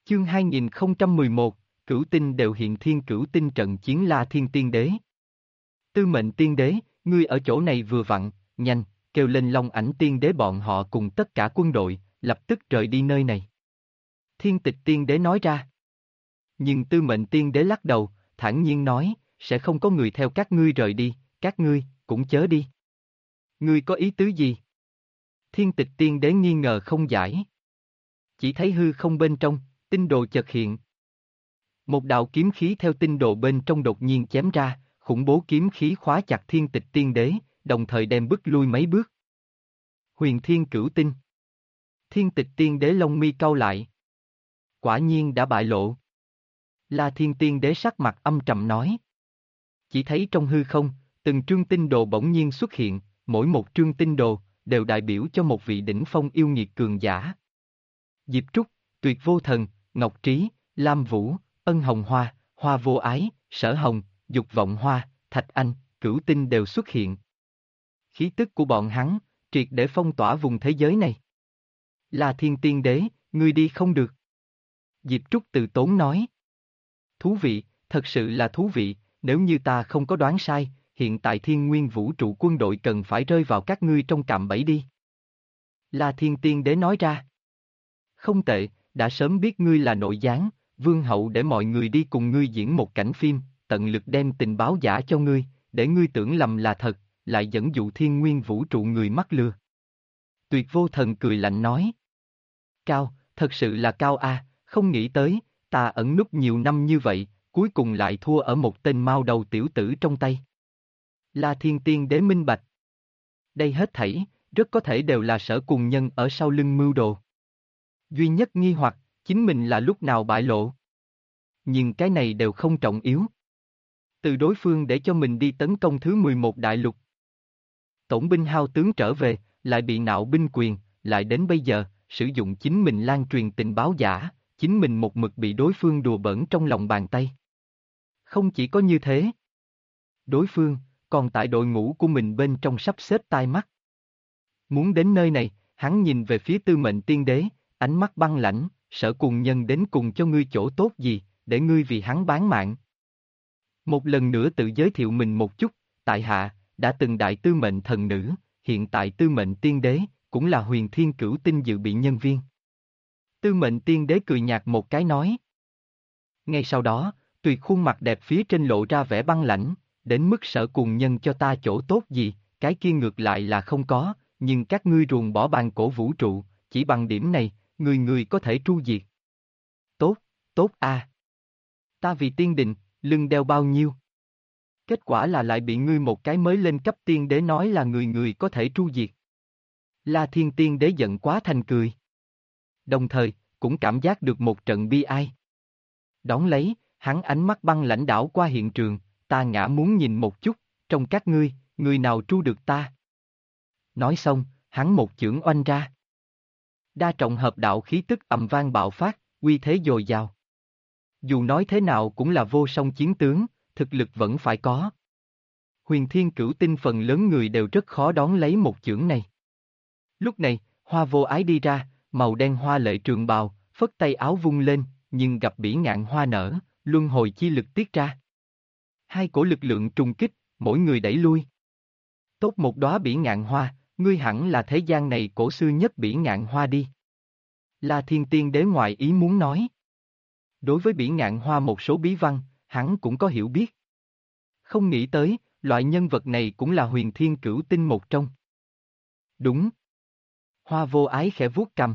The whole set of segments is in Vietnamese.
Chương 2011, Cửu Tinh đều hiện thiên cửu tinh trận chiến La Thiên Tiên Đế. Tư Mệnh Tiên Đế, ngươi ở chỗ này vừa vặn, nhanh, kêu lên Long Ảnh Tiên Đế bọn họ cùng tất cả quân đội, lập tức rời đi nơi này. Thiên Tịch Tiên Đế nói ra. Nhưng Tư Mệnh Tiên Đế lắc đầu, thản nhiên nói, sẽ không có người theo các ngươi rời đi, các ngươi, cũng chớ đi. Ngươi có ý tứ gì? Thiên Tịch Tiên Đế nghi ngờ không giải. Chỉ thấy hư không bên trong, tinh đồ chợt hiện. Một đạo kiếm khí theo tinh đồ bên trong đột nhiên chém ra, khủng bố kiếm khí khóa chặt Thiên Tịch Tiên Đế, đồng thời đem bức lui mấy bước. Huyền Thiên Cửu Tinh. Thiên Tịch Tiên Đế lông mi cau lại. Quả nhiên đã bại lộ. La Thiên Tiên Đế sắc mặt âm trầm nói. Chỉ thấy trong hư không, từng trương tinh đồ bỗng nhiên xuất hiện, mỗi một trương tinh đồ đều đại biểu cho một vị đỉnh phong yêu nghiệt cường giả. Diệp Trúc, Tuyệt Vô Thần, Ngọc Trí, Lam Vũ, Ân Hồng Hoa, Hoa Vô Ái, Sở Hồng, Dục Vọng Hoa, Thạch Anh, Cửu Tinh đều xuất hiện. Khí tức của bọn hắn, triệt để phong tỏa vùng thế giới này. La Thiên Tiên Đế, ngươi đi không được. Diệp Trúc từ tốn nói. Thú vị, thật sự là thú vị, nếu như ta không có đoán sai, hiện tại Thiên Nguyên Vũ trụ quân đội cần phải rơi vào các ngươi trong cạm bẫy đi. La Thiên Tiên Đế nói ra. Không tệ, đã sớm biết ngươi là nội gián, Vương hậu để mọi người đi cùng ngươi diễn một cảnh phim, tận lực đem tình báo giả cho ngươi, để ngươi tưởng lầm là thật, lại dẫn dụ Thiên Nguyên Vũ trụ người mắc lừa. Tuyệt Vô Thần cười lạnh nói. Cao, thật sự là cao a, không nghĩ tới, ta ẩn núp nhiều năm như vậy, cuối cùng lại thua ở một tên mao đầu tiểu tử trong tay. La Thiên Tiên Đế minh bạch. Đây hết thảy, rất có thể đều là Sở Cùng Nhân ở sau lưng mưu đồ. Duy nhất nghi hoặc, chính mình là lúc nào bại lộ. Nhưng cái này đều không trọng yếu. Từ đối phương để cho mình đi tấn công thứ 11 đại lục. Tổn binh hao tướng trở về, lại bị nạo binh quyền, lại đến bây giờ, sử dụng chính mình lan truyền tình báo giả, chính mình một mực bị đối phương đùa bỡn trong lòng bàn tay. Không chỉ có như thế. Đối phương, còn tại đội ngũ của mình bên trong sắp xếp tai mắt. Muốn đến nơi này, hắn nhìn về phía Tư Mệnh Tiên Đế, ánh mắt băng lãnh, Sở Cùng Nhân đến cùng cho ngươi chỗ tốt gì, để ngươi vì hắn bán mạng. Một lần nữa tự giới thiệu mình một chút, tại hạ, đã từng đại tư mệnh thần nữ, hiện tại Tư Mệnh Tiên Đế, cũng là Huyền Thiên Cửu Tinh dự bị nhân viên. Tư Mệnh Tiên Đế cười nhạt một cái nói. Ngay sau đó, Tuyệt khuôn mặt đẹp phía trên lộ ra vẻ băng lãnh, đến mức Sở Cùng Nhân cho ta chỗ tốt gì, cái kia ngược lại là không có, nhưng các ngươi ruồng bỏ bàn cổ vũ trụ, chỉ bằng điểm này, người có thể tru diệt. Tốt, tốt a. Ta vì tiên đình, lưng đeo bao nhiêu. Kết quả là lại bị ngươi một cái mới lên cấp tiên đế nói là người có thể tru diệt. La Thiên Tiên Đế giận quá thành cười. Đồng thời, cũng cảm giác được một trận bi ai. Đón lấy, hắn ánh mắt băng lãnh đảo qua hiện trường, ta ngã muốn nhìn một chút, trong các ngươi, người nào tru được ta. Nói xong, hắn một chưởng oanh ra. Đa trọng hợp đạo khí tức ầm vang bạo phát, uy thế dồi dào. Dù nói thế nào cũng là vô song chiến tướng, thực lực vẫn phải có. Huyền Thiên Cửu Tinh phần lớn người đều rất khó đón lấy một chưởng này. Lúc này, Hoa Vô Ái đi ra, màu đen hoa lệ trường bào, phất tay áo vung lên, nhưng gặp bỉ ngạn hoa nở, luân hồi chi lực tiết ra. Hai cổ lực lượng trùng kích, mỗi người đẩy lui. Tốt một đóa bỉ ngạn hoa, ngươi hẳn là thế gian này cổ xưa nhất bỉ ngạn hoa đi. La Thiên Tiên Đế ngoại ý muốn nói. Đối với bỉ ngạn hoa một số bí văn, hắn cũng có hiểu biết. Không nghĩ tới, loại nhân vật này cũng là Huyền Thiên Cửu Tinh một trong. Đúng. Hoa Vô Ái khẽ vuốt cằm.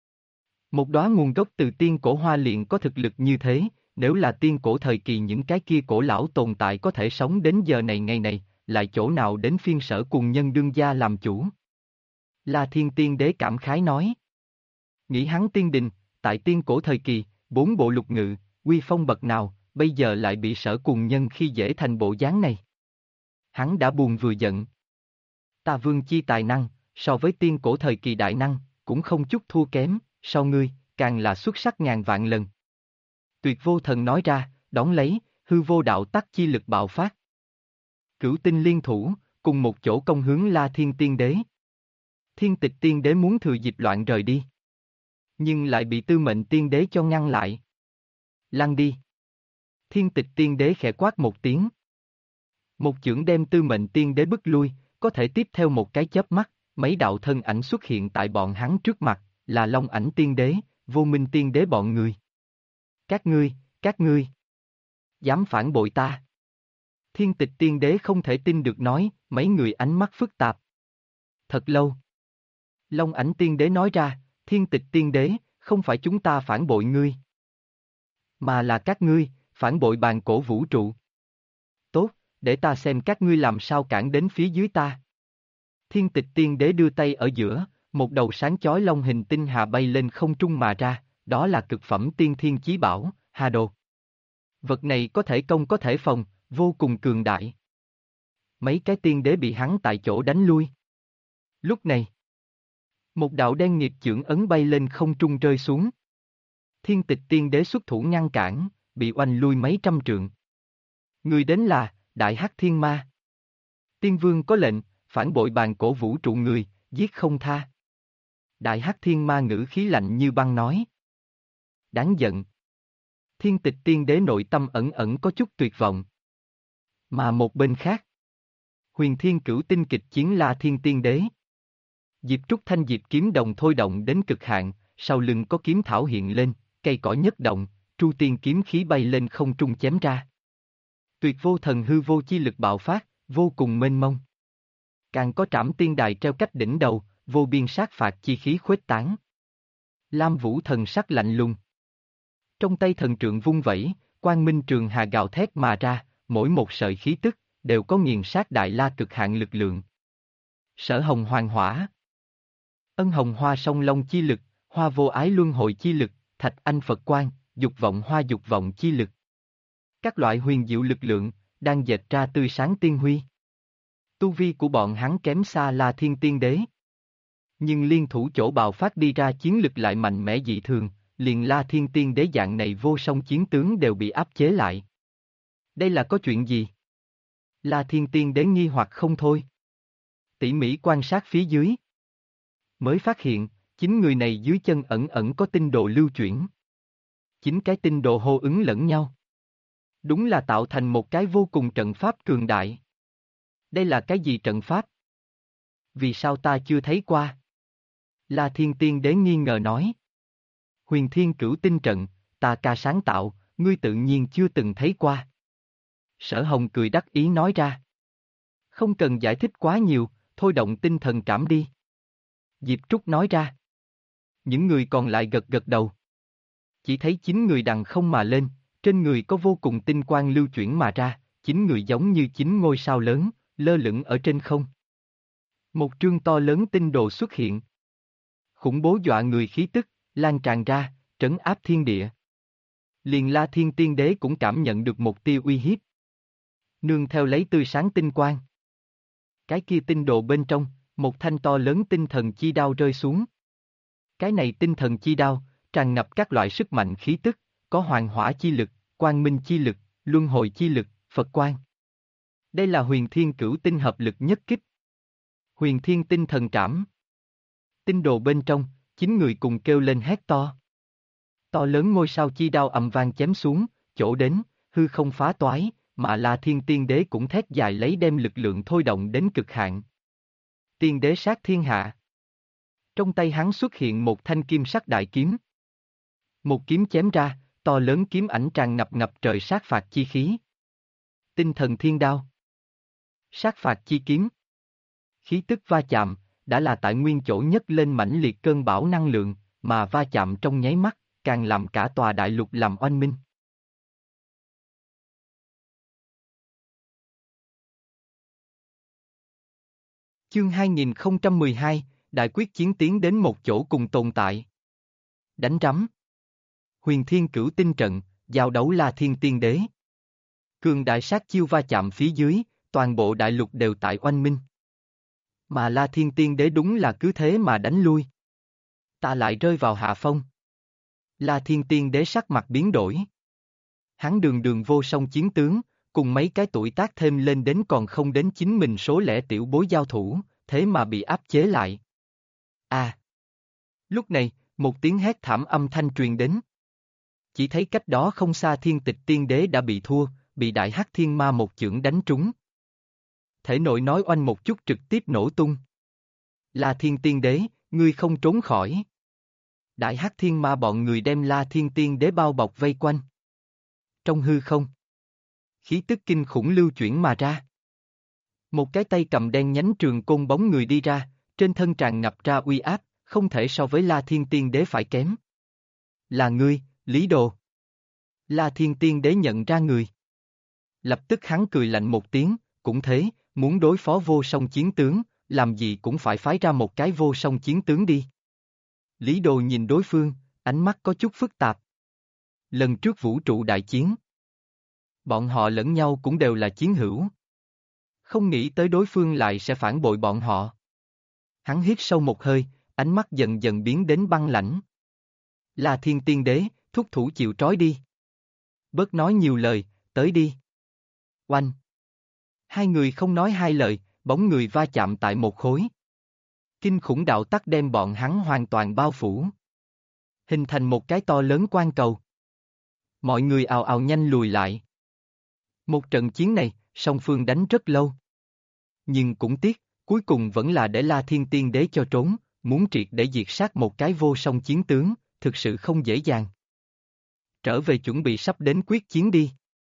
Một đóa nguồn gốc từ tiên cổ hoa liền có thực lực như thế, nếu là tiên cổ thời kỳ những cái kia cổ lão tồn tại có thể sống đến giờ này ngày này, lại chỗ nào đến phiên Sở Cùng Nhân đương gia làm chủ. La Thiên Tiên Đế cảm khái nói. Nghĩ hắn tiên đình, tại tiên cổ thời kỳ, 4 bộ lục ngự, uy phong bậc nào, bây giờ lại bị Sở Cùng Nhân khi dễ thành bộ dáng này. Hắn đã buồn vừa giận. Ta Vương chi tài năng, so với tiên cổ thời kỳ đại năng, cũng không chút thua kém, so ngươi, càng là xuất sắc ngàn vạn lần. Tuyệt Vô Thần nói ra, đón lấy, hư vô đạo tắc chi lực bạo phát. Cửu tinh liên thủ, cùng một chỗ công hướng La Thiên Tiên Đế. Thiên Tịch Tiên Đế muốn thừa dịp loạn rời đi. Nhưng lại bị Tư Mệnh Tiên Đế cho ngăn lại. Lăn đi. Thiên tịch tiên đế khẽ quát một tiếng. Một chưởng đem Tư Mệnh tiên đế bức lui, có thể tiếp theo một cái chớp mắt, mấy đạo thân ảnh xuất hiện tại bọn hắn trước mặt, là Long Ảnh tiên đế, Vô Minh tiên đế bọn người. Các ngươi, dám phản bội ta. Thiên tịch tiên đế không thể tin được nói, mấy người ánh mắt phức tạp. Thật lâu. Long Ảnh tiên đế nói ra, thiên tịch tiên đế, không phải chúng ta phản bội ngươi. Mà là các ngươi, phản bội bàn cổ vũ trụ. Tốt, để ta xem các ngươi làm sao cản đến phía dưới ta. Thiên tịch tiên đế đưa tay ở giữa, một đầu sáng chói long hình tinh hà bay lên không trung mà ra, đó là cực phẩm tiên thiên chí bảo, Hà Đồ. Vật này có thể công có thể phòng, vô cùng cường đại. Mấy cái tiên đế bị hắn tại chỗ đánh lui. Lúc này, một đạo đen nghiệp chưởng ấn bay lên không trung rơi xuống. Thiên tịch tiên đế xuất thủ ngăn cản, bị oanh lui mấy trăm trượng. Người đến là, Đại Hắc Thiên Ma. Tiên vương có lệnh, phản bội bàn cổ vũ trụ người, giết không tha. Đại Hắc Thiên Ma ngữ khí lạnh như băng nói. Đáng giận. Thiên tịch tiên đế nội tâm ẩn ẩn có chút tuyệt vọng. Mà một bên khác, Huyền Thiên Cửu Tinh kịch chiến La Thiên Tiên Đế. Diệp Trúc Thanh Diệp kiếm đồng thôi động đến cực hạn, sau lưng có kiếm thảo hiện lên, cây cỏ nhất động, Tru Tiên kiếm khí bay lên không trung chém ra. Tuyệt vô thần hư vô chi lực bạo phát, vô cùng mênh mông. Càng có trảm tiên đài treo cách đỉnh đầu, vô biên sát phạt chi khí khuếch tán. Lam Vũ thần sắc lạnh lùng. Trong tay thần trượng vung vẩy, quang minh trường hà gào thét mà ra, mỗi một sợi khí tức, đều có nghiền sát đại la cực hạn lực lượng. Sở Hồng Hoàng Hỏa, Ân Hồng Hoa Song Long chi lực, Hoa Vô Ái Luân Hồi chi lực, Thạch Anh Phật Quang, Dục Vọng Hoa Dục Vọng chi lực. Các loại huyền diệu lực lượng, đang dệt ra tươi sáng tiên huy. Tu vi của bọn hắn kém xa La Thiên Tiên Đế. Nhưng liên thủ chỗ bạo phát đi ra chiến lực lại mạnh mẽ dị thường, liền La Thiên Tiên Đế dạng này vô song chiến tướng đều bị áp chế lại. Đây là có chuyện gì? La Thiên Tiên Đế nghi hoặc không thôi. Tỉ mỉ quan sát phía dưới. Mới phát hiện, chính người này dưới chân ẩn ẩn có tinh đồ lưu chuyển. Chính cái tinh đồ hô ứng lẫn nhau. Đúng là tạo thành một cái vô cùng trận pháp cường đại. Đây là cái gì trận pháp? Vì sao ta chưa thấy qua? La Thiên Tiên Đế nghi ngờ nói. Huyền Thiên Cửu Tinh trận, ta ca sáng tạo, ngươi tự nhiên chưa từng thấy qua. Sở Hồng cười đắc ý nói ra. Không cần giải thích quá nhiều, thôi động tinh thần trảm đi. Diệp Trúc nói ra. Những người còn lại gật gật đầu. Chỉ thấy 9 người đằng không mà lên, trên người có vô cùng tinh quang lưu chuyển mà ra, 9 người giống như 9 ngôi sao lớn, lơ lửng ở trên không. Một trương to lớn tinh đồ xuất hiện. Khủng bố dọa người khí tức, lan tràn ra, trấn áp thiên địa. Liền La Thiên Tiên Đế cũng cảm nhận được một tia uy hiếp. Nương theo lấy tươi sáng tinh quang. Cái kia tinh đồ bên trong, một thanh to lớn tinh thần chi đao rơi xuống. Cái này tinh thần chi đao, tràn ngập các loại sức mạnh khí tức, có hoàng hỏa chi lực, quang minh chi lực, luân hồi chi lực, Phật quang. Đây là Huyền Thiên Cửu Tinh hợp lực nhất kích. Huyền Thiên Tinh Thần Trảm. Tinh đồ bên trong, 9 người cùng kêu lên hét to. To lớn ngôi sao chi đao ầm vang chém xuống, chỗ đến, hư không phá toái, mà La Thiên Tiên Đế cũng thét dài lấy đem lực lượng thôi động đến cực hạn. Tiên Đế sát thiên hạ. Trong tay hắn xuất hiện một thanh kim sắc đại kiếm. Một kiếm chém ra, to lớn kiếm ảnh tràn ngập ngập trời sát phạt chi khí. Tinh thần thiên đao. Sát phạt chi kiếm. Khí tức va chạm, đã là tại nguyên chỗ nhất lên mãnh liệt cơn bão năng lượng, mà va chạm trong nháy mắt, càng làm cả tòa đại lục làm oanh minh. Chương 2012, Đại quyết chiến tiến đến một chỗ cùng tồn tại. Đánh rắm. Huyền Thiên Cửu Tinh trận, giao đấu La Thiên Tiên Đế. Cường đại sát chiêu va chạm phía dưới, toàn bộ đại lục đều tại oanh minh. Mà La Thiên Tiên Đế đúng là cứ thế mà đánh lui. Ta lại rơi vào hạ phong. La Thiên Tiên Đế sắc mặt biến đổi. Hắn đường đường vô song chiến tướng, cùng mấy cái tuổi tác thêm lên đến còn không đến chính mình số lẻ tiểu bối giao thủ, thế mà bị áp chế lại. À! Lúc này, một tiếng hét thảm âm thanh truyền đến. Chỉ thấy cách đó không xa Thiên Tịch Tiên Đế đã bị thua, bị Đại Hắc Thiên Ma một chưởng đánh trúng. Thể nội nói oanh một chút trực tiếp nổ tung. La Thiên Tiên Đế, ngươi không trốn khỏi. Đại Hắc Thiên Ma bọn người đem La Thiên Tiên Đế bao bọc vây quanh. Trong hư không, khí tức kinh khủng lưu chuyển mà ra. Một cái tay cầm đen nhánh trường côn bóng người đi ra, trên thân tràn ngập ra uy áp, không thể so với La Thiên Tiên Đế phải kém. Là ngươi, Lý Đồ. La Thiên Tiên Đế nhận ra người. Lập tức hắn cười lạnh một tiếng, cũng thế, muốn đối phó vô song chiến tướng, làm gì cũng phải phái ra một cái vô song chiến tướng đi. Lý Đồ nhìn đối phương, ánh mắt có chút phức tạp. Lần trước vũ trụ đại chiến, bọn họ lẫn nhau cũng đều là chiến hữu. Không nghĩ tới đối phương lại sẽ phản bội bọn họ. Hắn hít sâu một hơi, ánh mắt dần dần biến đến băng lãnh. La Thiên Tiên Đế, thúc thủ chịu trói đi. Bớt nói nhiều lời, tới đi. Oanh. Hai người không nói hai lời, bóng người va chạm tại một khối. Kinh khủng đạo tắc đem bọn hắn hoàn toàn bao phủ. Hình thành một cái to lớn quan cầu. Mọi người ào ào nhanh lùi lại. Một trận chiến này, song phương đánh rất lâu. Nhưng cũng tiếc, cuối cùng vẫn là để La Thiên Tiên Đế cho trốn, muốn triệt để diệt sát một cái vô song chiến tướng, thực sự không dễ dàng. Trở về chuẩn bị sắp đến quyết chiến đi.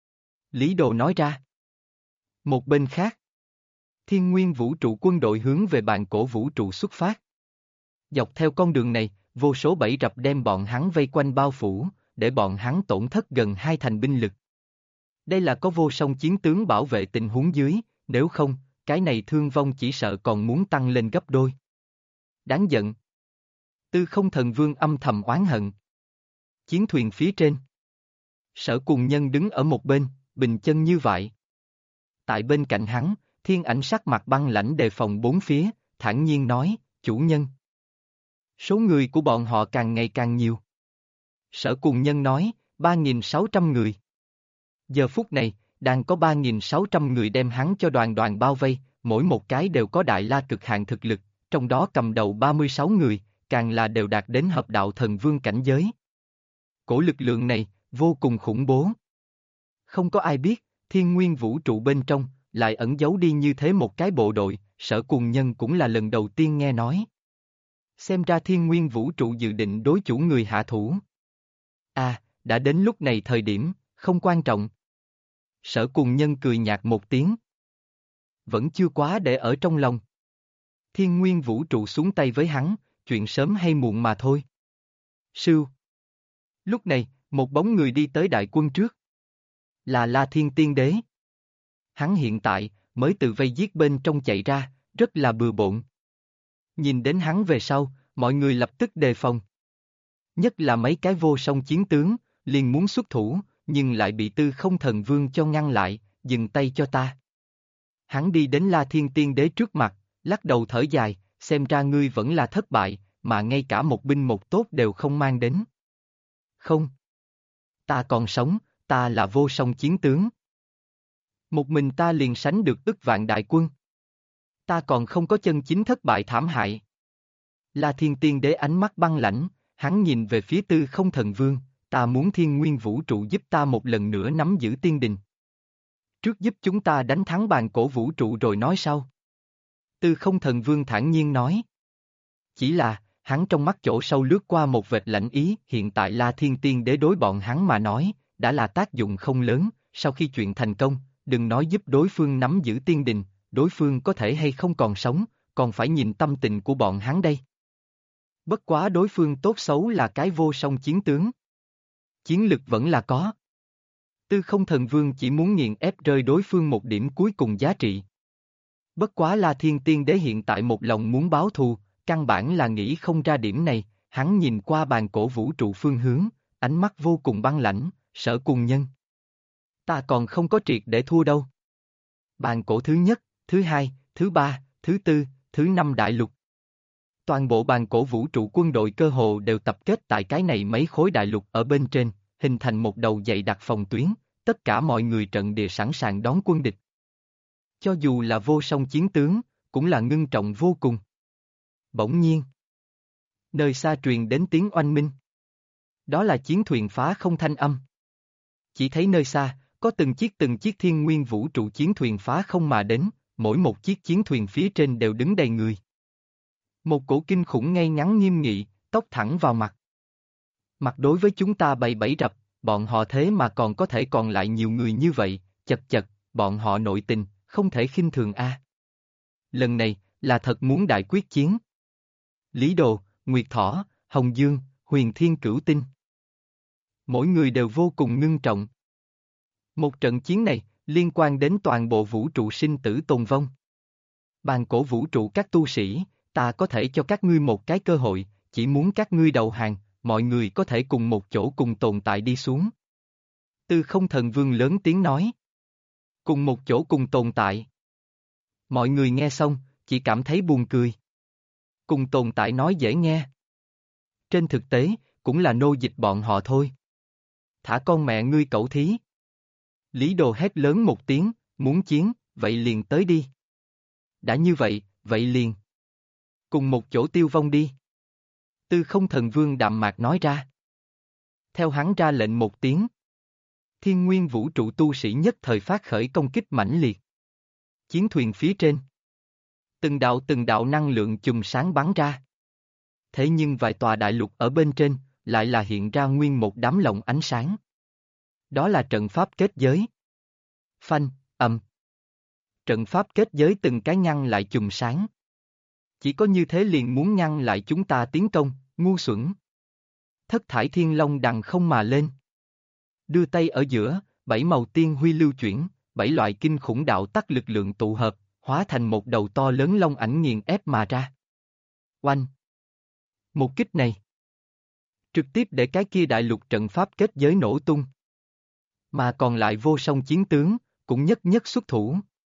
Lý Đồ nói ra. Một bên khác, Thiên Nguyên vũ trụ quân đội hướng về bàn cổ vũ trụ xuất phát. Dọc theo con đường này, vô số bẫy rập đem bọn hắn vây quanh bao phủ, để bọn hắn tổn thất gần 2/2 binh lực. Đây là có vô song chiến tướng bảo vệ tình huống dưới, nếu không, cái này thương vong chỉ sợ còn muốn tăng lên gấp đôi. Đáng giận. Tư Không Thần Vương âm thầm oán hận. Chiến thuyền phía trên. Sở Cùng Nhân đứng ở một bên, bình chân như vậy. Tại bên cạnh hắn, Thiên Ảnh sắc mặt băng lãnh đề phòng bốn phía, thản nhiên nói, chủ nhân. Số người của bọn họ càng ngày càng nhiều. Sở Cùng Nhân nói, 3.600 người. Giờ phút này, đang có 3.600 người đem hắn cho đoàn đoàn bao vây, mỗi một cái đều có đại la cực hạn thực lực, trong đó cầm đầu 36 người, càng là đều đạt đến hợp đạo thần vương cảnh giới. Cổ lực lượng này, vô cùng khủng bố. Không có ai biết, Thiên Nguyên vũ trụ bên trong, lại ẩn giấu đi như thế một cái bộ đội, Sở Cùng Nhân cũng là lần đầu tiên nghe nói. Xem ra Thiên Nguyên vũ trụ dự định đối chủ người hạ thủ. À, đã đến lúc này thời điểm, không quan trọng. Sở Cùng Nhân cười nhạt một tiếng. Vẫn chưa quá để ở trong lòng. Thiên Nguyên vũ trụ xuống tay với hắn, chuyện sớm hay muộn mà thôi. Sưu. Lúc này, một bóng người đi tới đại quân trước. Là La Thiên Tiên Đế. Hắn hiện tại, mới từ vây giết bên trong chạy ra, rất là bừa bộn. Nhìn đến hắn về sau, mọi người lập tức đề phòng. Nhất là mấy cái vô song chiến tướng, liền muốn xuất thủ, nhưng lại bị Tư Không Thần Vương cho ngăn lại, dừng tay cho ta. Hắn đi đến La Thiên Tiên Đế trước mặt, lắc đầu thở dài, xem ra ngươi vẫn là thất bại, mà ngay cả một binh một tốt đều không mang đến. Không. Ta còn sống, ta là vô song chiến tướng. Một mình ta liền sánh được ức vạn đại quân. Ta còn không có chân chính thất bại thảm hại. La Thiên Tiên Đế ánh mắt băng lãnh, hắn nhìn về phía Tư Không Thần Vương, ta muốn Thiên Nguyên vũ trụ giúp ta một lần nữa nắm giữ tiên đình. Trước giúp chúng ta đánh thắng bàn cổ vũ trụ rồi nói sau. Tư Không Thần Vương thản nhiên nói. Chỉ là, hắn trong mắt chỗ sâu lướt qua một vệt lạnh ý, hiện tại La Thiên Tiên Đế đối bọn hắn mà nói, đã là tác dụng không lớn, sau khi chuyện thành công, đừng nói giúp đối phương nắm giữ tiên đình, đối phương có thể hay không còn sống, còn phải nhìn tâm tình của bọn hắn đây. Bất quá đối phương tốt xấu là cái vô song chiến tướng. Chiến lực vẫn là có. Tư Không Thần Vương chỉ muốn nghiền ép rơi đối phương một điểm cuối cùng giá trị. Bất quá La Thiên Tiên Đế hiện tại một lòng muốn báo thù, căn bản là nghĩ không ra điểm này, hắn nhìn qua bàn cổ vũ trụ phương hướng, ánh mắt vô cùng băng lãnh, Sở Cùng Nhân. Ta còn không có triệt để thua đâu. Bàn cổ thứ nhất, thứ hai, thứ ba, thứ tư, thứ năm đại lục. Toàn bộ bàn cổ vũ trụ quân đội cơ hồ đều tập kết tại cái này mấy khối đại lục ở bên trên, hình thành một đầu dày đặc phòng tuyến, tất cả mọi người trận địa sẵn sàng đón quân địch. Cho dù là vô song chiến tướng, cũng là ngưng trọng vô cùng. Bỗng nhiên, nơi xa truyền đến tiếng oanh minh. Đó là chiến thuyền phá không thanh âm. Chỉ thấy nơi xa, có từng chiếc thiên nguyên vũ trụ chiến thuyền phá không mà đến, mỗi một chiếc chiến thuyền phía trên đều đứng đầy người. Một cổ kinh khủng ngay ngắn nghiêm nghị, tóc thẳng vào mặt. Mặt đối với chúng ta bày bẫy rập, bọn họ thế mà còn có thể còn lại nhiều người như vậy, chật chật, bọn họ nội tình, không thể khinh thường a. Lần này, là thật muốn đại quyết chiến. Lý Đồ, Nguyệt Thỏ, Hồng Dương, Huyền Thiên Cửu Tinh. Mỗi người đều vô cùng ngưng trọng. Một trận chiến này, liên quan đến toàn bộ vũ trụ sinh tử tồn vong. Bàn cổ vũ trụ các tu sĩ, ta có thể cho các ngươi một cái cơ hội, chỉ muốn các ngươi đầu hàng, mọi người có thể cùng một chỗ cùng tồn tại đi xuống. Tư Không Thần Vương lớn tiếng nói. Cùng một chỗ cùng tồn tại. Mọi người nghe xong, chỉ cảm thấy buồn cười. Cùng tồn tại nói dễ nghe. Trên thực tế, cũng là nô dịch bọn họ thôi. Thả con mẹ ngươi cẩu thí. Lý Đồ hét lớn một tiếng, muốn chiến, vậy liền tới đi. Đã như vậy, vậy liền. Cùng một chỗ tiêu vong đi. Tư Không Thần Vương đạm mạc nói ra. Theo hắn ra lệnh một tiếng. Thiên nguyên vũ trụ tu sĩ nhất thời phát khởi công kích mãnh liệt. Chiến thuyền phía trên. Từng đạo năng lượng chùm sáng bắn ra. Thế nhưng vài tòa đại lục ở bên trên, lại là hiện ra nguyên một đám lồng ánh sáng. Đó là trận pháp kết giới. Phanh, ầm. Trận pháp kết giới từng cái ngăn lại chùm sáng. Chỉ có như thế liền muốn ngăn lại chúng ta tiến công, ngu xuẩn. Thất thải thiên long đằng không mà lên. Đưa tay ở giữa, 7 màu tiên huy lưu chuyển, 7 loại kinh khủng đạo tắc lực lượng tụ hợp, hóa thành một đầu to lớn long ảnh nghiền ép mà ra. Oanh! Một kích này trực tiếp để cái kia đại lục trận pháp kết giới nổ tung. Mà còn lại vô song chiến tướng, cũng nhất nhất xuất thủ.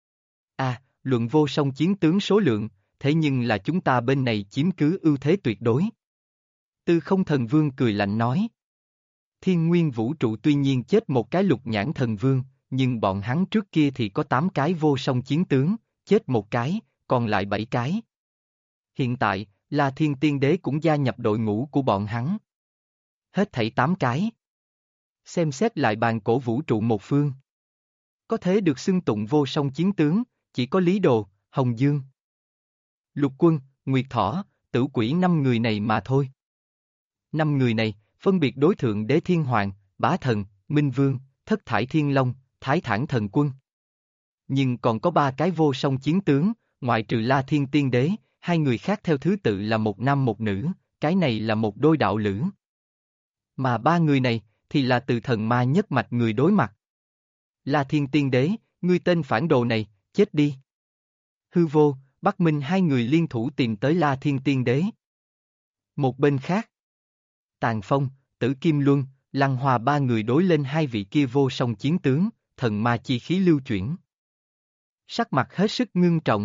Luận vô song chiến tướng số lượng, thế nhưng là chúng ta bên này chiếm cứ ưu thế tuyệt đối. Tư Không Thần Vương cười lạnh nói. Thiên nguyên vũ trụ tuy nhiên chết một cái lục nhãn thần vương, nhưng bọn hắn trước kia thì có 8 cái vô song chiến tướng, chết một cái, còn lại 7 cái. Hiện tại, La Thiên Tiên Đế cũng gia nhập đội ngũ của bọn hắn. Hết thảy 8 cái. Xem xét lại bàn cổ vũ trụ một phương. Có thể được xưng tụng vô song chiến tướng, chỉ có Lý Đồ, Hồng Dương, Lục Quân, Nguyệt Thỏ, Tử Quỷ 5 người này mà thôi. 5 người này, phân biệt đối thượng Đế Thiên Hoàng, Bá Thần, Minh Vương, Thất Thải Thiên Long, Thái Thản Thần Quân. Nhưng còn có 3 cái vô song chiến tướng, ngoại trừ La Thiên Tiên Đế, 2 người khác theo thứ tự là một nam một nữ, cái này là một đôi đạo lữ. Mà 3 người này, thì là từ thần ma nhất mạch người đối mặt. La Thiên Tiên Đế, ngươi tên phản đồ này, chết đi. Hư Vô, Bắc Minh 2 người liên thủ tìm tới La Thiên Tiên Đế. Một bên khác, Tàn Phong, Tử Kim Luân, Lăng Hòa 3 người đối lên 2 vị kia vô song chiến tướng, thần ma chi khí lưu chuyển. Sắc mặt hết sức ngưng trọng.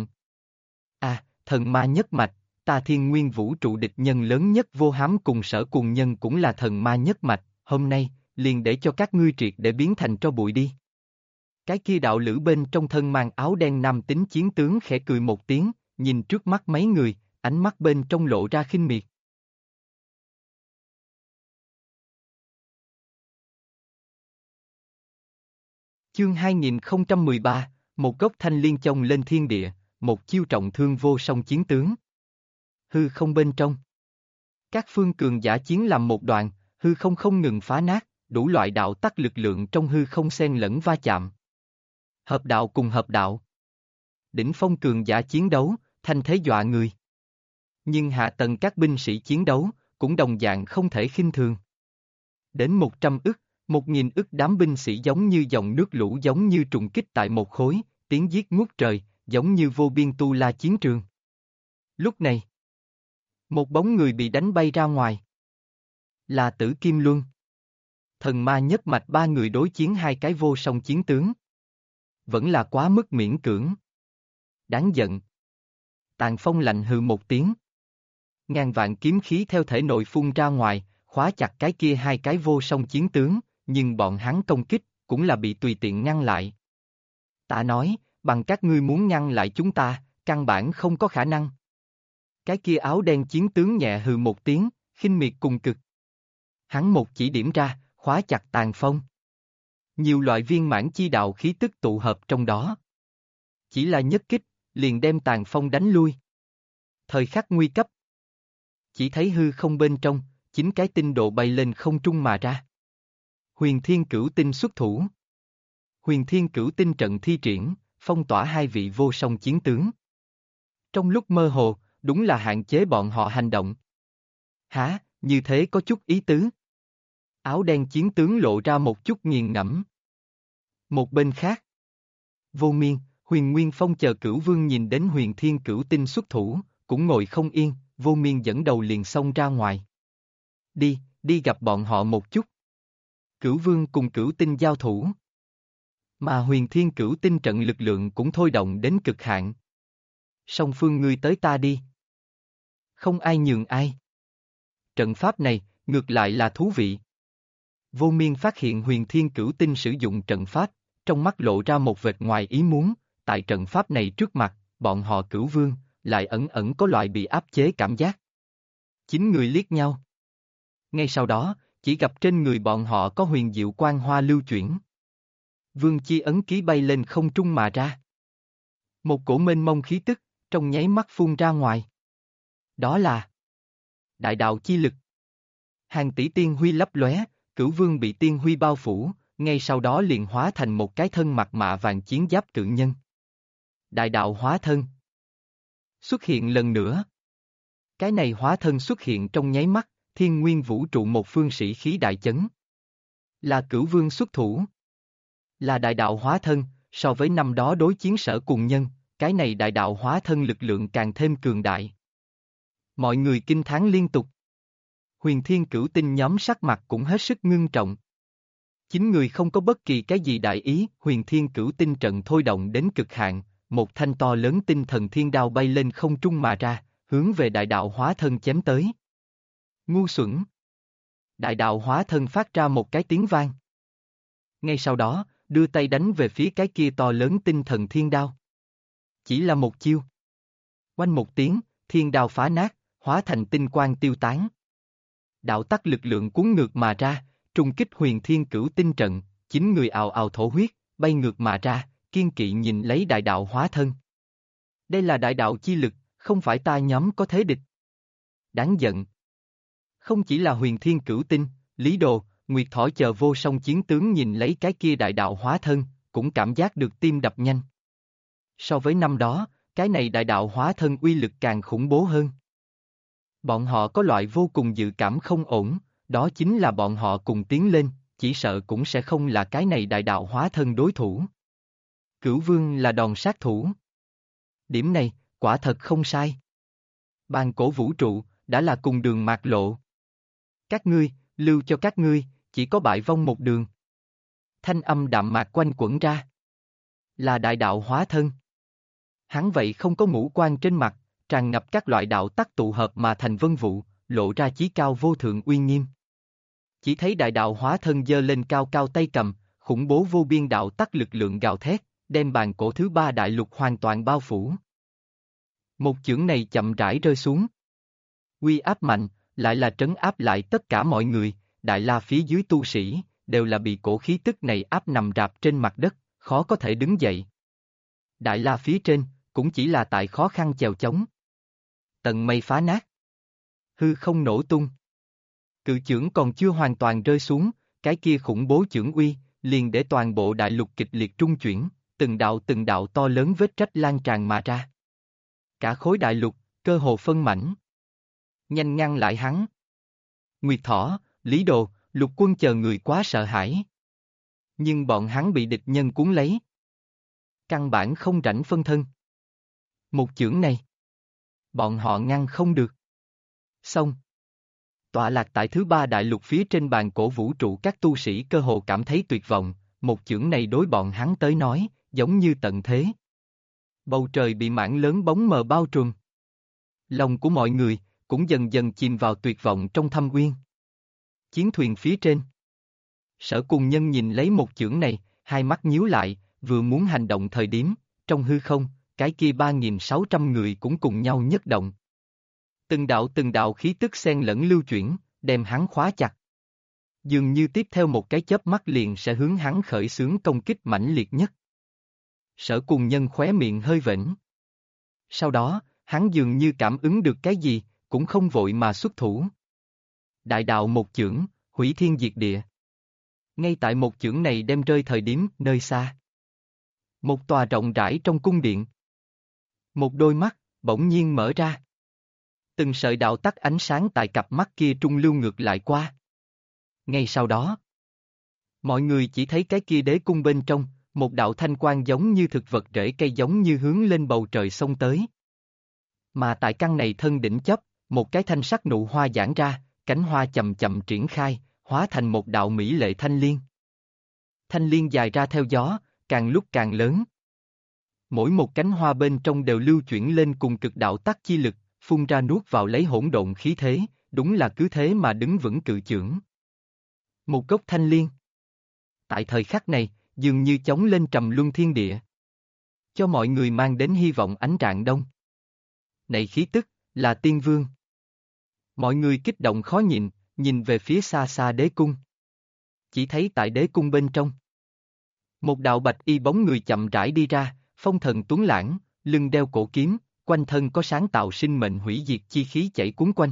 Thần ma nhất mạch, ta thiên nguyên vũ trụ địch nhân lớn nhất vô hám cùng sở cùng nhân cũng là thần ma nhất mạch, hôm nay, liền để cho các ngươi triệt để biến thành tro bụi đi. Cái kia đạo lữ bên trong thân mang áo đen nam tính chiến tướng khẽ cười một tiếng, nhìn trước mắt mấy người, ánh mắt bên trong lộ ra khinh miệt. Chương 2013, một gốc thanh liên chông lên thiên địa, một chiêu trọng thương vô song chiến tướng. Hư không bên trong. Các phương cường giả chiến làm một đoàn, hư không không ngừng phá nát, đủ loại đạo tắc lực lượng trong hư không xen lẫn va chạm. Hợp đạo cùng hợp đạo. Đỉnh phong cường giả chiến đấu, thanh thế dọa người. Nhưng hạ tầng các binh sĩ chiến đấu, cũng đồng dạng không thể khinh thường. Đến 100 ức, 1000 ức đám binh sĩ giống như dòng nước lũ giống như trùng kích tại một khối, tiếng giết ngút trời, giống như vô biên tu la chiến trường. Lúc này, một bóng người bị đánh bay ra ngoài. Là Tử Kim Luân. Thần ma nhất mạch 3 người đối chiến 2 cái vô song chiến tướng. Vẫn là quá mức miễn cưỡng. Đáng giận. Tàn Phong lạnh hừ một tiếng. Ngàn vạn kiếm khí theo thể nội phun ra ngoài, khóa chặt cái kia 2 cái vô song chiến tướng, nhưng bọn hắn công kích, cũng là bị tùy tiện ngăn lại. Ta nói, bằng các ngươi muốn ngăn lại chúng ta, căn bản không có khả năng. Cái kia áo đen chiến tướng nhẹ hừ một tiếng, khinh miệt cùng cực. Hắn một chỉ điểm ra, khóa chặt tàn phong. Nhiều loại viên mãn chi đạo khí tức tụ hợp trong đó. Chỉ là nhất kích, liền đem tàn phong đánh lui. Thời khắc nguy cấp. Chỉ thấy hư không bên trong, 9 cái tinh độ bay lên không trung mà ra. Huyền Thiên Cửu Tinh xuất thủ. Huyền Thiên Cửu Tinh trận thi triển, phong tỏa hai vị vô song chiến tướng. Trong lúc mơ hồ, đúng là hạn chế bọn họ hành động. Hả, như thế có chút ý tứ. Áo đen chiến tướng lộ ra một chút nghiền ngẫm. Một bên khác, Vô Miên, Huyền Nguyên Phong chờ Cửu Vương nhìn đến Huyền Thiên Cửu Tinh xuất thủ, cũng ngồi không yên, Vô Miên dẫn đầu liền xông ra ngoài. Đi gặp bọn họ một chút. Cửu Vương cùng Cửu Tinh giao thủ. Mà Huyền Thiên Cửu Tinh trận lực lượng cũng thôi động đến cực hạn. Song phương ngươi tới ta đi. Không ai nhường ai. Trận pháp này, ngược lại là thú vị. Vô Miên phát hiện Huyền Thiên Cửu Tinh sử dụng trận pháp, trong mắt lộ ra một vệt ngoài ý muốn, tại trận pháp này trước mặt, bọn họ Cửu Vương, lại ẩn ẩn có loại bị áp chế cảm giác. 9 người liếc nhau. Ngay sau đó, chỉ gặp trên người bọn họ có huyền diệu quang hoa lưu chuyển. Vương chi ấn ký bay lên không trung mà ra. Một cổ mênh mông khí tức, trong nháy mắt phun ra ngoài. Đó là đại đạo chi lực. Hàng tỷ tiên huy lấp lóe, Cửu Vương bị tiên huy bao phủ, ngay sau đó liền hóa thành một cái thân mặt mạ vàng chiến giáp cự nhân. Đại đạo hóa thân. Xuất hiện lần nữa. Cái này hóa thân xuất hiện trong nháy mắt, thiên nguyên vũ trụ một phương sĩ khí đại chấn. Là Cửu Vương xuất thủ. Là đại đạo hóa thân, so với năm đó đối chiến Sở Cùng Nhân, cái này đại đạo hóa thân lực lượng càng thêm cường đại. Mọi người kinh thán liên tục. Huyền Thiên Cửu Tinh nhóm sắc mặt cũng hết sức ngưng trọng. 9 người không có bất kỳ cái gì đại ý, Huyền Thiên Cửu Tinh trận thôi động đến cực hạn, một thanh to lớn tinh thần thiên đao bay lên không trung mà ra, hướng về đại đạo hóa thân chém tới. Ngu xuẩn! Đại đạo hóa thân phát ra một cái tiếng vang. Ngay sau đó, đưa tay đánh về phía cái kia to lớn tinh thần thiên đao. Chỉ là một chiêu. Oanh một tiếng, thiên đao phá nát, hóa thành tinh quang tiêu tán. Đạo tắc lực lượng cuốn ngược mà ra, trùng kích Huyền Thiên Cửu Tinh trận, 9 người ào ào thổ huyết, bay ngược mà ra, kiên kỵ nhìn lấy đại đạo hóa thân. Đây là đại đạo chi lực, không phải ta nhóm có thế địch. Đáng giận. Không chỉ là Huyền Thiên Cửu Tinh, Lý Đồ, Nguyệt Thỏ chờ vô song chiến tướng nhìn lấy cái kia đại đạo hóa thân, cũng cảm giác được tim đập nhanh. So với năm đó, cái này đại đạo hóa thân uy lực càng khủng bố hơn. Bọn họ có loại vô cùng dự cảm không ổn, đó chính là bọn họ cùng tiến lên, chỉ sợ cũng sẽ không là cái này đại đạo hóa thân đối thủ. Cửu Vương là đòn sát thủ. Điểm này, quả thật không sai. Bàn cổ vũ trụ, đã là cùng đường mạt lộ. Các ngươi, lưu cho các ngươi, chỉ có bại vong một đường. Thanh âm đạm mạc quanh quẩn ra. Là đại đạo hóa thân. Hắn vậy không có ngũ quan trên mặt, tràn ngập các loại đạo tắc tụ hợp mà thành vân vụ, lộ ra chí cao vô thượng uy nghiêm. Chỉ thấy đại đạo hóa thân giơ lên cao cao tay cầm, khủng bố vô biên đạo tắc lực lượng gào thét, đem bàn cổ thứ 3 đại lục hoàn toàn bao phủ. Một chưởng này chậm rãi rơi xuống. Uy áp mạnh, lại là trấn áp lại tất cả mọi người, Đại La phía dưới tu sĩ, đều là bị cổ khí tức này áp nằm rạp trên mặt đất, khó có thể đứng dậy. Đại La phía trên, cũng chỉ là tại khó khăn chèo chống. Tầng mây phá nát. Hư không nổ tung. Cự chưởng còn chưa hoàn toàn rơi xuống, cái kia khủng bố chưởng uy, liền để toàn bộ đại lục kịch liệt trung chuyển, từng đạo to lớn vết rách lan tràn mà ra. Cả khối đại lục, cơ hồ phân mảnh. Nhanh ngăn lại hắn. Nguyệt Thỏ, Lý Đồ, Lục Quân chờ người quá sợ hãi. Nhưng bọn hắn bị địch nhân cuốn lấy. Căn bản không rảnh phân thân. Một chưởng này, bọn họ ngăn không được. Xong. Tọa lạc tại thứ 3 đại lục phía trên bàn cổ vũ trụ, các tu sĩ cơ hồ cảm thấy tuyệt vọng, một chưởng này đối bọn hắn tới nói, giống như tận thế. Bầu trời bị mảng lớn bóng mờ bao trùm. Lòng của mọi người, cũng dần dần chìm vào tuyệt vọng trong thâm uyên. Chiến thuyền phía trên. Sở Cùng Nhân nhìn lấy một chưởng này, hai mắt nhíu lại, vừa muốn hành động thời điểm, trong hư không, cái kia 3.600 người cũng cùng nhau nhất động. Từng đạo khí tức xen lẫn lưu chuyển, đem hắn khóa chặt. Dường như tiếp theo một cái chớp mắt liền sẽ hướng hắn khởi xướng công kích mãnh liệt nhất. Sở Cùng Nhân khóe miệng hơi vểnh. Sau đó, hắn dường như cảm ứng được cái gì, cũng không vội mà xuất thủ. Đại đạo một chưởng, hủy thiên diệt địa. Ngay tại một chưởng này đem rơi thời điểm, nơi xa. Một tòa rộng rãi trong cung điện. Một đôi mắt, bỗng nhiên mở ra. Từng sợi đạo tắc ánh sáng tại cặp mắt kia trung lưu ngược lại qua. Ngay sau đó, mọi người chỉ thấy cái kia đế cung bên trong, một đạo thanh quang giống như thực vật rễ cây giống như hướng lên bầu trời xông tới. Mà tại căn này thân đỉnh chấp, một cái thanh sắc nụ hoa giãn ra, cánh hoa chậm chậm triển khai, hóa thành một đạo mỹ lệ thanh liên. Thanh liên dài ra theo gió, càng lúc càng lớn. Mỗi một cánh hoa bên trong đều lưu chuyển lên cùng cực đạo tắc chi lực, phun ra nuốt vào lấy hỗn độn khí thế, đúng là cứ thế mà đứng vững cự chưởng. Một gốc thanh liên. Tại thời khắc này, dường như chống lên trầm luân thiên địa. Cho mọi người mang đến hy vọng ánh rạng đông. Này khí tức, là tiên vương. Mọi người kích động khó nhịn, nhìn về phía xa xa đế cung. Chỉ thấy tại đế cung bên trong. Một đạo bạch y bóng người chậm rãi đi ra, phong thần tuấn lãng, lưng đeo cổ kiếm, quanh thân có sáng tạo sinh mệnh hủy diệt chi khí chảy cuốn quanh.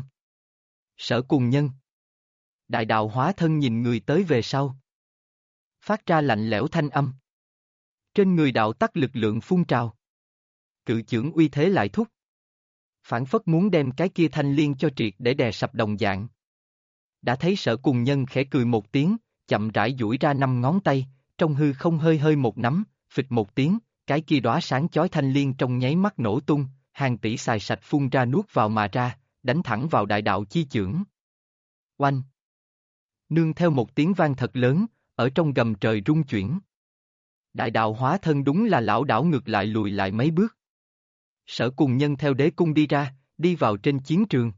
Sở Cùng Nhân. Đại đạo hóa thân nhìn người tới về sau. Phát ra lạnh lẽo thanh âm. Trên người đạo tắc lực lượng phun trào. Cự chưởng uy thế lại thúc. Phản phất muốn đem cái kia thanh liên cho triệt để đè sập đồng dạng. Đã thấy Sở Cùng Nhân khẽ cười một tiếng, chậm rãi duỗi ra 5 ngón tay, trong hư không hơi hơi một nắm, phịch một tiếng, cái kia đóa sáng chói thanh liên trong nháy mắt nổ tung, hàng tỷ xài sạch phun ra nuốt vào mà ra, đánh thẳng vào đại đạo chi chưởng. Oanh! Nương theo một tiếng vang thật lớn, ở trong gầm trời rung chuyển. Đại đạo hóa thân đúng là lão đảo ngược lại lùi lại mấy bước. Sở Cùng Nhân theo đế cung đi ra, đi vào trên chiến trường.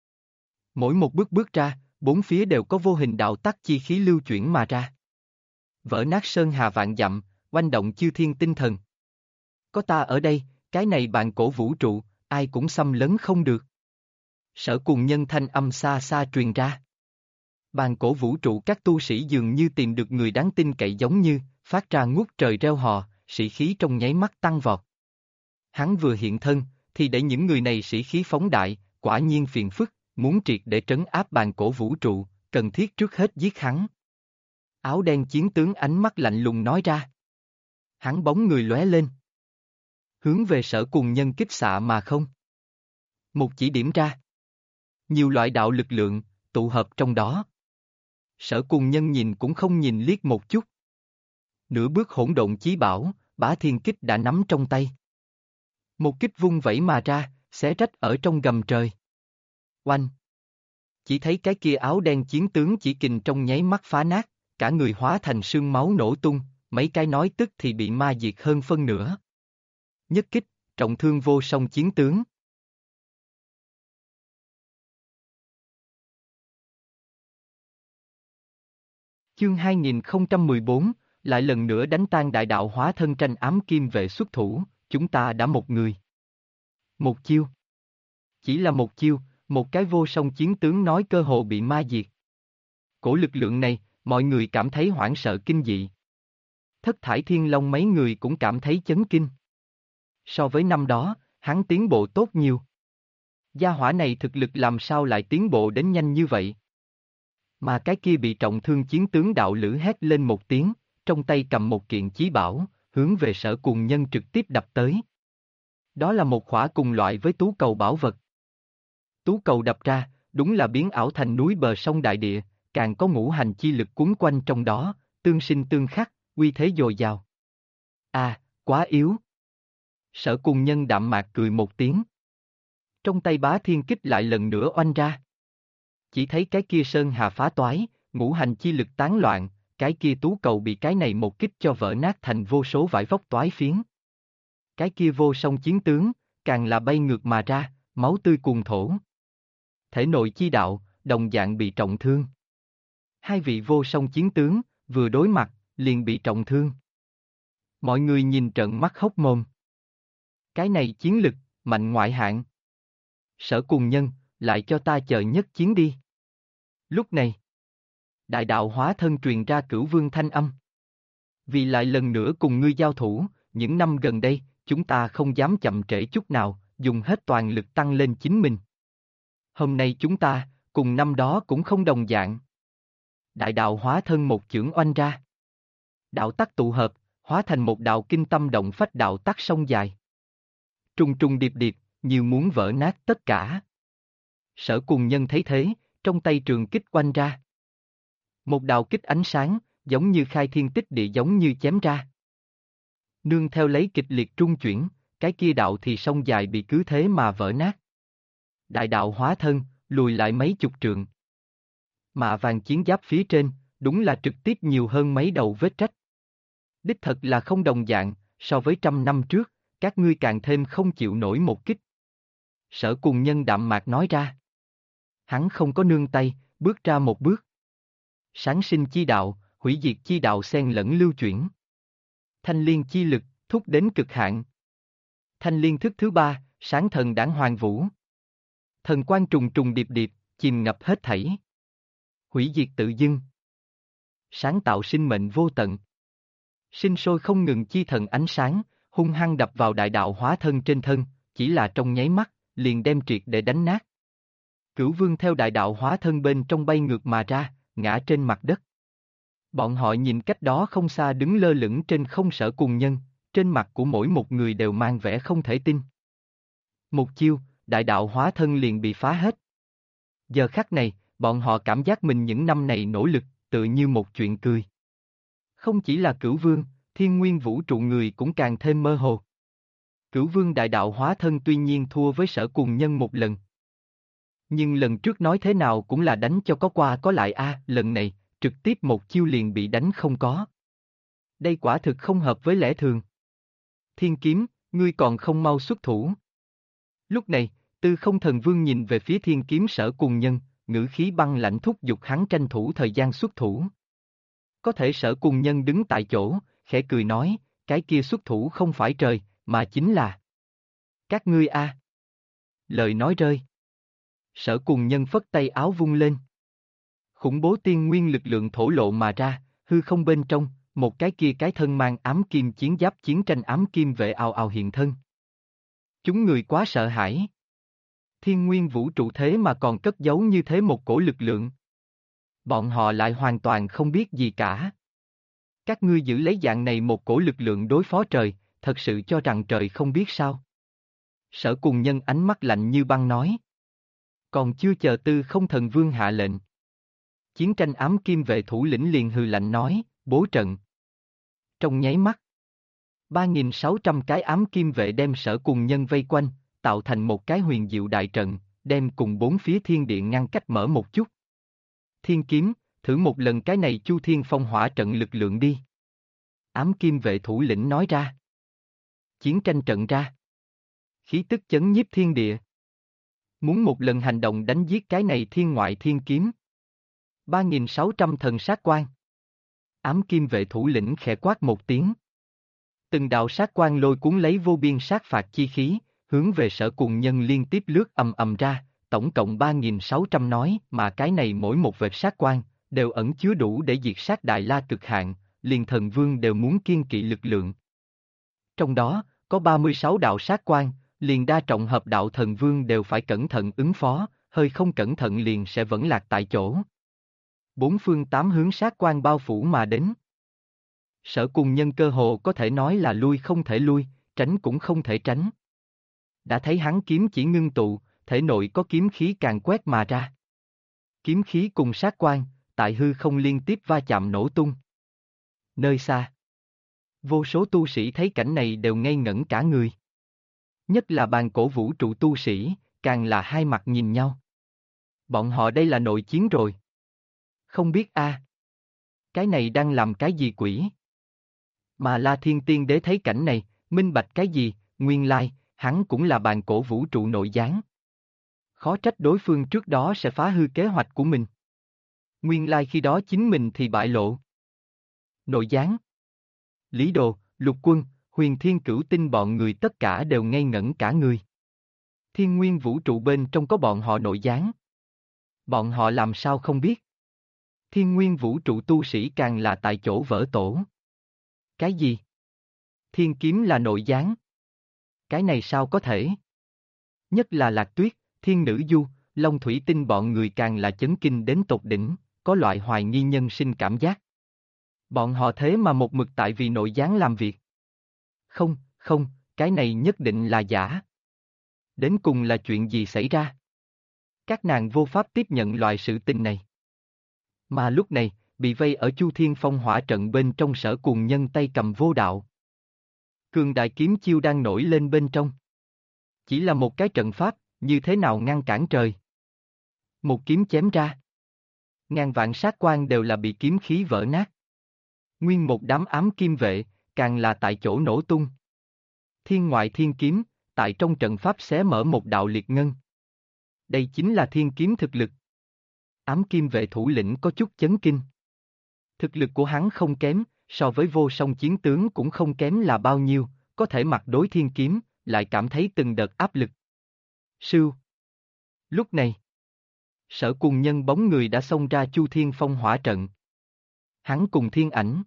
Mỗi một bước bước ra, bốn phía đều có vô hình đạo tắc chi khí lưu chuyển mà ra. Vỡ nát sơn hà vạn dặm, oanh động chư thiên tinh thần. Có ta ở đây, cái này bàn cổ vũ trụ, ai cũng xâm lấn không được. Sở Cùng Nhân thanh âm xa xa truyền ra. Bàn cổ vũ trụ các tu sĩ dường như tìm được người đáng tin cậy giống như, phát ra ngút trời reo hò, sĩ khí trong nháy mắt tăng vọt. Hắn vừa hiện thân, thì để những người này sĩ khí phóng đại, quả nhiên phiền phức, muốn triệt để trấn áp bàn cổ vũ trụ, cần thiết trước hết giết hắn. Áo đen chiến tướng ánh mắt lạnh lùng nói ra. Hắn bóng người lóe lên. Hướng về Sở Cùng Nhân kích xạ mà không. Một chỉ điểm ra. Nhiều loại đạo lực lượng, tụ hợp trong đó. Sở Cùng Nhân nhìn cũng không nhìn liếc một chút. Nửa bước hỗn độn chí bảo, Bá Thiên Kích đã nắm trong tay. Một kích vung vẩy mà ra, xé rách ở trong gầm trời. Oanh! Chỉ thấy cái kia áo đen chiến tướng chỉ kình trong nháy mắt phá nát, cả người hóa thành sương máu nổ tung, mấy cái nói tức thì bị ma diệt hơn phân nửa. Nhất kích, trọng thương vô song chiến tướng. Chương 2014, lại lần nữa đánh tan đại đạo hóa thân tranh ám kim vệ xuất thủ, chúng ta đã một người. Một chiêu. Chỉ là một chiêu, một cái vô song chiến tướng nói cơ hồ bị ma diệt. Cổ lực lượng này, mọi người cảm thấy hoảng sợ kinh dị. Thất Thải Thiên Long mấy người cũng cảm thấy chấn kinh. So với năm đó, hắn tiến bộ tốt nhiều. Gia hỏa này thực lực làm sao lại tiến bộ đến nhanh như vậy? Mà cái kia bị trọng thương chiến tướng đạo lữ hét lên một tiếng, trong tay cầm một kiện chí bảo, hướng về Sở Cùng Nhân trực tiếp đập tới. Đó là một khỏa cùng loại với tú cầu bảo vật. Tú cầu đập ra, đúng là biến ảo thành núi bờ sông đại địa, càng có ngũ hành chi lực cuốn quanh trong đó, tương sinh tương khắc, uy thế dồi dào. À, quá yếu. Sở Cùng Nhân đạm mạc cười một tiếng. Trong tay Bá Thiên Kích lại lần nữa oanh ra. Chỉ thấy cái kia sơn hà phá toái, ngũ hành chi lực tán loạn, cái kia tú cầu bị cái này một kích cho vỡ nát thành vô số vải vóc toái phiến. Cái kia vô song chiến tướng, càng là bay ngược mà ra, máu tươi cuồn thổ. Thể nội chi đạo, đồng dạng bị trọng thương. Hai vị vô song chiến tướng, vừa đối mặt, liền bị trọng thương. Mọi người nhìn trợn mắt hốc mồm. Cái này chiến lực, mạnh ngoại hạng. Sở Cùng Nhân, lại cho ta chờ nhất chiến đi. Lúc này, Đại đạo hóa thân truyền ra Cửu Vương thanh âm. Vì lại lần nữa cùng ngươi giao thủ, những năm gần đây, chúng ta không dám chậm trễ chút nào, dùng hết toàn lực tăng lên chính mình. Hôm nay chúng ta, cùng năm đó cũng không đồng dạng. Đại đạo hóa thân một chưởng oanh ra. Đạo tắc tụ hợp, hóa thành một đạo kinh tâm động phách đạo tắc sông dài. Trùng trùng điệp điệp, như muốn vỡ nát tất cả. Sở Cùng Nhân thấy thế, trong tay trường kích oanh ra. Một đạo kích ánh sáng, giống như khai thiên tích địa giống như chém ra. Nương theo lấy kịch liệt trung chuyển, cái kia đạo thì sông dài bị cứ thế mà vỡ nát. Đại đạo hóa thân, lùi lại mấy chục trượng. Mạ vàng chiến giáp phía trên, đúng là trực tiếp nhiều hơn mấy đầu vết rách. Đích thật là không đồng dạng, so với 100 năm trước, các ngươi càng thêm không chịu nổi một kích. Sở Cùng Nhân đạm mạc nói ra. Hắn không có nương tay, bước ra một bước. Sáng sinh chi đạo, hủy diệt chi đạo xen lẫn lưu chuyển. Thanh liên chi lực, thúc đến cực hạn. Thanh liên thức thứ 3, sáng thần đản hoàng vũ. Thần quang trùng trùng điệp điệp, chìm ngập hết thảy. Hủy diệt tự dưng. Sáng tạo sinh mệnh vô tận. Sinh sôi không ngừng chi thần ánh sáng, hung hăng đập vào đại đạo hóa thân trên thân, chỉ là trong nháy mắt, liền đem triệt để đánh nát. Cửu Vương theo đại đạo hóa thân bên trong bay ngược mà ra, ngã trên mặt đất. Bọn họ nhìn cách đó không xa đứng lơ lửng trên không Sở Cùng Nhân, trên mặt của mỗi một người đều mang vẻ không thể tin. Một chiêu, đại đạo hóa thân liền bị phá hết. Giờ khắc này, bọn họ cảm giác mình những năm này nỗ lực, tự như một chuyện cười. Không chỉ là Cửu Vương, thiên nguyên vũ trụ người cũng càng thêm mơ hồ. Cửu Vương đại đạo hóa thân tuy nhiên thua với Sở Cùng Nhân một lần. Nhưng lần trước nói thế nào cũng là đánh cho có qua có lại lần này, trực tiếp một chiêu liền bị đánh không có. Đây quả thực không hợp với lẽ thường. Thiên kiếm, ngươi còn không mau xuất thủ. Lúc này, Tư Không Thần Vương nhìn về phía thiên kiếm Sở Cùng Nhân, ngữ khí băng lạnh thúc giục hắn tranh thủ thời gian xuất thủ. Có thể Sở Cùng Nhân đứng tại chỗ, khẽ cười nói, cái kia xuất thủ không phải trời, mà chính là các ngươi Lời nói rơi. Sở Cùng Nhân phất tay áo vung lên. Khủng bố tiên nguyên lực lượng thổ lộ mà ra, hư không bên trong, một cái kia cái thân mang ám kim chiến giáp chiến tranh ám kim vệ ào ào hiện thân. Chúng người quá sợ hãi. Thiên nguyên vũ trụ thế mà còn cất giấu như thế một cổ lực lượng. Bọn họ lại hoàn toàn không biết gì cả. Các ngươi giữ lấy dạng này một cổ lực lượng đối phó trời, thật sự cho rằng trời không biết sao? Sở Cùng Nhân ánh mắt lạnh như băng nói. Còn chưa chờ Tư Không Thần Vương hạ lệnh. Chiến tranh ám kim vệ thủ lĩnh liền hừ lạnh nói, bố trận. Trong nháy mắt, 3.600 cái ám kim vệ đem Sở Cùng Nhân vây quanh, tạo thành một cái huyền diệu đại trận, đem cùng bốn phía thiên địa ngăn cách mở một chút. Thiên kiếm, thử một lần cái này Chu Thiên Phong hỏa trận lực lượng đi. Ám kim vệ thủ lĩnh nói ra. Chiến tranh trận ra. Khí tức chấn nhiếp thiên địa. Muốn một lần hành động đánh giết cái này thiên ngoại thiên kiếm. 3.600 thần sát quan. Ám kim vệ thủ lĩnh khẽ quát một tiếng. Từng đạo sát quan lôi cuốn lấy vô biên sát phạt chi khí, hướng về Sở Cùng Nhân liên tiếp lướt ầm ầm ra, tổng cộng 3.600 nói mà cái này mỗi một vệt sát quan, đều ẩn chứa đủ để diệt sát Đại La cực hạn, liền thần vương đều muốn kiên kỵ lực lượng. Trong đó, có 36 đạo sát quan, liền đa trọng hợp đạo thần vương đều phải cẩn thận ứng phó, hơi không cẩn thận liền sẽ vẫn lạc tại chỗ. Bốn phương tám hướng sát quan bao phủ mà đến. Sở Cùng Nhân cơ hồ có thể nói là lui không thể lui, tránh cũng không thể tránh. Đã thấy hắn kiếm chỉ ngưng tụ, thể nội có kiếm khí càng quét mà ra. Kiếm khí cùng sát quan, tại hư không liên tiếp va chạm nổ tung. Nơi xa, vô số tu sĩ thấy cảnh này đều ngây ngẩn cả người. Nhất là bàn cổ vũ trụ tu sĩ, càng là hai mặt nhìn nhau. Bọn họ đây là nội chiến rồi. Không biết cái này đang làm cái gì quỷ? Mà La Thiên Tiên Đế thấy cảnh này, minh bạch cái gì, nguyên lai, hắn cũng là bàn cổ vũ trụ nội gián. Khó trách đối phương trước đó sẽ phá hư kế hoạch của mình. Nguyên lai khi đó chính mình thì bại lộ. Nội gián. Lý Đồ, Lục Quân, Huyền Thiên Cửu Tinh bọn người tất cả đều ngây ngẩn cả người. Thiên nguyên vũ trụ bên trong có bọn họ nội gián. Bọn họ làm sao không biết? Thiên nguyên vũ trụ tu sĩ càng là tại chỗ vỡ tổ. Cái gì? Thiên kiếm là nội gián? Cái này sao có thể? Nhất là Lạc Tuyết, Thiên Nữ Du, Long Thủy Tinh bọn người càng là chấn kinh đến tột đỉnh, có loại hoài nghi nhân sinh cảm giác. Bọn họ thế mà một mực tại vì nội gián làm việc. Không, không, cái này nhất định là giả. Đến cùng là chuyện gì xảy ra? Các nàng vô pháp tiếp nhận loại sự tình này. Mà lúc này, bị vây ở Chu Thiên Phong hỏa trận bên trong Sở Cuồng Nhân tay cầm vô đạo. Cường đại kiếm chiêu đang nổi lên bên trong. Chỉ là một cái trận pháp, như thế nào ngăn cản trời? Một kiếm chém ra. Ngàn vạn sát quan đều là bị kiếm khí vỡ nát. Nguyên một đám ám kim vệ, càng là tại chỗ nổ tung. Thiên ngoại thiên kiếm, tại trong trận pháp xé mở một đạo liệt ngân. Đây chính là thiên kiếm thực lực. Ám kim vệ thủ lĩnh có chút chấn kinh. Thực lực của hắn không kém, so với vô song chiến tướng cũng không kém là bao nhiêu, có thể mặt đối thiên kiếm, lại cảm thấy từng đợt áp lực. Sưu. Lúc này, Sở Cuồng Nhân bóng người đã xông ra Chu Thiên Phong hỏa trận. Hắn cùng Thiên Ảnh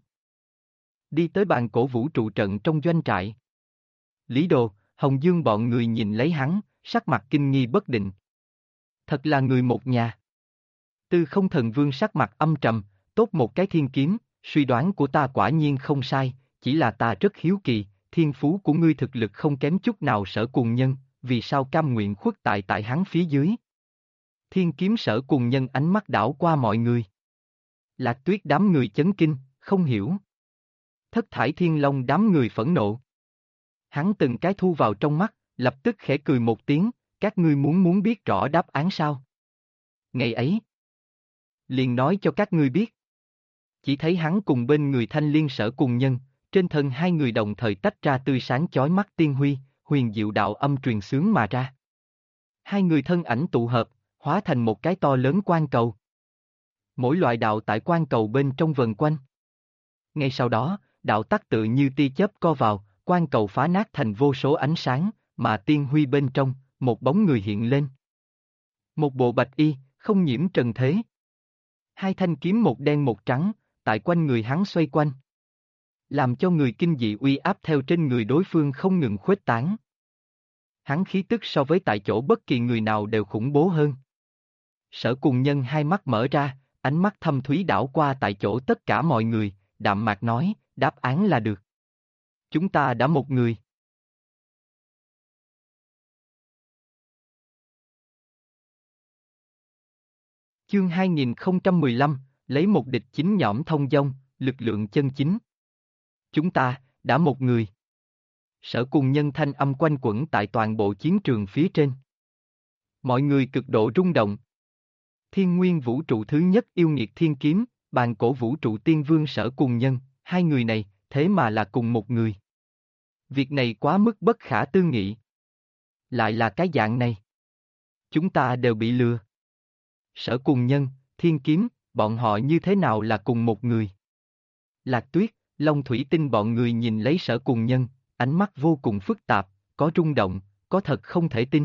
đi tới bàn cổ vũ trụ trận trong doanh trại. Lý Đồ, Hồng Dương bọn người nhìn lấy hắn, sắc mặt kinh nghi bất định. Thật là người một nhà. Tư Không Thần Vương sắc mặt âm trầm, tốt một cái thiên kiếm, suy đoán của ta quả nhiên không sai, chỉ là ta rất hiếu kỳ, thiên phú của ngươi thực lực không kém chút nào Sở Cuồng Nhân, vì sao cam nguyện khuất tại hắn phía dưới. Thiên kiếm Sở Cuồng Nhân ánh mắt đảo qua mọi người. Lạc Tuyết đám người chấn kinh, không hiểu. Thất Thải Thiên Long đám người phẫn nộ. Hắn từng cái thu vào trong mắt, lập tức khẽ cười một tiếng, các ngươi muốn biết rõ đáp án sao? Ngày ấy, liền nói cho các ngươi biết. Chỉ thấy hắn cùng bên người Thanh Liên Sở Cuồng Nhân, trên thân hai người đồng thời tách ra tươi sáng chói mắt tiên huy, huyền diệu đạo âm truyền xướng mà ra. Hai người thân ảnh tụ hợp, hóa thành một cái to lớn quan cầu. Mỗi loại đạo tại quan cầu bên trong vần quanh. Ngay sau đó, đạo tắc tự như tia chớp co vào, quan cầu phá nát thành vô số ánh sáng, mà tiên huy bên trong, một bóng người hiện lên. Một bộ bạch y, không nhiễm trần thế. Hai thanh kiếm một đen một trắng, tại quanh người hắn xoay quanh. Làm cho người kinh dị uy áp theo trên người đối phương không ngừng khuếch tán. Hắn khí tức so với tại chỗ bất kỳ người nào đều khủng bố hơn. Sở Cuồng Nhân hai mắt mở ra, ánh mắt thâm thúy đảo qua tại chỗ tất cả mọi người, đạm mạc nói, đáp án là được. Chúng ta đã một người. Chương 2015, lấy một địch chính nhõm thông dong, lực lượng chân chính. Chúng ta, đã một người. Sở Cuồng Nhân thanh âm quanh quẩn tại toàn bộ chiến trường phía trên. Mọi người cực độ rung động. Thiên nguyên vũ trụ thứ nhất yêu nghiệt thiên kiếm, bàn cổ vũ trụ tiên vương Sở Cuồng Nhân, hai người này, thế mà là cùng một người. Việc này quá mức bất khả tư nghị. Lại là cái dạng này. Chúng ta đều bị lừa. Sở Cuồng Nhân, thiên kiếm, bọn họ như thế nào là cùng một người? Lạc Tuyết, Long Thủy Tinh bọn người nhìn lấy Sở Cuồng Nhân, ánh mắt vô cùng phức tạp, có rung động, có thật không thể tin.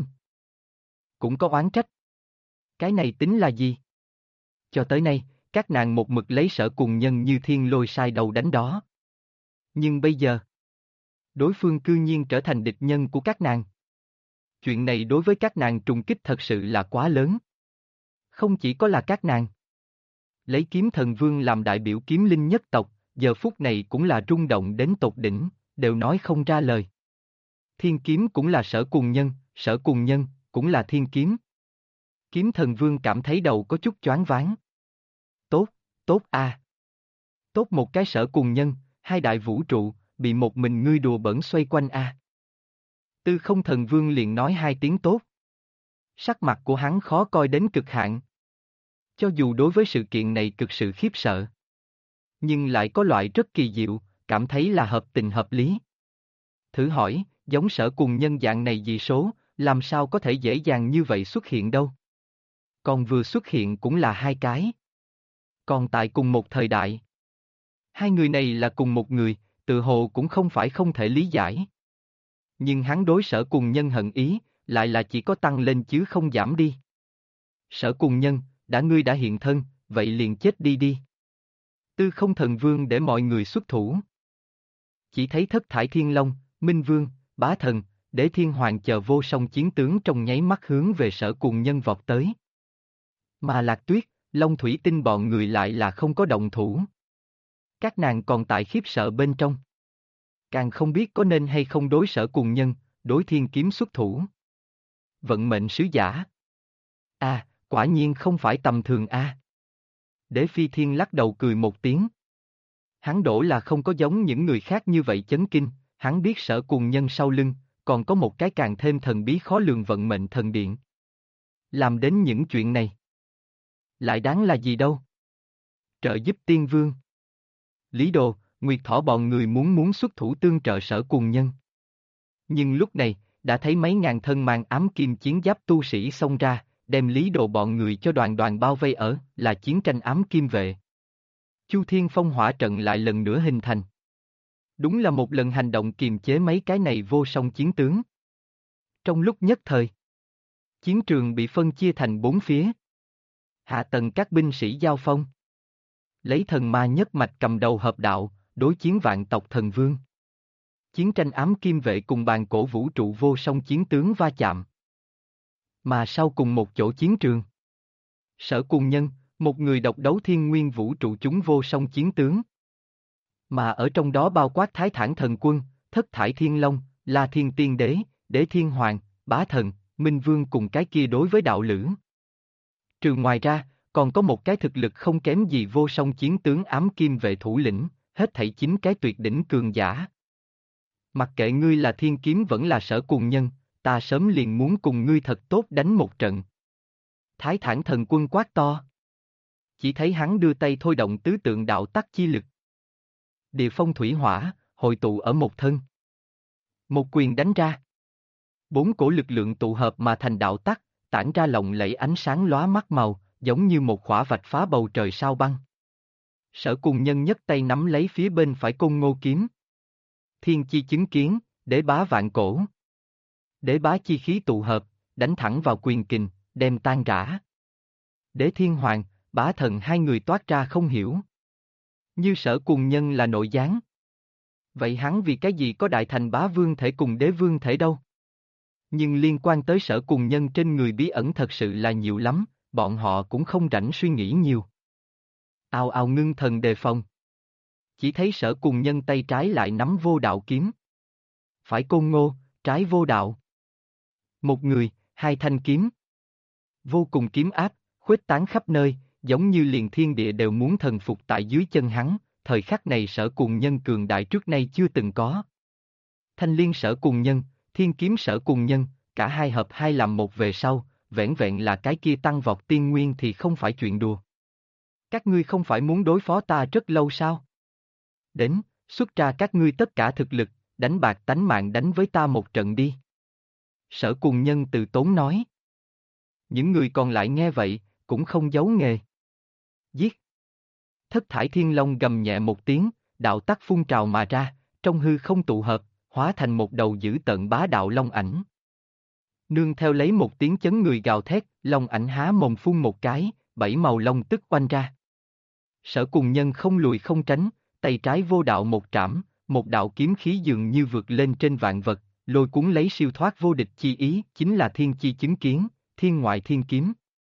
Cũng có oán trách. Cái này tính là gì? Cho tới nay, các nàng một mực lấy Sở Cuồng Nhân như thiên lôi sai đầu đánh đó. Nhưng bây giờ, đối phương cư nhiên trở thành địch nhân của các nàng. Chuyện này đối với các nàng trùng kích thật sự là quá lớn. Không chỉ có là các nàng. Lấy Kiếm Thần Vương làm đại biểu kiếm linh nhất tộc, giờ phút này cũng là rung động đến tột đỉnh, đều nói không ra lời. Thiên kiếm cũng là Sở Cuồng Nhân, Sở Cuồng Nhân cũng là thiên kiếm. Kiếm Thần Vương cảm thấy đầu có chút choáng váng. Tốt, tốt a. Tốt một cái Sở Cuồng Nhân, hai đại vũ trụ, bị một mình ngươi đùa bẩn xoay quanh a. Tư Không Thần Vương liền nói hai tiếng tốt. Sắc mặt của hắn khó coi đến cực hạn. Cho dù đối với sự kiện này cực sự khiếp sợ, nhưng lại có loại rất kỳ diệu, cảm thấy là hợp tình hợp lý. Thử hỏi, giống Sở Cuồng Nhân dạng này dị số, làm sao có thể dễ dàng như vậy xuất hiện đâu? Còn vừa xuất hiện cũng là hai cái. Còn tại cùng một thời đại. Hai người này là cùng một người, tự hồ cũng không phải không thể lý giải. Nhưng hắn đối Sở Cuồng Nhân hận ý, lại là chỉ có tăng lên chứ không giảm đi. Sở Cuồng Nhân, đã ngươi đã hiện thân, vậy liền chết đi đi. Tư không thần vương để mọi người xuất thủ. Chỉ thấy thất thải thiên long, minh vương, bá thần, đế thiên hoàng chờ vô song chiến tướng trong nháy mắt hướng về Sở Cuồng Nhân vọt tới. Mà Lạc Tuyết, Long Thủy Tinh bọn người lại là không có động thủ. Các nàng còn tại khiếp sợ bên trong. Càng không biết có nên hay không đối Sở Cuồng Nhân, đối thiên kiếm xuất thủ. Vận mệnh sứ giả. Quả nhiên không phải tầm thường Đế Phi Thiên lắc đầu cười một tiếng. Hắn đổ là không có giống những người khác như vậy chấn kinh, hắn biết Sở Cuồng Nhân sau lưng, còn có một cái càng thêm thần bí khó lường vận mệnh thần điện. Làm đến những chuyện này. Lại đáng là gì đâu? Trợ giúp tiên vương. Lý Đồ, Nguyệt Thỏ bọn người muốn xuất thủ tương trợ Sở Cuồng Nhân. Nhưng lúc này, đã thấy mấy ngàn thân mang ám kim chiến giáp tu sĩ xông ra, đem Lý Đồ bọn người cho đoàn đoàn bao vây ở, là chiến tranh ám kim vệ. Chu Thiên Phong hỏa trận lại lần nữa hình thành. Đúng là một lần hành động kiềm chế mấy cái này vô song chiến tướng. Trong lúc nhất thời, chiến trường bị phân chia thành 4 phía. Hạ tầng các binh sĩ giao phong. Lấy thần ma nhất mạch cầm đầu hợp đạo, đối chiến vạn tộc thần vương. Chiến tranh ám kim vệ cùng bàn cổ vũ trụ vô song chiến tướng va chạm. Mà sau cùng một chỗ chiến trường, Sở Cuồng Nhân, một người độc đấu thiên nguyên vũ trụ chúng vô song chiến tướng. Mà ở trong đó bao quát Thái Thản Thần Quân, Thất Thải Thiên Long, La Thiên Tiên Đế, Đế Thiên Hoàng, Bá Thần, Minh Vương cùng cái kia đối với đạo lữ. Trừ ngoài ra, còn có một cái thực lực không kém gì vô song chiến tướng ám kim vệ thủ lĩnh, hết thảy 9 cái tuyệt đỉnh cường giả. Mặc kệ ngươi là thiên kiếm vẫn là Sở Cuồng Nhân, ta sớm liền muốn cùng ngươi thật tốt đánh một trận. Thái Thản Thần Quân quát to. Chỉ thấy hắn đưa tay thôi động tứ tượng đạo tắc chi lực. Địa phong thủy hỏa, hội tụ ở một thân. Một quyền đánh ra. 4 cổ lực lượng tụ hợp mà thành đạo tắc, tản ra lộng lẫy ánh sáng lóa mắt màu, giống như một khỏa vạch phá bầu trời sao băng. Sở Cuồng Nhân nhấc tay nắm lấy phía bên phải Côn Ngô kiếm. Thiên chi chứng kiến, đế bá vạn cổ. Đế bá chi khí tụ hợp, đánh thẳng vào quyền kình, đem tan rã. Đế Thiên Hoàng, Bá Thần hai người toát ra không hiểu. Như Sở Cuồng Nhân là nội gián. Vậy hắn vì cái gì có đại thành bá vương thể cùng đế vương thể đâu? Nhưng liên quan tới Sở Cuồng Nhân trên người bí ẩn thật sự là nhiều lắm, bọn họ cũng không rảnh suy nghĩ nhiều. Ào ào ngưng thần đề phòng. Chỉ thấy Sở Cuồng Nhân tay trái lại nắm vô đạo kiếm. Phải Côn Ngô, trái vô đạo. Một người, hai thanh kiếm. Vô cùng kiếm áp, khuếch tán khắp nơi, giống như liền thiên địa đều muốn thần phục tại dưới chân hắn, thời khắc này Sở Cuồng Nhân cường đại trước nay chưa từng có. Thanh liên Sở Cuồng Nhân, thiên kiếm Sở Cuồng Nhân, cả hai hợp hai làm một về sau, vẻn vẹn là cái kia tăng vọt tiên nguyên thì không phải chuyện đùa. Các ngươi không phải muốn đối phó ta rất lâu sao? Đến, xuất ra các ngươi tất cả thực lực, đánh bạc tánh mạng đánh với ta một trận đi. Sở Cuồng Nhân từ tốn nói. Những người còn lại nghe vậy, cũng không giấu nghề. Giết! Thất thải thiên long gầm nhẹ một tiếng, đạo tắc phun trào mà ra, trong hư không tụ hợp, hóa thành một đầu dữ tợn bá đạo long ảnh. Nương theo lấy một tiếng chấn người gào thét, long ảnh há mồm phun một cái, 7 màu long tức oanh ra. Sở Cuồng Nhân không lùi không tránh, tay trái vô đạo một trảm, một đạo kiếm khí dường như vượt lên trên vạn vật, lôi cuốn lấy siêu thoát vô địch chi ý, chính là thiên chi chứng kiến, thiên ngoại thiên kiếm.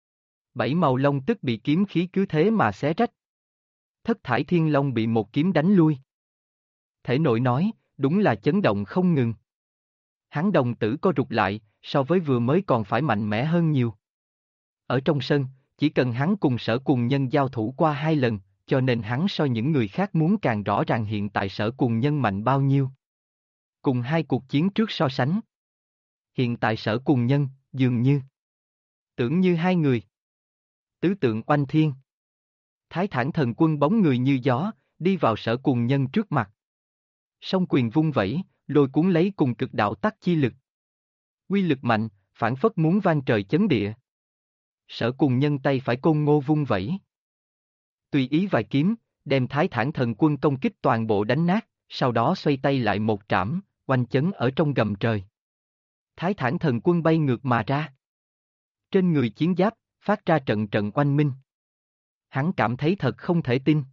7 màu long tức bị kiếm khí cứ thế mà xé rách. Thất thải thiên long bị một kiếm đánh lui. Thể nội nói, đúng là chấn động không ngừng. Hắn đồng tử co rụt lại, so với vừa mới còn phải mạnh mẽ hơn nhiều. Ở trong sân, chỉ cần hắn cùng Sở Cuồng Nhân giao thủ qua 2 lần, cho nên hắn so những người khác muốn càng rõ ràng hiện tại Sở Cuồng Nhân mạnh bao nhiêu. Cùng 2 cuộc chiến trước so sánh. Hiện tại Sở Cuồng Nhân, dường như tưởng như 2 người. Tứ tượng oanh thiên. Thái Thản Thần Quân bóng người như gió, đi vào Sở Cuồng Nhân trước mặt. Song quyền vung vẩy, lôi cuốn lấy cùng cực đạo tắc chi lực. Quy lực mạnh, phản phất muốn vang trời chấn địa. Sở Cuồng Nhân tay phải Côn Ngô vung vẩy. Tùy ý vài kiếm, đem Thái Thản Thần Quân công kích toàn bộ đánh nát, sau đó xoay tay lại một trảm, oanh chấn ở trong gầm trời. Thái Thản Thần Quân bay ngược mà ra. Trên người chiến giáp, phát ra trận trận oanh minh. Hắn cảm thấy thật không thể tin.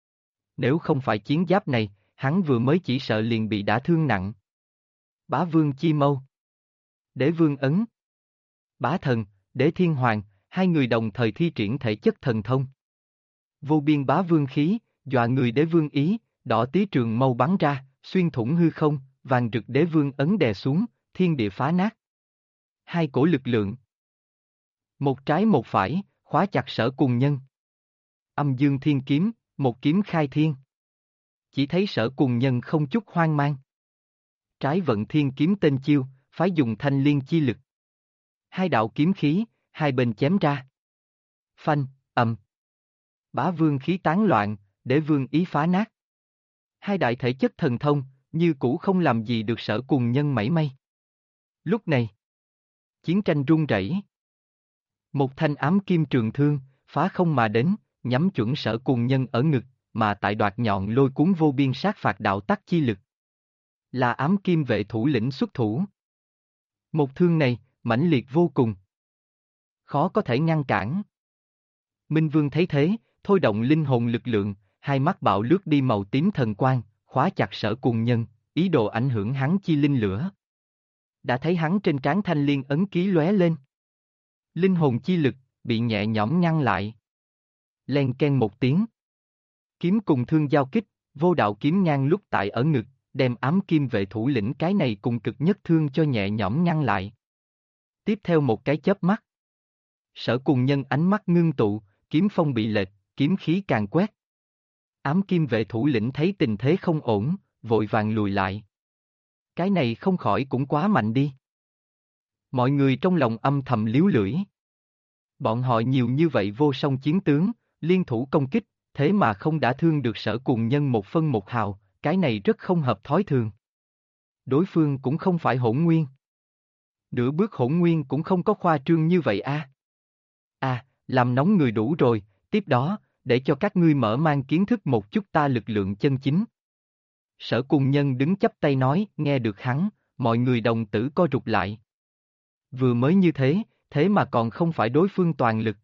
Nếu không phải chiến giáp này, hắn vừa mới chỉ sợ liền bị đả thương nặng. Bá vương chi mâu. Đế vương ấn. Bá thần, đế thiên hoàng, hai người đồng thời thi triển thể chất thần thông. Vô biên bá vương khí, dọa người đế vương ý, đỏ tí trường mâu bắn ra, xuyên thủng hư không, vàng rực đế vương ấn đè xuống, thiên địa phá nát. Hai cổ lực lượng. Một trái một phải, khóa chặt Sở Cùng Nhân. Âm dương thiên kiếm, một kiếm khai thiên. Chỉ thấy Sở Cùng Nhân không chút hoang mang. Trái vận thiên kiếm tên chiêu, phái dùng thanh liên chi lực. Hai đạo kiếm khí, hai bên chém ra. Phanh, ầm. Bá vương khí tán loạn, đế vương ý phá nát. Hai đại thể chất thần thông, như cũ không làm gì được Sở Cùng Nhân mảy may. Lúc này, chiến tranh rung rẩy. Một thanh ám kim trường thương, phá không mà đến, nhắm chuẩn Sở Cùng Nhân ở ngực, mà tại đoạt nhọn lôi cuốn vô biên sát phạt đạo tắc chi lực. Là ám kim vệ thủ lĩnh xuất thủ. Một thương này, mãnh liệt vô cùng. Khó có thể ngăn cản. Minh Vương thấy thế, thôi động linh hồn lực lượng, hai mắt bạo lướt đi màu tím thần quang, khóa chặt Sở Cùng Nhân, ý đồ ảnh hưởng hắn chi linh lửa. Đã thấy hắn trên trán thanh liên ấn ký lóe lên. Linh hồn chi lực, bị nhẹ nhõm ngăn lại. Len ken một tiếng. Kiếm cùng thương giao kích, vô đạo kiếm ngang lúc tại ở ngực, đem ám kim vệ thủ lĩnh cái này cùng cực nhất thương cho nhẹ nhõm ngăn lại. Tiếp theo một cái chớp mắt. Sở Cùng Nhân ánh mắt ngưng tụ, kiếm phong bị lệch, kiếm khí càng quét. Ám kim vệ thủ lĩnh thấy tình thế không ổn, vội vàng lùi lại. Cái này không khỏi cũng quá mạnh đi. Mọi người trong lòng âm thầm liếu lưỡi. Bọn họ nhiều như vậy vô song chiến tướng, liên thủ công kích, thế mà không đã thương được Sở Cùng Nhân một phân một hào, cái này rất không hợp thói thường. Đối phương cũng không phải hỗn nguyên. Nửa bước hỗn nguyên cũng không có khoa trương như vậy a. Làm nóng người đủ rồi, tiếp đó, để cho các ngươi mở mang kiến thức một chút ta lực lượng chân chính. Sở Cùng Nhân đứng chắp tay nói, nghe được hắn, mọi người đồng tử co rụt lại. Vừa mới như thế, thế mà còn không phải đối phương toàn lực.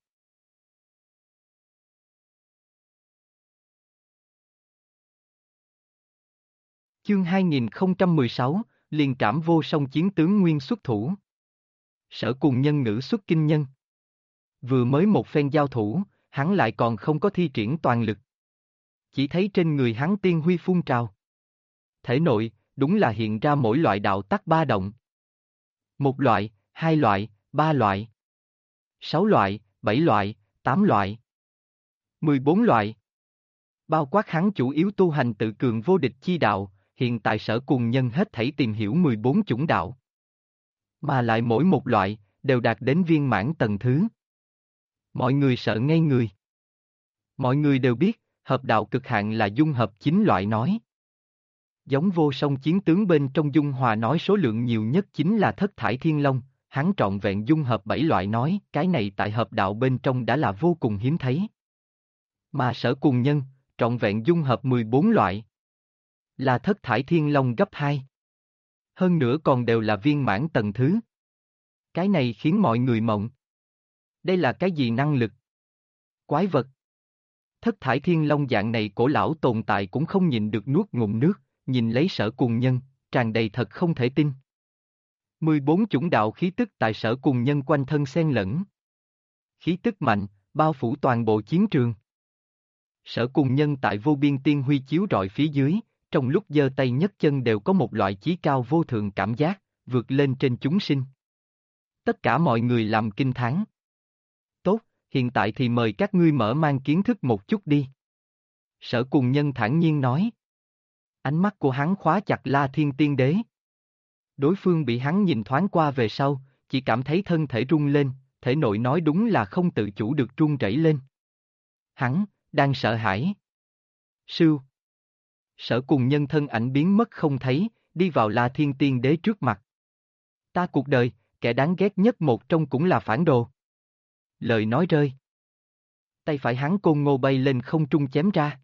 Chương 2016, liền trảm vô song chiến tướng nguyên xuất thủ. Sở Cùng Nhân ngữ xuất kinh nhân. Vừa mới một phen giao thủ, hắn lại còn không có thi triển toàn lực. Chỉ thấy trên người hắn tiên huy phun trào. Thể nội, đúng là hiện ra mỗi loại đạo tắc ba động. Một loại, hai loại, ba loại. 6 loại, 7 loại, 8 loại. 14 loại. Bao quát hắn chủ yếu tu hành tự cường vô địch chi đạo, hiện tại Sở Cùng Nhân hết thảy tìm hiểu 14 chủng đạo. Mà lại mỗi một loại, đều đạt đến viên mãn tầng thứ. Mọi người sợ ngây người. Mọi người đều biết, hợp đạo cực hạn là dung hợp 9 loại nói. Giống vô song chiến tướng bên trong dung hòa nói số lượng nhiều nhất chính là Thất Thải Thiên Long, hắn trọn vẹn dung hợp 7 loại nói, cái này tại hợp đạo bên trong đã là vô cùng hiếm thấy. Mà Sở Cùng Nhân, trọn vẹn dung hợp 14 loại. Là Thất Thải Thiên Long gấp 2. Hơn nữa còn đều là viên mãn tầng thứ. Cái này khiến mọi người mộng. Đây là cái gì năng lực? Quái vật. Thất Thải Thiên Long dạng này cổ lão tồn tại cũng không nhìn được nuốt ngụm nước, nhìn lấy Sở Cùng Nhân, tràn đầy thật không thể tin. 14 chủng đạo khí tức tại Sở Cùng Nhân quanh thân xen lẫn. Khí tức mạnh, bao phủ toàn bộ chiến trường. Sở Cùng Nhân tại vô biên tiên huy chiếu rọi phía dưới, trong lúc giơ tay nhấc chân đều có một loại chí cao vô thượng cảm giác, vượt lên trên chúng sinh. Tất cả mọi người làm kinh thán. Tốt, hiện tại thì mời các ngươi mở mang kiến thức một chút đi. Sở Cùng Nhân thản nhiên nói. Ánh mắt của hắn khóa chặt La Thiên Tiên Đế. Đối phương bị hắn nhìn thoáng qua về sau, chỉ cảm thấy thân thể rung lên, thể nội nói đúng là không tự chủ được run rẩy lên. Hắn, đang sợ hãi. Sưu. Sở Cùng Nhân thân ảnh biến mất không thấy, đi vào La Thiên Tiên Đế trước mặt. Ta cuộc đời, kẻ đáng ghét nhất một trong cũng là phản đồ. Lời nói rơi. Tay phải hắn côn ngô bay lên không trung chém ra.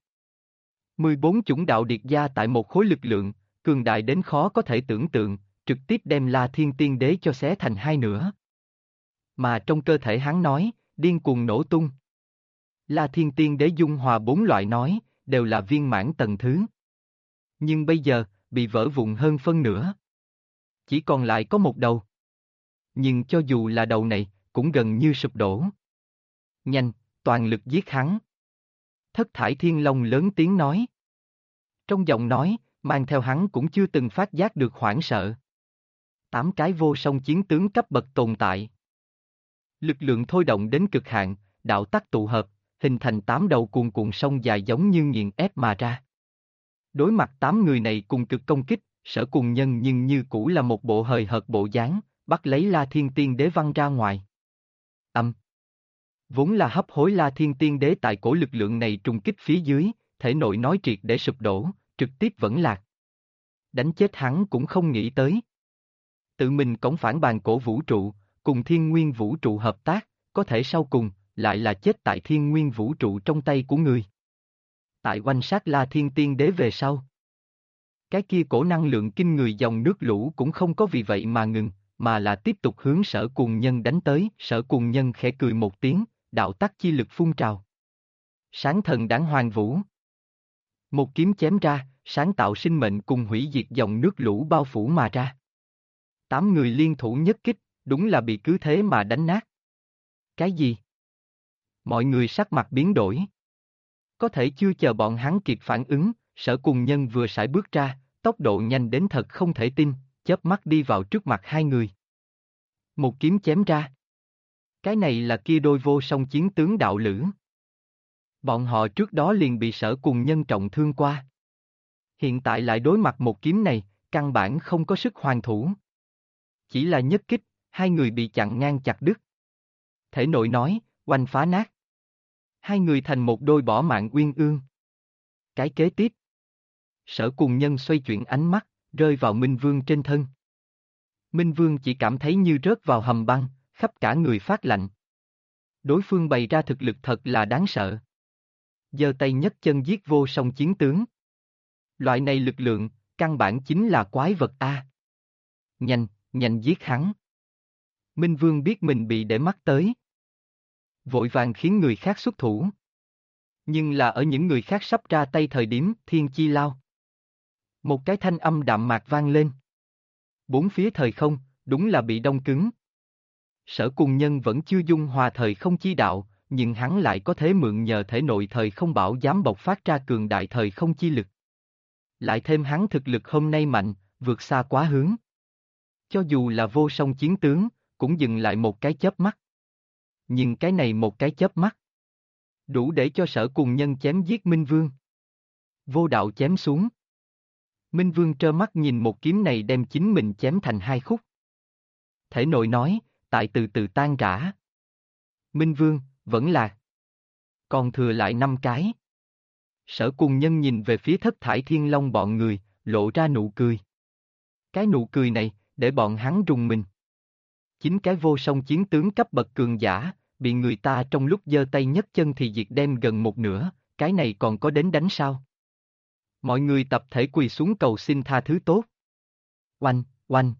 14 chủng đạo điệt gia tại một khối lực lượng, cường đại đến khó có thể tưởng tượng, trực tiếp đem La Thiên Tiên Đế cho xé thành hai nửa. Mà trong cơ thể hắn nói, điên cuồng nổ tung. La Thiên Tiên Đế dung hòa bốn loại nói, đều là viên mãn tầng thứ. Nhưng bây giờ, bị vỡ vụn hơn phân nửa. Chỉ còn lại có một đầu. Nhưng cho dù là đầu này, cũng gần như sụp đổ. Nhanh, toàn lực giết hắn. Thất thải thiên long lớn tiếng nói. Trong giọng nói, mang theo hắn cũng chưa từng phát giác được hoảng sợ. 8 cái vô song chiến tướng cấp bậc tồn tại. Lực lượng thôi động đến cực hạn, đạo tắc tụ hợp, hình thành 8 đầu cuồn cuộn sông dài giống như nghiền ép mà ra. Đối mặt 8 người này cùng cực công kích, Sở Cùng Nhân nhưng như cũ là một bộ hời hợt bộ dáng, bắt lấy La Thiên Tiên Đế văng ra ngoài. Vốn là hấp hối La Thiên Tiên Đế tại cổ lực lượng này trùng kích phía dưới, thể nội nói triệt để sụp đổ, trực tiếp vẫn lạc. Đánh chết hắn cũng không nghĩ tới. Tự mình cõng phản bàn cổ vũ trụ, cùng thiên nguyên vũ trụ hợp tác, có thể sau cùng, lại là chết tại thiên nguyên vũ trụ trong tay của người. Tại oanh sát La Thiên Tiên Đế về sau. Cái kia cổ năng lượng kinh người dòng nước lũ cũng không có vì vậy mà ngừng, mà là tiếp tục hướng Sở Cuồng Nhân đánh tới. Sở Cuồng Nhân khẽ cười một tiếng, đạo tắc chi lực phun trào. Sáng thần đáng hoàng vũ. Một kiếm chém ra, sáng tạo sinh mệnh cùng hủy diệt dòng nước lũ bao phủ mà ra. 8 người liên thủ nhất kích, đúng là bị cứ thế mà đánh nát. Cái gì? Mọi người sắc mặt biến đổi. Có thể chưa chờ bọn hắn kịp phản ứng, Sở Cùng Nhân vừa sải bước ra, tốc độ nhanh đến thật không thể tin, chớp mắt đi vào trước mặt hai người. Một kiếm chém ra. Cái này là kia đôi vô song chiến tướng đạo lữ. Bọn họ trước đó liền bị Sở Cùng Nhân trọng thương qua. Hiện tại lại đối mặt một kiếm này, căn bản không có sức hoàn thủ. Chỉ là nhất kích, hai người bị chặn ngang chặt đứt. Thể nội nói, oanh phá nát. Hai người thành một đôi bỏ mạng uyên ương. Cái kế tiếp. Sở Cùng Nhân xoay chuyển ánh mắt, rơi vào Minh Vương trên thân. Minh Vương chỉ cảm thấy như rớt vào hầm băng, khắp cả người phát lạnh. Đối phương bày ra thực lực thật là đáng sợ. Giơ tay nhấc chân giết vô song chiến tướng. Loại này lực lượng, căn bản chính là quái vật A. Nhanh, nhanh giết hắn. Minh Vương biết mình bị để mắt tới. Vội vàng khiến người khác xuất thủ. Nhưng là ở những người khác sắp ra tay thời điểm thiên chi lao. Một cái thanh âm đạm mạc vang lên. Bốn phía thời không, đúng là bị đông cứng. Sở Cùng Nhân vẫn chưa dung hòa thời không chi đạo, nhưng hắn lại có thể mượn nhờ thể nội thời không bảo dám bộc phát ra cường đại thời không chi lực. Lại thêm hắn thực lực hôm nay mạnh, vượt xa quá hướng. Cho dù là vô song chiến tướng, cũng dừng lại một cái chớp mắt. Nhưng cái này một cái chớp mắt, đủ để cho Sở Cùng Nhân chém giết Minh Vương. Vô đạo chém xuống. Minh Vương trơ mắt nhìn một kiếm này đem chính mình chém thành hai khúc. Thể nội nói, tại từ từ tan rã. Minh Vương, vẫn là. Còn thừa lại 5 cái. Sở Cùng Nhân nhìn về phía Thất Thải Thiên Long bọn người, lộ ra nụ cười. Cái nụ cười này, để bọn hắn rùng mình. 9 cái vô song chiến tướng cấp bậc cường giả, bị người ta trong lúc giơ tay nhấc chân thì diệt đem gần một nửa, cái này còn có đến đánh sao? Mọi người tập thể quỳ xuống cầu xin tha thứ tốt. Oanh, oanh.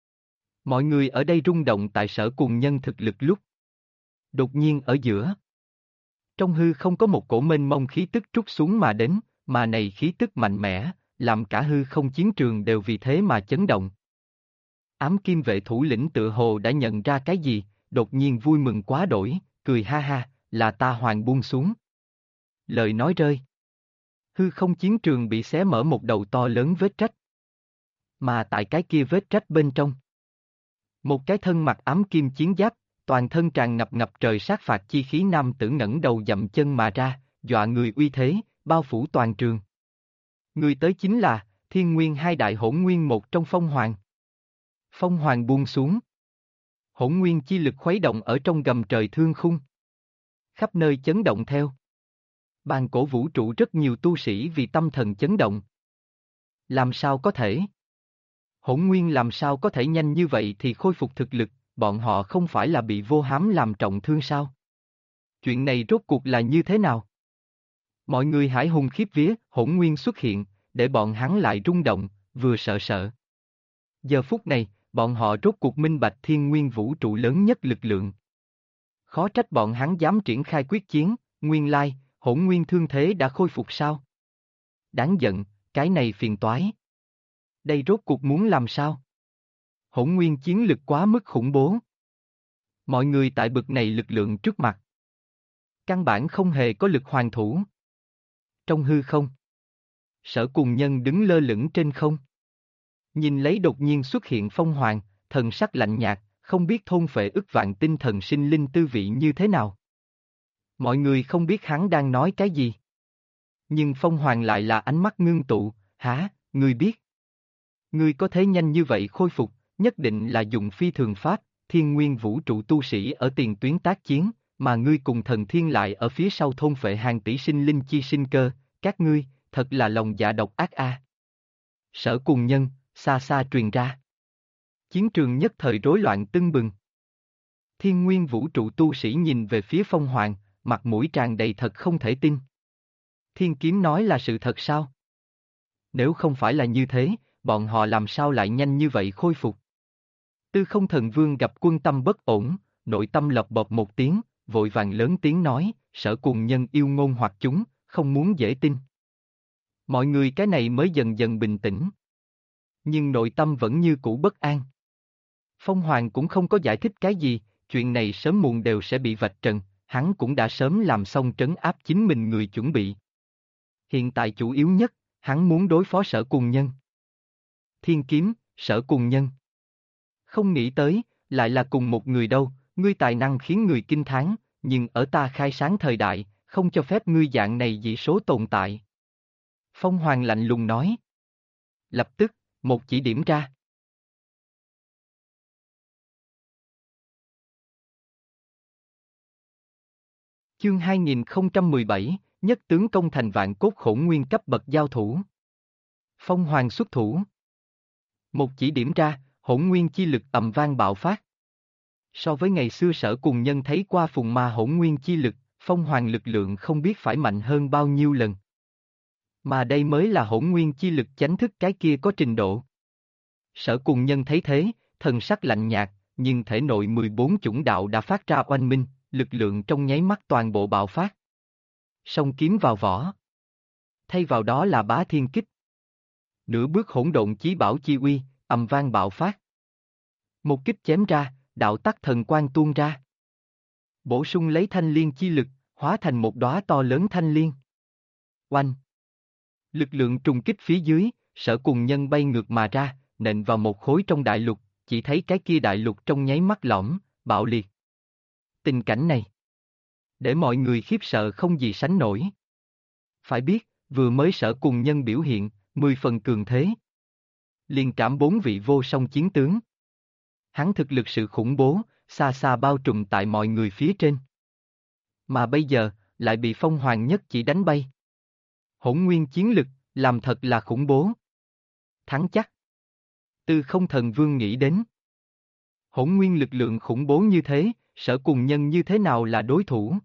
Mọi người ở đây rung động tại Sở Cùng Nhân thực lực lúc. Đột nhiên ở giữa. Trong hư không có một cổ mênh mông khí tức trút xuống mà đến, mà này khí tức mạnh mẽ, làm cả hư không chiến trường đều vì thế mà chấn động. Ám Kim Vệ thủ lĩnh tự hồ đã nhận ra cái gì, đột nhiên vui mừng quá đổi, cười ha ha, là ta hoàng buông xuống. Lời nói rơi. Hư không chiến trường bị xé mở một đầu to lớn vết rách. Mà tại cái kia vết rách bên trong. Một cái thân mặc ám kim chiến giáp, toàn thân tràn ngập trời sát phạt chi khí nam tử ngẩng đầu dậm chân mà ra, dọa người uy thế, bao phủ toàn trường. Người tới chính là, Thiên Nguyên hai đại hỗn nguyên một trong Phong Hoàng. Phong Hoàng buông xuống. Hỗn nguyên chi lực khuấy động ở trong gầm trời thương khung. Khắp nơi chấn động theo. Bàn cổ vũ trụ rất nhiều tu sĩ vì tâm thần chấn động. Làm sao có thể? Hỗn nguyên làm sao có thể nhanh như vậy thì khôi phục thực lực, bọn họ không phải là bị vô hám làm trọng thương sao? Chuyện này rốt cuộc là như thế nào? Mọi người hải hùng khiếp vía, hỗn nguyên xuất hiện, để bọn hắn lại rung động, vừa sợ sợ. Giờ phút này, bọn họ rốt cuộc minh bạch thiên nguyên vũ trụ lớn nhất lực lượng. Khó trách bọn hắn dám triển khai quyết chiến, Nguyên lai, hỗn nguyên thương thế đã khôi phục sao? Đáng giận, cái này phiền toái. Đây rốt cuộc muốn làm sao? Hỗn nguyên chiến lực quá mức khủng bố. Mọi người tại bực này lực lượng trước mặt. Căn bản không hề có lực hoàn thủ. Trong hư không. Sở Cùng Nhân đứng lơ lửng trên không. Nhìn lấy đột nhiên xuất hiện Phong Hoàng, thần sắc lạnh nhạt, không biết thôn phệ ức vạn tinh thần sinh linh tư vị như thế nào. Mọi người không biết hắn đang nói cái gì. Nhưng Phong Hoàng lại là ánh mắt ngưng tụ, hả, ngươi biết. Ngươi có thế nhanh như vậy khôi phục, nhất định là dùng phi thường pháp, thiên nguyên vũ trụ tu sĩ ở tiền tuyến tác chiến, mà ngươi cùng thần thiên lại ở phía sau thôn phệ hàng tỷ sinh linh chi sinh cơ, các ngươi, thật là lòng dạ độc ác a. Sở Cùng Nhân, xa xa truyền ra. Chiến trường nhất thời rối loạn tưng bừng. Thiên nguyên vũ trụ tu sĩ nhìn về phía Phong Hoàng, mặt mũi tràn đầy thật không thể tin. Thiên kiếm nói là sự thật sao? Nếu không phải là như thế, bọn họ làm sao lại nhanh như vậy khôi phục? Tư Không Thần Vương gặp quân tâm bất ổn, nội tâm lộc bộc một tiếng, vội vàng lớn tiếng nói, Sở Cùng Nhân yêu ngôn hoặc chúng, không muốn dễ tin. Mọi người cái này mới dần dần bình tĩnh. Nhưng nội tâm vẫn như cũ bất an. Phong Hoàng cũng không có giải thích cái gì, chuyện này sớm muộn đều sẽ bị vạch trần, hắn cũng đã sớm làm xong trấn áp chính mình người chuẩn bị. Hiện tại chủ yếu nhất, hắn muốn đối phó Sở Cùng Nhân. Thiên kiếm, Sở Cùng Nhân. Không nghĩ tới, lại là cùng một người đâu, ngươi tài năng khiến người kinh thán, nhưng ở ta khai sáng thời đại, không cho phép ngươi dạng này dị số tồn tại. Phong Hoàng lạnh lùng nói. Lập tức, một chỉ điểm ra. Chương 2017, nhất tướng công thành vạn cốt hỗn nguyên cấp bậc giao thủ. Phong Hoàng xuất thủ. Một chỉ điểm ra, hỗn nguyên chi lực ầm vang bạo phát. So với ngày xưa Sở Cùng Nhân thấy qua phùng ma hỗn nguyên chi lực, Phong Hoàng lực lượng không biết phải mạnh hơn bao nhiêu lần. Mà đây mới là hỗn nguyên chi lực chánh thức cái kia có trình độ. Sở Cùng Nhân thấy thế, thần sắc lạnh nhạt, nhưng thể nội 14 chủng đạo đã phát ra oanh minh, lực lượng trong nháy mắt toàn bộ bạo phát. Song kiếm vào vỏ. Thay vào đó là bá thiên kích. Nửa bước hỗn độn chí bảo chi uy, ầm vang bạo phát. Một kích chém ra, đạo tắc thần quang tuôn ra. Bổ sung lấy thanh liên chi lực, hóa thành một đóa to lớn thanh liên. Oanh! Lực lượng trùng kích phía dưới, Sở Cùng Nhân bay ngược mà ra, nện vào một khối trong đại lục, chỉ thấy cái kia đại lục trong nháy mắt lõm, bạo liệt. Tình cảnh này, để mọi người khiếp sợ không gì sánh nổi. Phải biết, vừa mới Sở Cùng Nhân biểu hiện, 10 phần cường thế. Liền trảm 4 vị vô song chiến tướng. Hắn thực lực sự khủng bố, xa xa bao trùm tại mọi người phía trên. Mà bây giờ, lại bị Phong Hoàng nhất chỉ đánh bay. Hỗn nguyên chiến lực, làm thật là khủng bố. Thắng chắc. Tư Không Thần Vương nghĩ đến. Hỗn nguyên lực lượng khủng bố như thế, Sở Cùng Nhân như thế nào là đối thủ?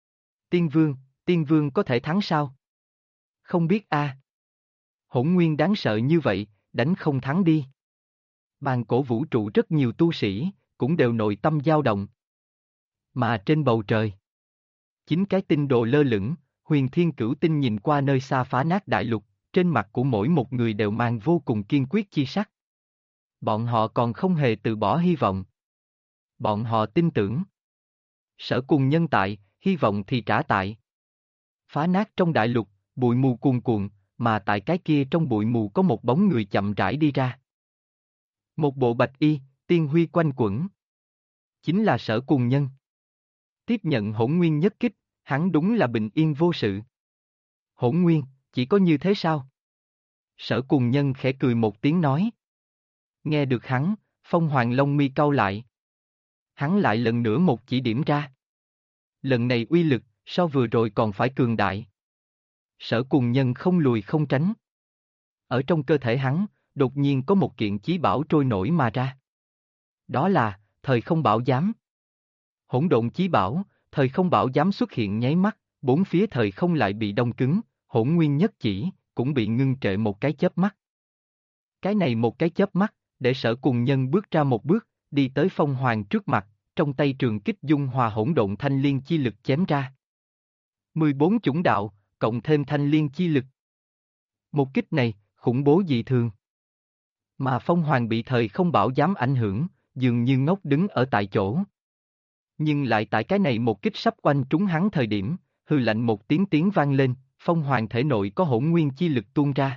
Tiên Vương có thể thắng sao? Không biết a. Hỗn nguyên đáng sợ như vậy, đánh không thắng đi. Bàn cổ vũ trụ rất nhiều tu sĩ, cũng đều nội tâm dao động. Mà trên bầu trời, chính cái tinh đồ lơ lửng, Huyền Thiên Cửu Tinh nhìn qua nơi xa phá nát đại lục, trên mặt của mỗi một người đều mang vô cùng kiên quyết chi sắc. Bọn họ còn không hề từ bỏ hy vọng. Bọn họ tin tưởng. Sở Cùng Nhân tại, hy vọng thì trả tại. Phá nát trong đại lục, bụi mù cuồn cuộn, mà tại cái kia trong bụi mù có một bóng người chậm rãi đi ra. Một bộ bạch y, tiên huy quanh quẩn. Chính là Sở Cùng Nhân. Tiếp nhận hỗn nguyên nhất kích, hắn đúng là bình yên vô sự. Hỗn nguyên, chỉ có như thế sao? Sở Cùng Nhân khẽ cười một tiếng nói. Nghe được hắn, Phong Hoàng lông mi cau lại. Hắn lại lần nữa một chỉ điểm ra. Lần này uy lực, so vừa rồi còn phải cường đại. Sở Cùng Nhân không lùi không tránh. Ở trong cơ thể hắn, đột nhiên có một kiện chí bảo trôi nổi mà ra. Đó là, thời không bảo giám. Hỗn độn chí bảo, thời không bảo giám xuất hiện nháy mắt, bốn phía thời không lại bị đông cứng, hỗn nguyên nhất chỉ, cũng bị ngưng trệ một cái chớp mắt. Cái này một cái chớp mắt, để Sở Cùng Nhân bước ra một bước, đi tới Phong Hoàng trước mặt, trong tay trường kích dung hòa hỗn độn thanh liên chi lực chém ra. 14 chủng đạo, cộng thêm thanh liên chi lực. Một kích này, khủng bố dị thường. Mà Phong Hoàng bị thời không bảo dám ảnh hưởng, dường như ngốc đứng ở tại chỗ. Nhưng lại tại cái này một kích sắp oanh trúng hắn thời điểm, hư lạnh một tiếng vang lên, Phong Hoàng thể nội có hỗn nguyên chi lực tuôn ra.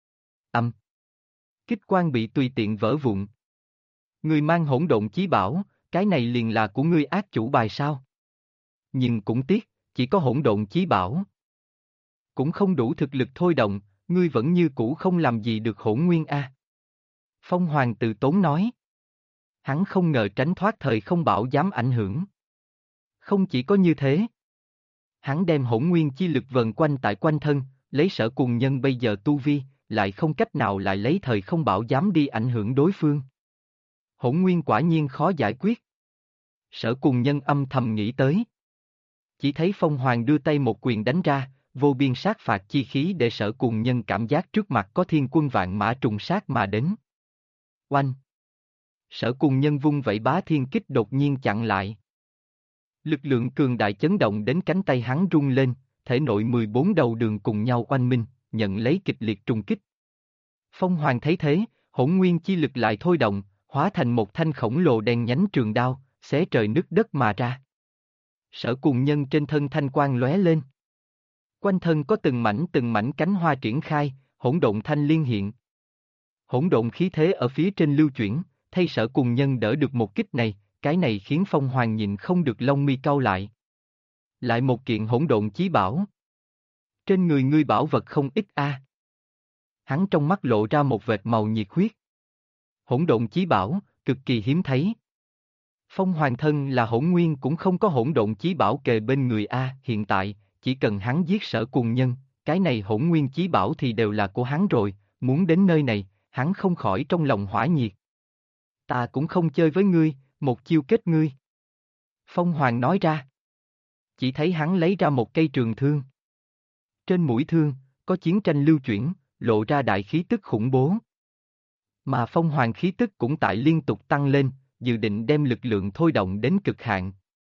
Kích quan bị tùy tiện vỡ vụn. Ngươi mang hỗn độn chí bảo, cái này liền là của ngươi ác chủ bài sao? Nhưng cũng tiếc, chỉ có hỗn độn chí bảo. Cũng không đủ thực lực thôi động, ngươi vẫn như cũ không làm gì được hỗn nguyên a. Phong Hoàng từ tốn nói. Hắn không ngờ tránh thoát thời không bảo dám ảnh hưởng. Không chỉ có như thế. Hắn đem hỗn nguyên chi lực vần quanh tại quanh thân, lấy Sở Cùng Nhân bây giờ tu vi, lại không cách nào lại lấy thời không bảo dám đi ảnh hưởng đối phương. Hỗn nguyên quả nhiên khó giải quyết. Sở Cùng Nhân âm thầm nghĩ tới. Chỉ thấy Phong Hoàng đưa tay một quyền đánh ra, vô biên sát phạt chi khí để Sở Cùng Nhân cảm giác trước mặt có thiên quân vạn mã trùng sát mà đến. Oanh! Sở Cùng Nhân vung vẩy bá thiên kích đột nhiên chặn lại. Lực lượng cường đại chấn động đến cánh tay hắn rung lên, thể nội 14 đầu đường cùng nhau oanh minh, nhận lấy kịch liệt trùng kích. Phong Hoàng thấy thế, hỗn nguyên chi lực lại thôi động, hóa thành một thanh khổng lồ đen nhánh trường đao, xé trời nứt đất mà ra. Sở Cùng Nhân trên thân thanh quang lóe lên. Quanh thân có từng mảnh cánh hoa triển khai, hỗn độn thanh liên hiện. Hỗn độn khí thế ở phía trên lưu chuyển, thay Sở Cùng Nhân đỡ được một kích này, cái này khiến Phong Hoàng nhịn không được lông mi cau lại. Lại một kiện hỗn độn chí bảo. Trên người ngươi bảo vật không ít a. Hắn trong mắt lộ ra một vệt màu nhiệt huyết. Hỗn độn chí bảo, cực kỳ hiếm thấy. Phong Hoàng thân là hỗn nguyên cũng không có hỗn độn chí bảo kề bên người a, hiện tại, chỉ cần hắn giết Sở Cùng Nhân, cái này hỗn nguyên chí bảo thì đều là của hắn rồi, muốn đến nơi này, hắn không khỏi trong lòng hỏa nhiệt. Ta cũng không chơi với ngươi, một chiêu kết ngươi. Phong Hoàng nói ra. Chỉ thấy hắn lấy ra một cây trường thương. Trên mũi thương, có chiến tranh lưu chuyển, lộ ra đại khí tức khủng bố. Mà Phong Hoàng khí tức cũng tại liên tục tăng lên, dự định đem lực lượng thôi động đến cực hạn.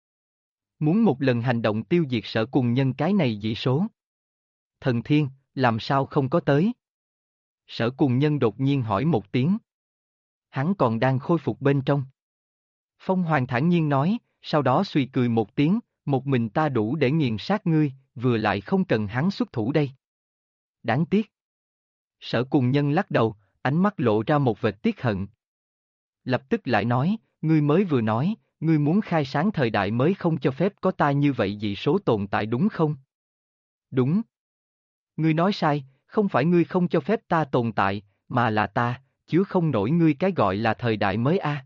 Muốn một lần hành động tiêu diệt Sở Cùng Nhân cái này dĩ số. Thần Thiên, làm sao không có tới? Sở Cùng Nhân đột nhiên hỏi một tiếng. Hắn còn đang khôi phục bên trong. Phong Hoàng thản nhiên nói, sau đó suy cười một tiếng, một mình ta đủ để nghiền sát ngươi, vừa lại không cần hắn xuất thủ đây. Đáng tiếc. Sở Cùng Nhân lắc đầu, ánh mắt lộ ra một vệt tiếc hận. Lập tức lại nói, ngươi mới vừa nói, ngươi muốn khai sáng thời đại mới không cho phép có ta như vậy dị số tồn tại đúng không? Đúng. Ngươi nói sai, không phải ngươi không cho phép ta tồn tại, mà là ta, chứa không nổi ngươi cái gọi là thời đại mới a.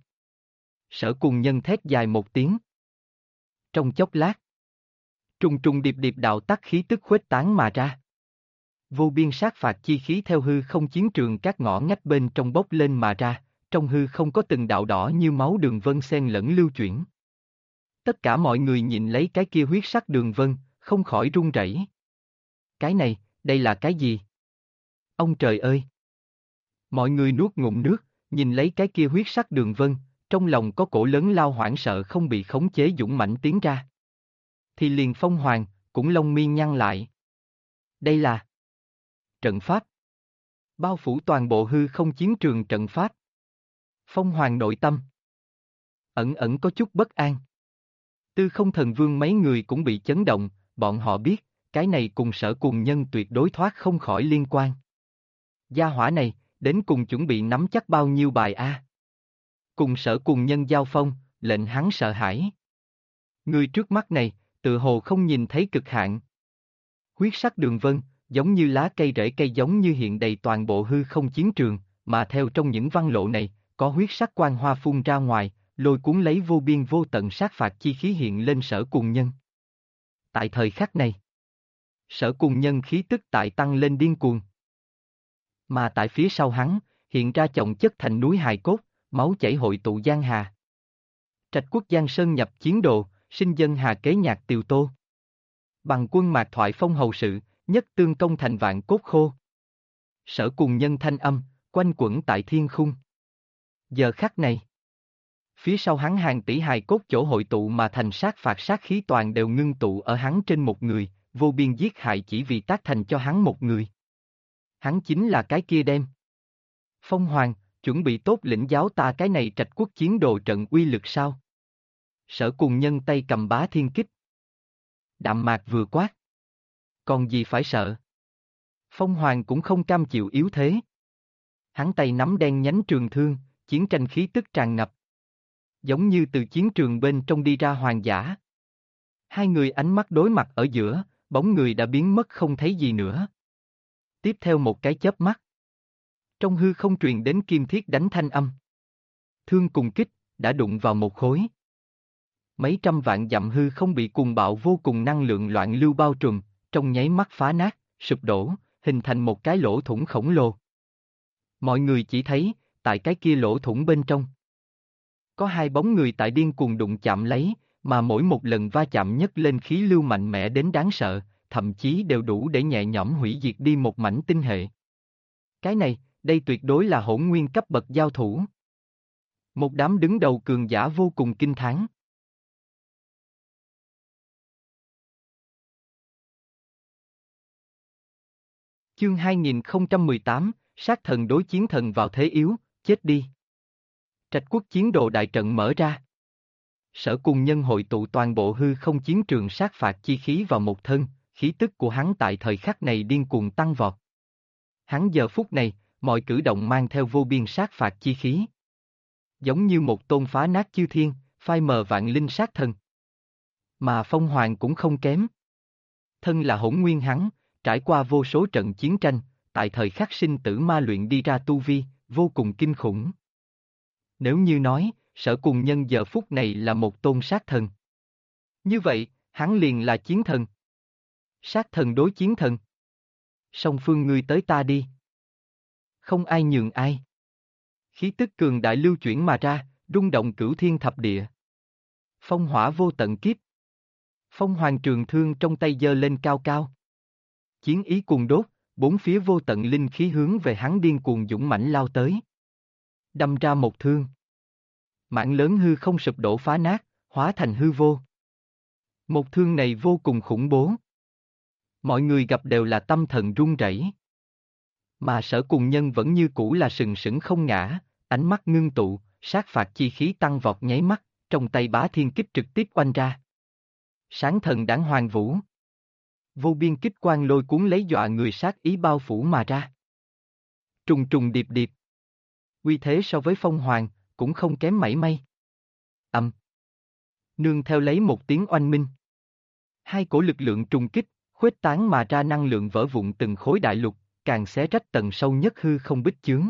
Sở Cùng Nhân thét dài một tiếng. Trong chốc lát, trùng trùng điệp điệp đạo tắc khí tức khuếch tán mà ra. Vô biên sát phạt chi khí theo hư không chiến trường các ngõ ngách bên trong bốc lên mà ra, trong hư không có từng đạo đỏ như máu đường vân xen lẫn lưu chuyển. Tất cả mọi người nhìn lấy cái kia huyết sắc đường vân, không khỏi run rẩy. Cái này, đây là cái gì? Ông trời ơi! Mọi người nuốt ngụm nước, nhìn lấy cái kia huyết sắc đường vân, trong lòng có cổ lớn lao hoảng sợ không bị khống chế dũng mãnh tiến ra. Thì liền Phong Hoàng, cũng lông mi nhăn lại. Đây là trận pháp. Bao phủ toàn bộ hư không chiến trường trận pháp. Phong Hoàng nội tâm ẩn ẩn có chút bất an. Tư Không Thần Vương mấy người cũng bị chấn động, bọn họ biết, cái này cùng Sở Cùng Nhân tuyệt đối thoát không khỏi liên quan. Gia hỏa này, đến cùng chuẩn bị nắm chắc bao nhiêu bài a? Cùng Sở Cùng Nhân giao phong, lệnh hắn sợ hãi. Người trước mắt này, tự hồ không nhìn thấy cực hạn. Huyết sắc đường vân, giống như lá cây rễ cây giống như hiện đầy toàn bộ hư không chiến trường, mà theo trong những văn lộ này, có huyết sắc quang hoa phun ra ngoài, lôi cuốn lấy vô biên vô tận sát phạt chi khí hiện lên Sở Cùng Nhân. Tại thời khắc này, Sở Cùng Nhân khí tức tại tăng lên điên cuồng. Mà tại phía sau hắn, hiện ra chồng chất thành núi hài cốt, máu chảy hội tụ giang hà. Trạch quốc Giang Sơn nhập chiến đồ, sinh dân hà kế nhạc tiều tô. Bằng quân mạc thoại phong hầu sự, nhất tương công thành vạn cốt khô. Sở Cùng Nhân thanh âm, quanh quẩn tại thiên khung. Giờ khắc này, phía sau hắn hàng tỷ hài cốt chỗ hội tụ mà thành sát phạt sát khí toàn đều ngưng tụ ở hắn trên một người, vô biên giết hại chỉ vì tác thành cho hắn một người. Hắn chính là cái kia đem. Phong Hoàng, chuẩn bị tốt lĩnh giáo ta cái này Trạch Quốc chiến đồ trận uy lực sao? Sở Cùng Nhân tay cầm bá thiên kích. Đạm mạc vừa quát. Còn gì phải sợ? Phong Hoàng cũng không cam chịu yếu thế. Hắn tay nắm đen nhánh trường thương, chiến tranh khí tức tràn ngập. Giống như từ chiến trường bên trong đi ra hoàng giả. Hai người ánh mắt đối mặt ở giữa, bóng người đã biến mất không thấy gì nữa. Tiếp theo một cái chớp mắt. Trong hư không truyền đến kim thiết đánh thanh âm. Thương cùng kích, đã đụng vào một khối. Mấy trăm vạn dặm hư không bị cuồng bạo vô cùng năng lượng loạn lưu bao trùm, trong nháy mắt phá nát, sụp đổ, hình thành một cái lỗ thủng khổng lồ. Mọi người chỉ thấy, tại cái kia lỗ thủng bên trong. Có hai bóng người tại điên cuồng đụng chạm lấy, mà mỗi một lần va chạm nhấc lên khí lưu mạnh mẽ đến đáng sợ, thậm chí đều đủ để nhẹ nhõm hủy diệt đi một mảnh tinh hệ. Cái này, đây tuyệt đối là hỗn nguyên cấp bậc giao thủ. Một đám đứng đầu cường giả vô cùng kinh thán. Chương 2018, sát thần đối chiến thần vào thế yếu, chết đi. Trạch Quốc chiến đồ đại trận mở ra. Sở Cùng Nhân hội tụ toàn bộ hư không chiến trường sát phạt chi khí vào một thân, khí tức của hắn tại thời khắc này điên cuồng tăng vọt. Hắn giờ phút này, mọi cử động mang theo vô biên sát phạt chi khí. Giống như một tôn phá nát chư thiên, phai mờ vạn linh sát thần. Mà Phong Hoàng cũng không kém. Thân là hỗn nguyên hắn, trải qua vô số trận chiến tranh, tại thời khắc sinh tử ma luyện đi ra tu vi, vô cùng kinh khủng. Nếu như nói, Sở Cùng Nhân giờ phút này là một tôn sát thần. Như vậy, hắn liền là chiến thần. Sát thần đối chiến thần. Song phương ngươi tới ta đi. Không ai nhường ai. Khí tức cường đại lưu chuyển mà ra, rung động cửu thiên thập địa. Phong hỏa vô tận kiếp. Phong Hoàng trường thương trong tay giơ lên cao cao. Chiến ý cuồng đốt, bốn phía vô tận linh khí hướng về hắn điên cuồng dũng mãnh lao tới. Đâm ra một thương. Mảng lớn hư không sụp đổ phá nát, hóa thành hư vô. Một thương này vô cùng khủng bố. Mọi người gặp đều là tâm thần run rẩy. Mà Sở Cùng Nhân vẫn như cũ là sừng sững không ngã, ánh mắt ngưng tụ, sát phạt chi khí tăng vọt nháy mắt, trong tay bá thiên kích trực tiếp oanh ra. Sáng thần đãng hoàng vũ. Vô biên kích quang lôi cuốn lấy dọa người sát ý bao phủ mà ra. Trùng trùng điệp điệp. Uy thế so với Phong Hoàng, cũng không kém mảy may. Nương theo lấy một tiếng oanh minh. Hai cổ lực lượng trùng kích, khuếch tán mà ra năng lượng vỡ vụn từng khối đại lục, càng xé rách tầng sâu nhất hư không bích chướng.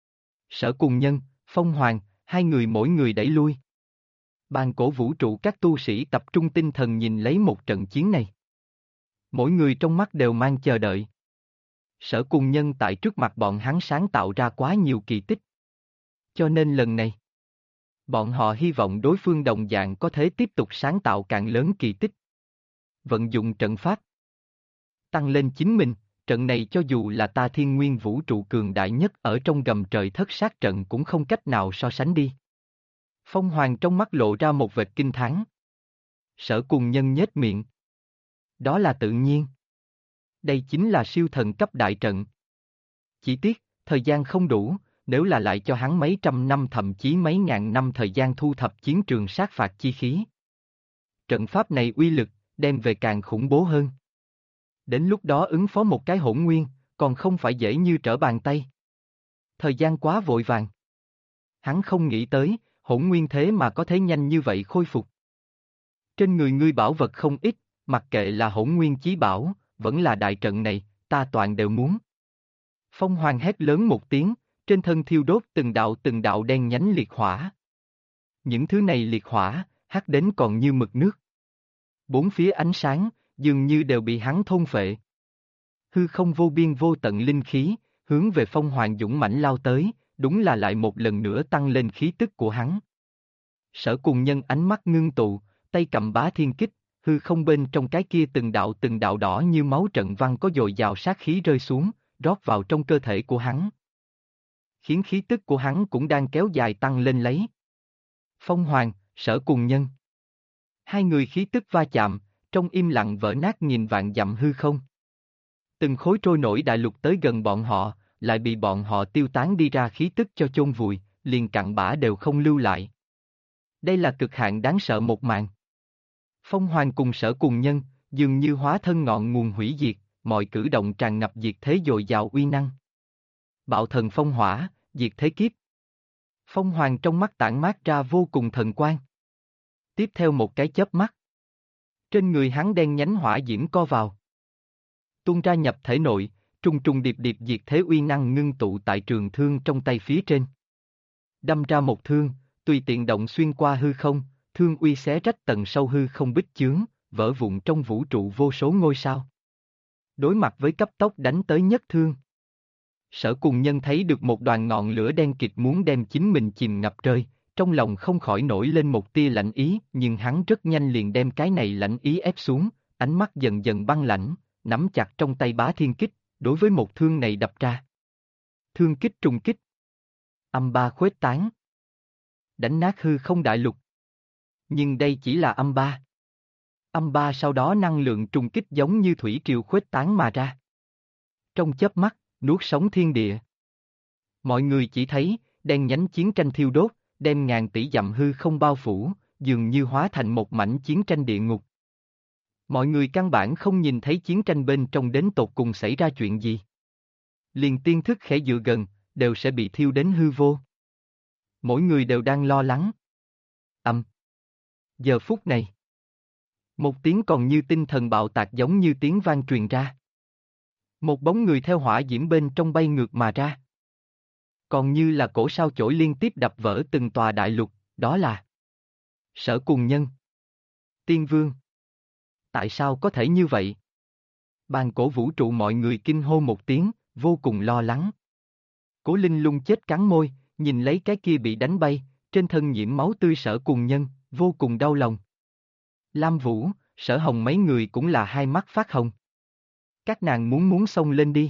Sở Cùng Nhân, Phong Hoàng, hai người mỗi người đẩy lui. Bàn cổ vũ trụ các tu sĩ tập trung tinh thần nhìn lấy một trận chiến này. Mỗi người trong mắt đều mang chờ đợi. Sở Cùng Nhân tại trước mặt bọn hắn sáng tạo ra quá nhiều kỳ tích. Cho nên lần này, bọn họ hy vọng đối phương đồng dạng có thể tiếp tục sáng tạo càng lớn kỳ tích. Vận dụng trận pháp. Tăng lên chính mình, trận này cho dù là ta thiên nguyên vũ trụ cường đại nhất ở trong gầm trời thất sát trận cũng không cách nào so sánh đi. Phong Hoàng trong mắt lộ ra một vệt kinh thán. Sở Cùng Nhân nhếch miệng. Đó là tự nhiên. Đây chính là siêu thần cấp đại trận. Chỉ tiếc, thời gian không đủ, nếu là lại cho hắn mấy trăm năm thậm chí mấy ngàn năm thời gian thu thập chiến trường sát phạt chi khí. Trận pháp này uy lực, đem về càng khủng bố hơn. Đến lúc đó ứng phó một cái hỗn nguyên, còn không phải dễ như trở bàn tay. Thời gian quá vội vàng. Hắn không nghĩ tới, hỗn nguyên thế mà có thể nhanh như vậy khôi phục. Trên người ngươi bảo vật không ít, mặc kệ là hỗn nguyên chí bảo, vẫn là đại trận này, ta toàn đều muốn. Phong Hoàng hét lớn một tiếng, trên thân thiêu đốt từng đạo đen nhánh liệt hỏa. Những thứ này liệt hỏa, hắt đến còn như mực nước. Bốn phía ánh sáng, dường như đều bị hắn thôn phệ. Hư không vô biên vô tận linh khí, hướng về Phong Hoàng dũng mãnh lao tới, đúng là lại một lần nữa tăng lên khí tức của hắn. Sở Cùng Nhân ánh mắt ngưng tụ, tay cầm bá thiên kích, hư không bên trong cái kia từng đạo đỏ như máu trận văn có dồi dào sát khí rơi xuống, rót vào trong cơ thể của hắn. Khiến khí tức của hắn cũng đang kéo dài tăng lên lấy. Phong Hoàng, Sở Cùng Nhân. Hai người khí tức va chạm, trong im lặng vỡ nát nghìn vạn dặm hư không. Từng khối trôi nổi đại lục tới gần bọn họ, lại bị bọn họ tiêu tán đi ra khí tức cho chôn vùi, liền cặn bã đều không lưu lại. Đây là cực hạn đáng sợ một màn. Phong Hoàng cùng Sở Cùng Nhân, dường như hóa thân ngọn nguồn hủy diệt, mọi cử động tràn ngập diệt thế dồi dào uy năng. Bạo thần phong hỏa, diệt thế kiếp. Phong Hoàng trong mắt tản mát ra vô cùng thần quang. Tiếp theo một cái chớp mắt. Trên người hắn đen nhánh hỏa diễm co vào. Tuôn ra nhập thể nội, trùng trùng điệp điệp diệt thế uy năng ngưng tụ tại trường thương trong tay phía trên. Đâm ra một thương, tùy tiện động xuyên qua hư không, thương uy xé rách tầng sâu hư không bích chướng, vỡ vụn trong vũ trụ vô số ngôi sao. Đối mặt với cấp tốc đánh tới nhất thương. Sở Cùng Nhân thấy được một đoàn ngọn lửa đen kịt muốn đem chính mình chìm ngập rơi, trong lòng không khỏi nổi lên một tia lạnh ý, nhưng hắn rất nhanh liền đem cái này lạnh ý ép xuống, ánh mắt dần dần băng lãnh, nắm chặt trong tay bá thiên kích, đối với một thương này đập ra. Thương kích trùng kích. Âm ba khuếch tán. Đánh nát hư không đại lục. Nhưng đây chỉ là âm ba. Âm ba sau đó năng lượng trùng kích giống như thủy triều khuếch tán mà ra. Trong chớp mắt, nuốt sống thiên địa. Mọi người chỉ thấy, đen nhánh chiến tranh thiêu đốt, đem ngàn tỷ dặm hư không bao phủ, dường như hóa thành một mảnh chiến tranh địa ngục. Mọi người căn bản không nhìn thấy chiến tranh bên trong đến tột cùng xảy ra chuyện gì. Liền tiên thức khẽ dựa gần, đều sẽ bị thiêu đến hư vô. Mỗi người đều đang lo lắng. Giờ phút này. Một tiếng còn như tinh thần bạo tạc giống như tiếng vang truyền ra. Một bóng người theo hỏa diễm bên trong bay ngược mà ra. Còn như là cổ sao chổi liên tiếp đập vỡ từng tòa đại lục, đó là Sở Cùng Nhân. Tiên Vương. Tại sao có thể như vậy? Bàn cổ vũ trụ mọi người kinh hô một tiếng, vô cùng lo lắng. Cố Linh Lung chết cắn môi, nhìn lấy cái kia bị đánh bay, trên thân nhiễm máu tươi Sở Cùng Nhân, vô cùng đau lòng. Lam Vũ, Sở Hồng mấy người cũng là hai mắt phát hồng. Các nàng muốn xông lên đi.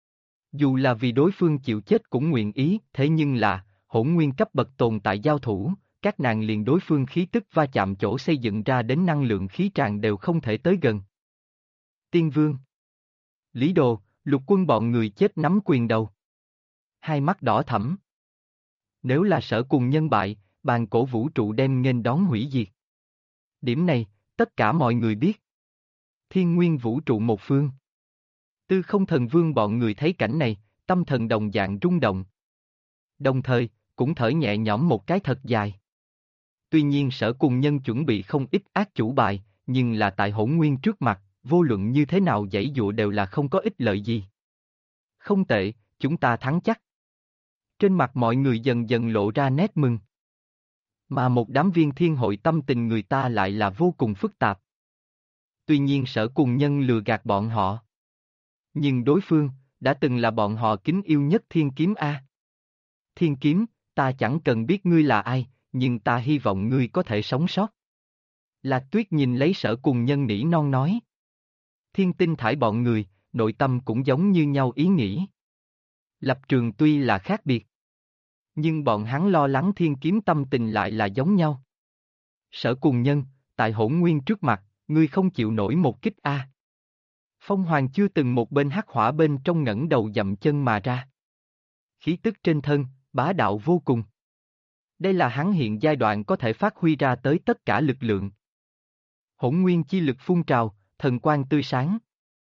Dù là vì đối phương chịu chết cũng nguyện ý, thế nhưng là, hỗn nguyên cấp bậc tồn tại giao thủ, các nàng liền đối phương khí tức va chạm chỗ xây dựng ra đến năng lượng khí tràn đều không thể tới gần. Tiên Vương. Lý Đồ, Lục Quân bọn người chết nắm quyền đầu. Hai mắt đỏ thẫm. Nếu là Sở Cùng Nhân bại, bàn cổ vũ trụ đem nghênh đón hủy diệt. Điểm này, tất cả mọi người biết. Thiên nguyên vũ trụ một phương. Tư Không Thần Vương bọn người thấy cảnh này, tâm thần đồng dạng rung động. Đồng thời, cũng thở nhẹ nhõm một cái thật dài. Tuy nhiên Sở Cùng Nhân chuẩn bị không ít ác chủ bài, nhưng là tại hỗn nguyên trước mặt, vô luận như thế nào giãy dụa đều là không có ích lợi gì. Không tệ, chúng ta thắng chắc. Trên mặt mọi người dần dần lộ ra nét mừng. Mà một đám viên thiên hội tâm tình người ta lại là vô cùng phức tạp. Tuy nhiên Sở Cùng Nhân lừa gạt bọn họ. Nhưng đối phương, đã từng là bọn họ kính yêu nhất thiên kiếm A. Thiên kiếm, ta chẳng cần biết ngươi là ai, nhưng ta hy vọng ngươi có thể sống sót. Lạc Tuyết nhìn lấy Sở Cùng Nhân nỉ non nói. Thiên Tinh Thải bọn người, nội tâm cũng giống như nhau ý nghĩ. Lập trường tuy là khác biệt. Nhưng bọn hắn lo lắng thiên kiếm tâm tình lại là giống nhau. Sở Cùng Nhân, tại hỗn nguyên trước mặt, ngươi không chịu nổi một kích A. Phong Hoàng chưa từng một bên hắc hỏa bên trong ngẩng đầu dậm chân mà ra. Khí tức trên thân, bá đạo vô cùng. Đây là hắn hiện giai đoạn có thể phát huy ra tới tất cả lực lượng. Hỗn nguyên chi lực phun trào, thần quang tươi sáng.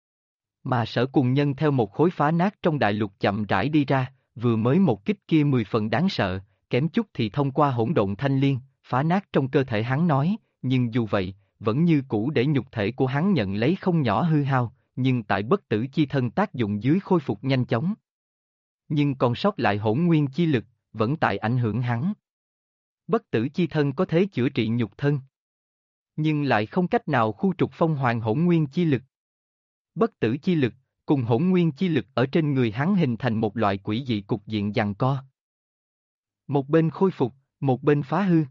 Mà Sở Cùng Nhân theo một khối phá nát trong đại lục chậm rãi đi ra, vừa mới một kích kia 10 phần đáng sợ, kém chút thì thông qua hỗn độn thanh liên, phá nát trong cơ thể hắn nói, nhưng dù vậy, vẫn như cũ để nhục thể của hắn nhận lấy không nhỏ hư hao, nhưng tại bất tử chi thân tác dụng dưới khôi phục nhanh chóng. Nhưng còn sót lại hỗn nguyên chi lực, vẫn tại ảnh hưởng hắn. Bất tử chi thân có thể chữa trị nhục thân, nhưng lại không cách nào khu trục Phong Hoàng hỗn nguyên chi lực. Bất tử chi lực, cùng hỗn nguyên chi lực ở trên người hắn hình thành một loại quỷ dị cục diện giằng co. Một bên khôi phục, một bên phá hư.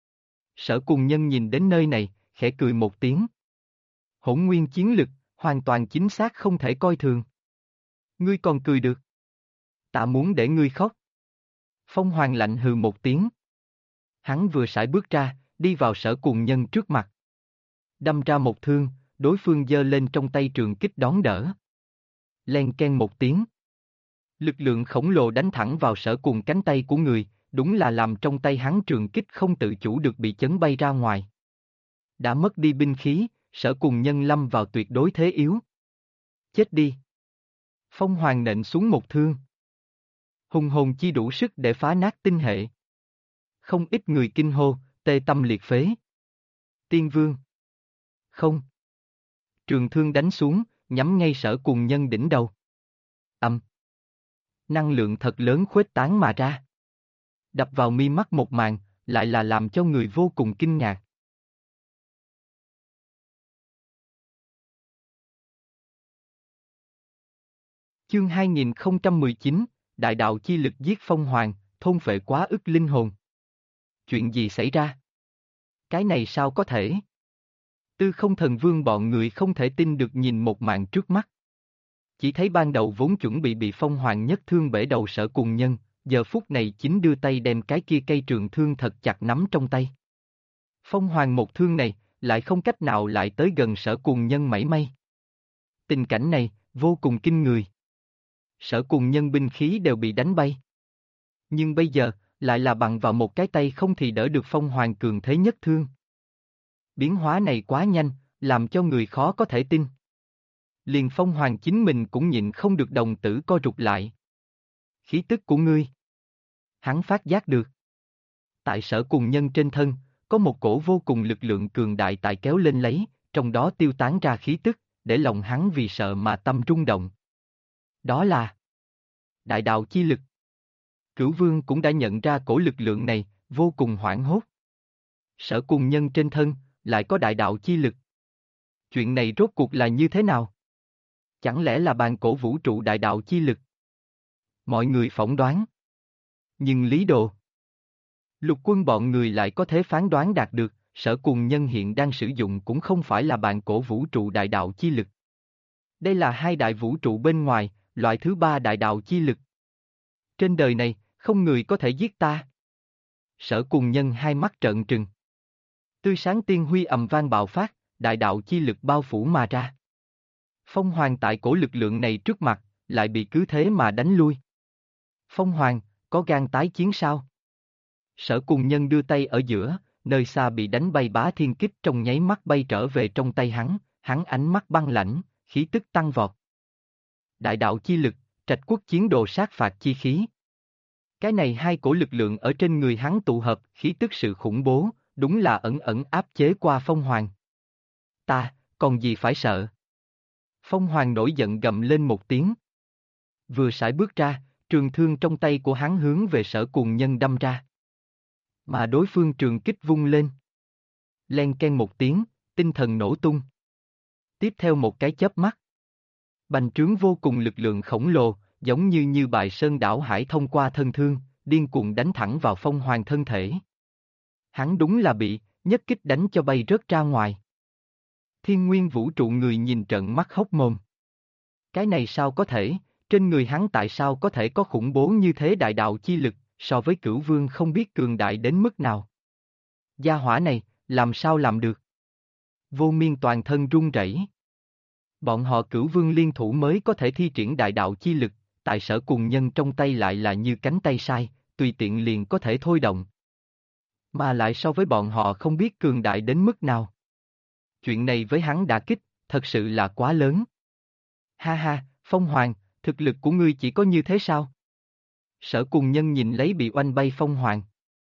Sở Cùng Nhân nhìn đến nơi này, khẽ cười một tiếng. Hỗn nguyên chiến lực, hoàn toàn chính xác không thể coi thường. Ngươi còn cười được. Ta muốn để ngươi khóc. Phong Hoàng lạnh hừ một tiếng. Hắn vừa sải bước ra, đi vào Sở Cùng Nhân trước mặt. Đâm ra một thương, đối phương giơ lên trong tay trường kích đón đỡ. Len ken một tiếng. Lực lượng khổng lồ đánh thẳng vào Sở Cùng cánh tay của người, đúng là làm trong tay hắn trường kích không tự chủ được bị chấn bay ra ngoài. Đã mất đi binh khí, Sở Cùng nhân lâm vào tuyệt đối thế yếu. Chết đi. Phong Hoàng nện xuống một thương. Hùng hồn chi đủ sức để phá nát tinh hệ. Không ít người kinh hô, tê tâm liệt phế. Tiên Vương. Không. Trường thương đánh xuống, nhắm ngay Sở Cùng nhân đỉnh đầu. Âm. Năng lượng thật lớn khuếch tán mà ra. Đập vào mi mắt một màn, lại là làm cho người vô cùng kinh ngạc. Chương 2019, Đại đạo chi lực giết Phong Hoàng, thôn phệ quá ức linh hồn. Chuyện gì xảy ra? Cái này sao có thể? Tư Không Thần Vương bọn người không thể tin được nhìn một màn trước mắt. Chỉ thấy ban đầu vốn chuẩn bị Phong Hoàng nhất thương bể đầu Sở Cùng nhân, giờ phút này chính đưa tay đem cái kia cây trường thương thật chặt nắm trong tay. Phong Hoàng một thương này, lại không cách nào lại tới gần Sở Cùng nhân mảy may. Tình cảnh này, vô cùng kinh người. Sở Cùng nhân binh khí đều bị đánh bay. Nhưng bây giờ, lại là bằng vào một cái tay không thì đỡ được Phong Hoàng cường thế nhất thương. Biến hóa này quá nhanh, làm cho người khó có thể tin. Liền Phong Hoàng chính mình cũng nhịn không được đồng tử co rụt lại. Khí tức của ngươi. Hắn phát giác được. Tại Sở Cùng nhân trên thân, có một cổ vô cùng lực lượng cường đại tại kéo lên lấy, trong đó tiêu tán ra khí tức, để lòng hắn vì sợ mà tâm rung động. Đó là đại đạo chi lực. Cửu Vương cũng đã nhận ra cổ lực lượng này, vô cùng hoảng hốt. Sở Cùng nhân trên thân, lại có đại đạo chi lực. Chuyện này rốt cuộc là như thế nào? Chẳng lẽ là bàn cổ vũ trụ đại đạo chi lực? Mọi người phỏng đoán. Nhưng Lý Đồ, Lục Quân bọn người lại có thể phán đoán đạt được, Sở Cùng nhân hiện đang sử dụng cũng không phải là bàn cổ vũ trụ đại đạo chi lực. Đây là hai đại vũ trụ bên ngoài, loại thứ ba đại đạo chi lực. Trên đời này, không người có thể giết ta. Sở Cùng nhân hai mắt trợn trừng. Tươi sáng tiên huy ầm vang bạo phát, đại đạo chi lực bao phủ mà ra. Phong Hoàng tại cổ lực lượng này trước mặt, lại bị cứ thế mà đánh lui. Phong Hoàng, có gan tái chiến sao? Sở Cùng nhân đưa tay ở giữa, nơi xa bị đánh bay bá thiên kích trong nháy mắt bay trở về trong tay hắn ánh mắt băng lãnh, khí tức tăng vọt. Đại đạo chi lực, Trạch Quốc chiến đồ sát phạt chi khí. Cái này hai cổ lực lượng ở trên người hắn tụ hợp, khí tức sự khủng bố, đúng là ẩn ẩn áp chế qua Phong Hoàng. Ta, còn gì phải sợ? Phong Hoàng nổi giận gầm lên một tiếng. Vừa sải bước ra, trường thương trong tay của hắn hướng về Sở Cùng nhân đâm ra. Mà đối phương trường kích vung lên. Len ken một tiếng, tinh thần nổ tung. Tiếp theo một cái chớp mắt. Bành trướng vô cùng lực lượng khổng lồ, giống như bài sơn đảo hải thông qua thân thương, điên cuồng đánh thẳng vào Phong Hoàng thân thể. Hắn đúng là bị, nhất kích đánh cho bay rớt ra ngoài. Thiên nguyên vũ trụ người nhìn trợn mắt hốc mồm. Cái này sao có thể, trên người hắn tại sao có thể có khủng bố như thế đại đạo chi lực, so với Cửu Vương không biết cường đại đến mức nào. Gia hỏa này, làm sao làm được? Vô Miên toàn thân run rẩy. Bọn họ Cửu Vương liên thủ mới có thể thi triển đại đạo chi lực, tại Sở Cùng nhân trong tay lại là như cánh tay sai, tùy tiện liền có thể thôi động. Mà lại so với bọn họ không biết cường đại đến mức nào. Chuyện này với hắn đả kích, thật sự là quá lớn. Ha ha, Phong Hoàng, thực lực của ngươi chỉ có như thế sao? Sở Cùng nhân nhìn lấy bị oanh bay Phong Hoàng.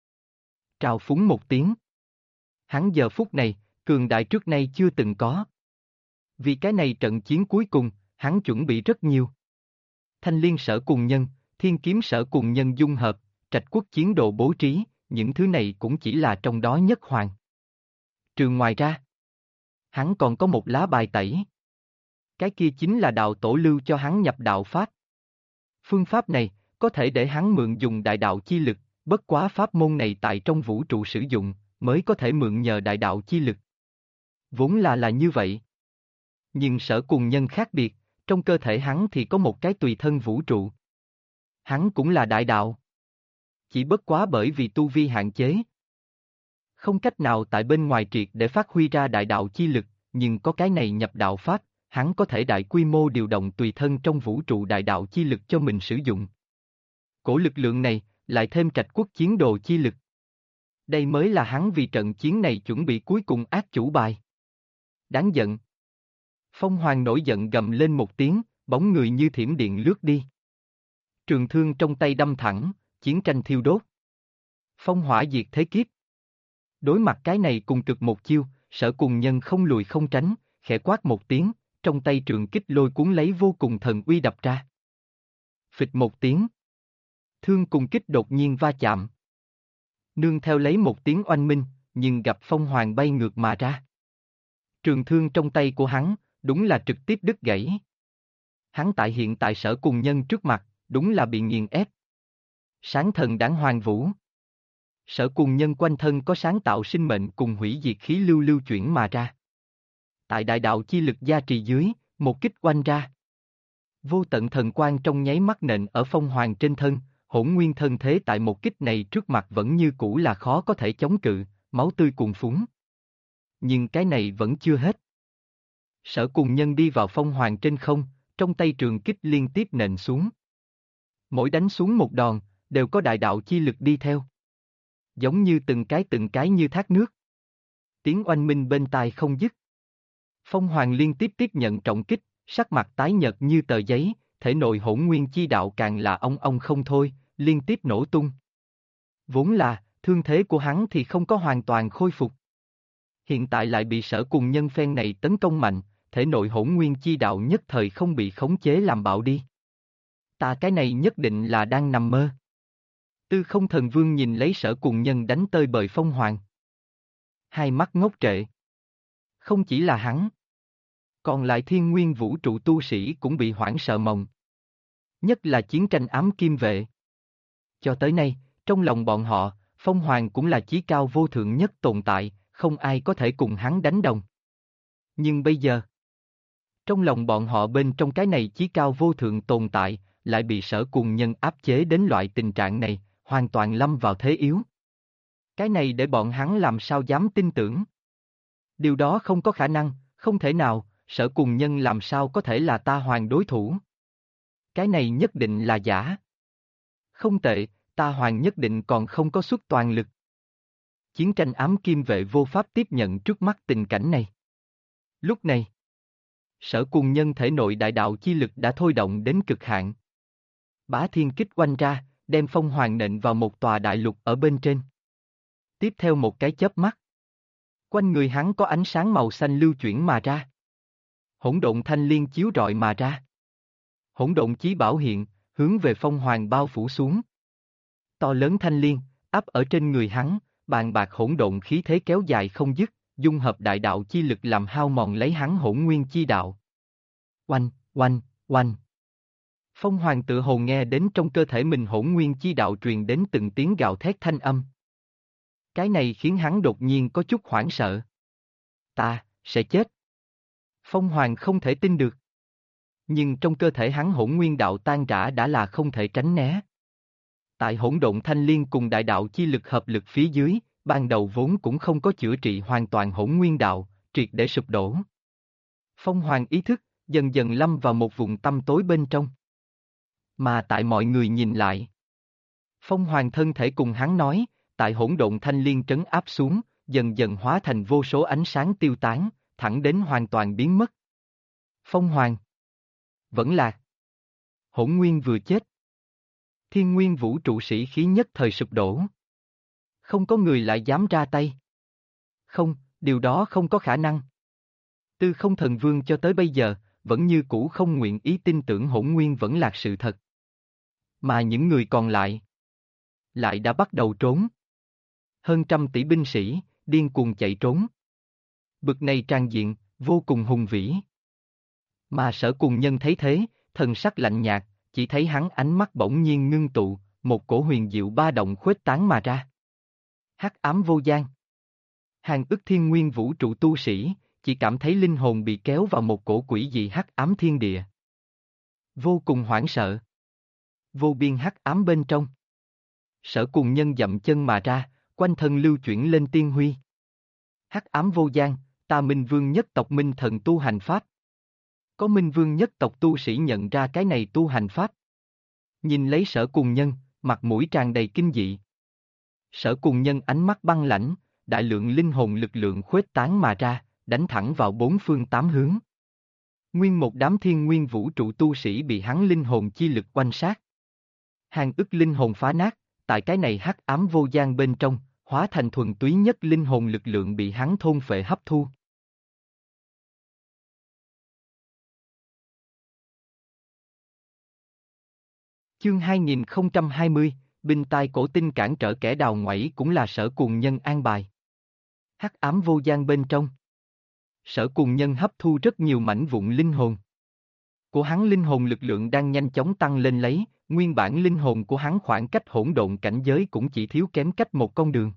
Trào phúng một tiếng. Hắn giờ phút này, cường đại trước nay chưa từng có. Vì cái này trận chiến cuối cùng, hắn chuẩn bị rất nhiều. Thanh liên Sở Cùng nhân, thiên kiếm Sở Cùng nhân dung hợp, Trạch Quốc chiến đồ bố trí, những thứ này cũng chỉ là trong đó nhất hoàng. Trừ ngoài ra, hắn còn có một lá bài tẩy. Cái kia chính là đạo tổ lưu cho hắn nhập đạo pháp. Phương pháp này, có thể để hắn mượn dùng đại đạo chi lực, bất quá pháp môn này tại trong vũ trụ sử dụng, mới có thể mượn nhờ đại đạo chi lực. Vốn là như vậy. Nhưng Sở Cùng nhân khác biệt, trong cơ thể hắn thì có một cái tùy thân vũ trụ. Hắn cũng là đại đạo. Chỉ bất quá bởi vì tu vi hạn chế. Không cách nào tại bên ngoài triệt để phát huy ra đại đạo chi lực, nhưng có cái này nhập đạo pháp, hắn có thể đại quy mô điều động tùy thân trong vũ trụ đại đạo chi lực cho mình sử dụng. Cổ lực lượng này, lại thêm Trạch Quốc chiến đồ chi lực. Đây mới là hắn vì trận chiến này chuẩn bị cuối cùng ác chủ bài. Đáng giận. Phong Hoàng nổi giận gầm lên một tiếng, bóng người như thiểm điện lướt đi. Trường thương trong tay đâm thẳng, chiến tranh thiêu đốt. Phong hỏa diệt thế kiếp. Đối mặt cái này cùng cực một chiêu, Sở Cùng Nhân không lùi không tránh, khẽ quát một tiếng, trong tay trường kích lôi cuốn lấy vô cùng thần uy đập ra. Phịch một tiếng. Thương cùng kích đột nhiên va chạm. Nương theo lấy một tiếng oanh minh, nhưng gặp Phong Hoàng bay ngược mà ra. Trường thương trong tay của hắn, đúng là trực tiếp đứt gãy. Hắn hiện tại Sở Cùng Nhân trước mặt, đúng là bị nghiền ép. Sáng thần đãng hoàng vũ. Sở Cùng Nhân quanh thân có sáng tạo sinh mệnh cùng hủy diệt khí lưu lưu chuyển mà ra. Tại đại đạo chi lực gia trì dưới, một kích oanh ra. Vô tận thần quang trong nháy mắt nện ở Phong Hoàng trên thân, hỗn nguyên thân thế tại một kích này trước mặt vẫn như cũ là khó có thể chống cự, máu tươi cuồn phúng. Nhưng cái này vẫn chưa hết. Sở Cùng Nhân đi vào Phong Hoàng trên không, trong tay trường kích liên tiếp nện xuống. Mỗi đánh xuống một đòn, đều có đại đạo chi lực đi theo. Giống như từng cái như thác nước. Tiếng oanh minh bên tai không dứt. Phong Hoàng liên tiếp tiếp nhận trọng kích, sắc mặt tái nhợt như tờ giấy, thể nội hỗn nguyên chi đạo càng là ong không thôi, liên tiếp nổ tung. Vốn là, thương thế của hắn thì không có hoàn toàn khôi phục. Hiện tại lại bị Sở Cùng Nhân phen này tấn công mạnh, thể nội hỗn nguyên chi đạo nhất thời không bị khống chế làm bạo đi. Ta cái này nhất định là đang nằm mơ. Tư Không Thần Vương nhìn lấy Sở Cùng Nhân đánh tơi bời Phong Hoàng. Hai mắt ngốc trệ. Không chỉ là hắn. Còn lại thiên nguyên vũ trụ tu sĩ cũng bị hoảng sợ mộng. Nhất là chiến tranh ám kim vệ. Cho tới nay, trong lòng bọn họ, Phong Hoàng cũng là chí cao vô thượng nhất tồn tại, không ai có thể cùng hắn đánh đồng. Nhưng bây giờ, trong lòng bọn họ bên trong cái này chí cao vô thượng tồn tại, lại bị Sở Cùng Nhân áp chế đến loại tình trạng này, hoàn toàn lâm vào thế yếu. Cái này để bọn hắn làm sao dám tin tưởng. Điều đó không có khả năng, không thể nào, Sở Cùng Nhân làm sao có thể là ta Hoàng đối thủ. Cái này nhất định là giả. Không tệ, ta Hoàng nhất định còn không có xuất toàn lực. Chiến tranh ám kim vệ vô pháp tiếp nhận trước mắt tình cảnh này. Lúc này, Sở Cùng Nhân thể nội đại đạo chi lực đã thôi động đến cực hạn. Bá thiên kích oanh ra, đem Phong Hoàng nện vào một tòa đại lục ở bên trên. Tiếp theo một cái chớp mắt, quanh người hắn có ánh sáng màu xanh lưu chuyển mà ra. Hỗn độn thanh liên chiếu rọi mà ra. Hỗn độn chí bảo hiện, hướng về Phong Hoàng bao phủ xuống. To lớn thanh liên, áp ở trên người hắn, bàn bạc hỗn độn khí thế kéo dài không dứt, dung hợp đại đạo chi lực làm hao mòn lấy hắn hỗn nguyên chi đạo. Oanh, oanh, oanh. Phong Hoàng tự hồ nghe đến trong cơ thể mình hỗn nguyên chi đạo truyền đến từng tiếng gào thét thanh âm. Cái này khiến hắn đột nhiên có chút hoảng sợ. Ta, sẽ chết. Phong Hoàng không thể tin được. Nhưng trong cơ thể hắn hỗn nguyên đạo tan rã đã là không thể tránh né. Tại hỗn độn thanh liên cùng đại đạo chi lực hợp lực phía dưới, ban đầu vốn cũng không có chữa trị hoàn toàn hỗn nguyên đạo, triệt để sụp đổ. Phong Hoàng ý thức, dần dần lâm vào một vùng tăm tối bên trong. Mà tại mọi người nhìn lại, Phong Hoàng thân thể cùng hắn nói, tại hỗn độn thanh liên trấn áp xuống, dần dần hóa thành vô số ánh sáng tiêu tán, thẳng đến hoàn toàn biến mất. Phong Hoàng vẫn lạc. Hỗn nguyên vừa chết. Thiên nguyên vũ trụ sĩ khí nhất thời sụp đổ. Không có người lại dám ra tay. Không, điều đó không có khả năng. Tư Không Thần Vương cho tới bây giờ, vẫn như cũ không nguyện ý tin tưởng hỗn nguyên vẫn là sự thật. Mà những người còn lại đã bắt đầu trốn. Hơn trăm tỷ binh sĩ, điên cuồng chạy trốn. Bực này tràn diện, vô cùng hùng vĩ. Mà Sở Cùng Nhân thấy thế, thần sắc lạnh nhạt, chỉ thấy hắn ánh mắt bỗng nhiên ngưng tụ, một cổ huyền diệu ba động khuếch tán mà ra. Hắc ám vô gian. Hàng ức thiên nguyên vũ trụ tu sĩ, chỉ cảm thấy linh hồn bị kéo vào một cổ quỷ dị hắc ám thiên địa. Vô cùng hoảng sợ. Vô biên hắc ám bên trong. Sở Cùng Nhân dậm chân mà ra, quanh thân lưu chuyển lên tiên huy. Hắc ám vô gian, ta Minh Vương nhất tộc Minh Thần tu hành pháp. Có Minh Vương nhất tộc tu sĩ nhận ra cái này tu hành pháp. Nhìn lấy Sở Cùng Nhân, mặt mũi tràn đầy kinh dị. Sở Cùng Nhân ánh mắt băng lãnh, đại lượng linh hồn lực lượng khuếch tán mà ra, đánh thẳng vào bốn phương tám hướng. Nguyên một đám thiên nguyên vũ trụ tu sĩ bị hắn linh hồn chi lực quanh sát. Hàng ức linh hồn phá nát, tại cái này hắc ám vô gian bên trong, hóa thành thuần túy nhất linh hồn lực lượng bị hắn thôn phệ hấp thu. Chương 2020, binh tai cổ tinh cản trở kẻ đào ngoảy cũng là Sở Cùng Nhân an bài. Hắc ám vô gian bên trong. Sở Cùng Nhân hấp thu rất nhiều mảnh vụn linh hồn. Của hắn linh hồn lực lượng đang nhanh chóng tăng lên lấy, nguyên bản linh hồn của hắn khoảng cách hỗn độn cảnh giới cũng chỉ thiếu kém cách một con đường.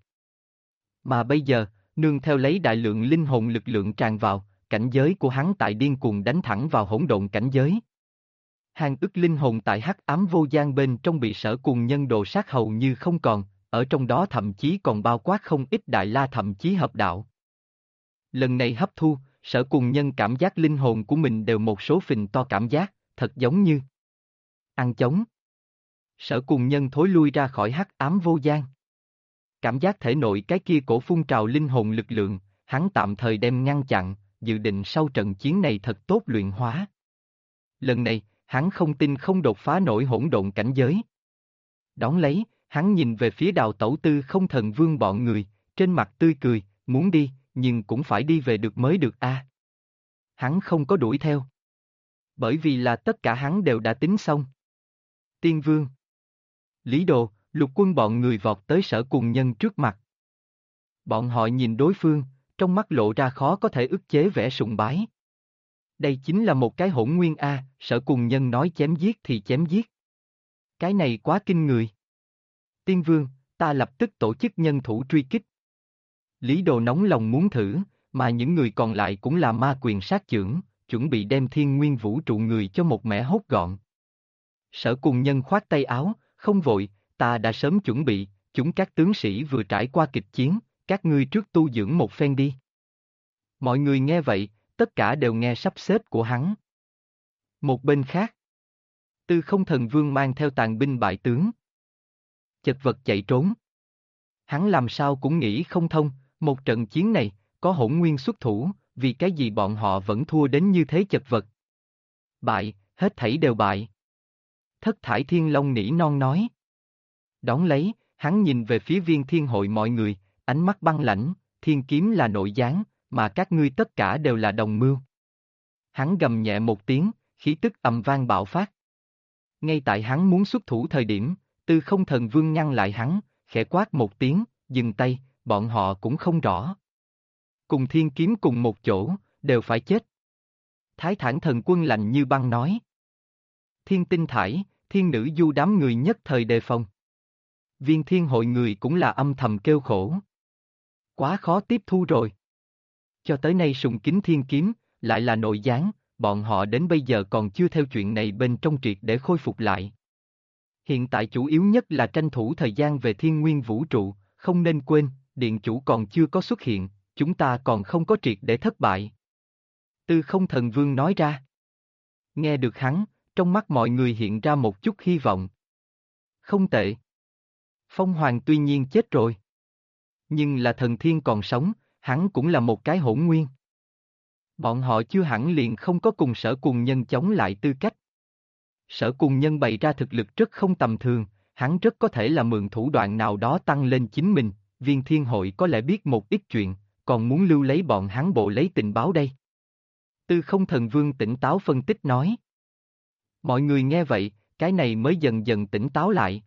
Mà bây giờ, nương theo lấy đại lượng linh hồn lực lượng tràn vào, cảnh giới của hắn tại điên cuồng đánh thẳng vào hỗn độn cảnh giới. Hàng ức linh hồn tại hắc ám vô gian bên trong bị Sở Cùng Nhân đồ sát hầu như không còn, ở trong đó thậm chí còn bao quát không ít đại la thậm chí hợp đạo. Lần này hấp thu, Sở Cùng Nhân cảm giác linh hồn của mình đều một số phình to cảm giác, thật giống như ăn chống. Sở Cùng Nhân thối lui ra khỏi hắc ám vô gian. Cảm giác thể nội cái kia cổ phun trào linh hồn lực lượng, hắn tạm thời đem ngăn chặn, dự định sau trận chiến này thật tốt luyện hóa. Lần này, hắn không tin không đột phá nổi hỗn độn cảnh giới. Đón lấy, hắn nhìn về phía Đào Tẩu Tư Không Thần Vương bọn người, trên mặt tươi cười, muốn đi, nhưng cũng phải đi về được mới được a. Hắn không có đuổi theo. Bởi vì là tất cả hắn đều đã tính xong. Tiên Vương, Lý Đồ, Lục Quân bọn người vọt tới Sở Cùng Nhân trước mặt. Bọn họ nhìn đối phương, trong mắt lộ ra khó có thể ức chế vẻ sùng bái. Đây chính là một cái hỗn nguyên a, Sở Cùng Nhân nói chém giết thì chém giết. Cái này quá kinh người. Tiên Vương, ta lập tức tổ chức nhân thủ truy kích. Lý Đồ nóng lòng muốn thử, mà những người còn lại cũng là ma quyền sát chưởng, chuẩn bị đem thiên nguyên vũ trụ người cho một mẻ hốt gọn. Sở Cùng Nhân khoát tay áo, không vội, ta đã sớm chuẩn bị, chúng các tướng sĩ vừa trải qua kịch chiến, các ngươi trước tu dưỡng một phen đi. Mọi người nghe vậy, tất cả đều nghe sắp xếp của hắn. Một bên khác, Tư Không Thần Vương mang theo tàn binh bại tướng, chật vật chạy trốn. Hắn làm sao cũng nghĩ không thông, một trận chiến này, có hỗn nguyên xuất thủ, vì cái gì bọn họ vẫn thua đến như thế chật vật. Bại, hết thảy đều bại. Thất Thải Thiên Long nỉ non nói. Đón lấy, hắn nhìn về phía Viên Thiên Hội mọi người, ánh mắt băng lãnh, thiên kiếm là nội gián, mà các ngươi tất cả đều là đồng mưu. Hắn gầm nhẹ một tiếng, khí tức ầm vang bạo phát. Ngay tại hắn muốn xuất thủ thời điểm, Tư Không Thần Vương ngăn lại hắn, khẽ quát một tiếng, dừng tay, bọn họ cũng không rõ. Cùng thiên kiếm cùng một chỗ, đều phải chết. Thái Thản Thần Quân lạnh như băng nói. Thiên Tinh Thải, Thiên Nữ Du đám người nhất thời đề phòng. Viên Thiên Hội người cũng là âm thầm kêu khổ. Quá khó tiếp thu rồi. Cho tới nay sùng kính thiên kiếm, lại là nội gián, bọn họ đến bây giờ còn chưa theo chuyện này bên trong triệt để khôi phục lại. Hiện tại chủ yếu nhất là tranh thủ thời gian về thiên nguyên vũ trụ, không nên quên, điện chủ còn chưa có xuất hiện, chúng ta còn không có triệt để thất bại. Tư Không Thần Vương nói ra. Nghe được hắn, trong mắt mọi người hiện ra một chút hy vọng. Không tệ. Phong Hoàng tuy nhiên chết rồi. Nhưng là thần thiên còn sống, hắn cũng là một cái hỗn nguyên. Bọn họ chưa hẳn liền không có cùng Sở Cùng Nhân chống lại tư cách. Sở Cùng Nhân bày ra thực lực rất không tầm thường, hắn rất có thể là mượn thủ đoạn nào đó tăng lên chính mình, Viên Thiên Hội có lẽ biết một ít chuyện, còn muốn lưu lấy bọn hắn bộ lấy tình báo đây. Tư Không Thần Vương tỉnh táo phân tích nói. Mọi người nghe vậy, cái này mới dần dần tỉnh táo lại.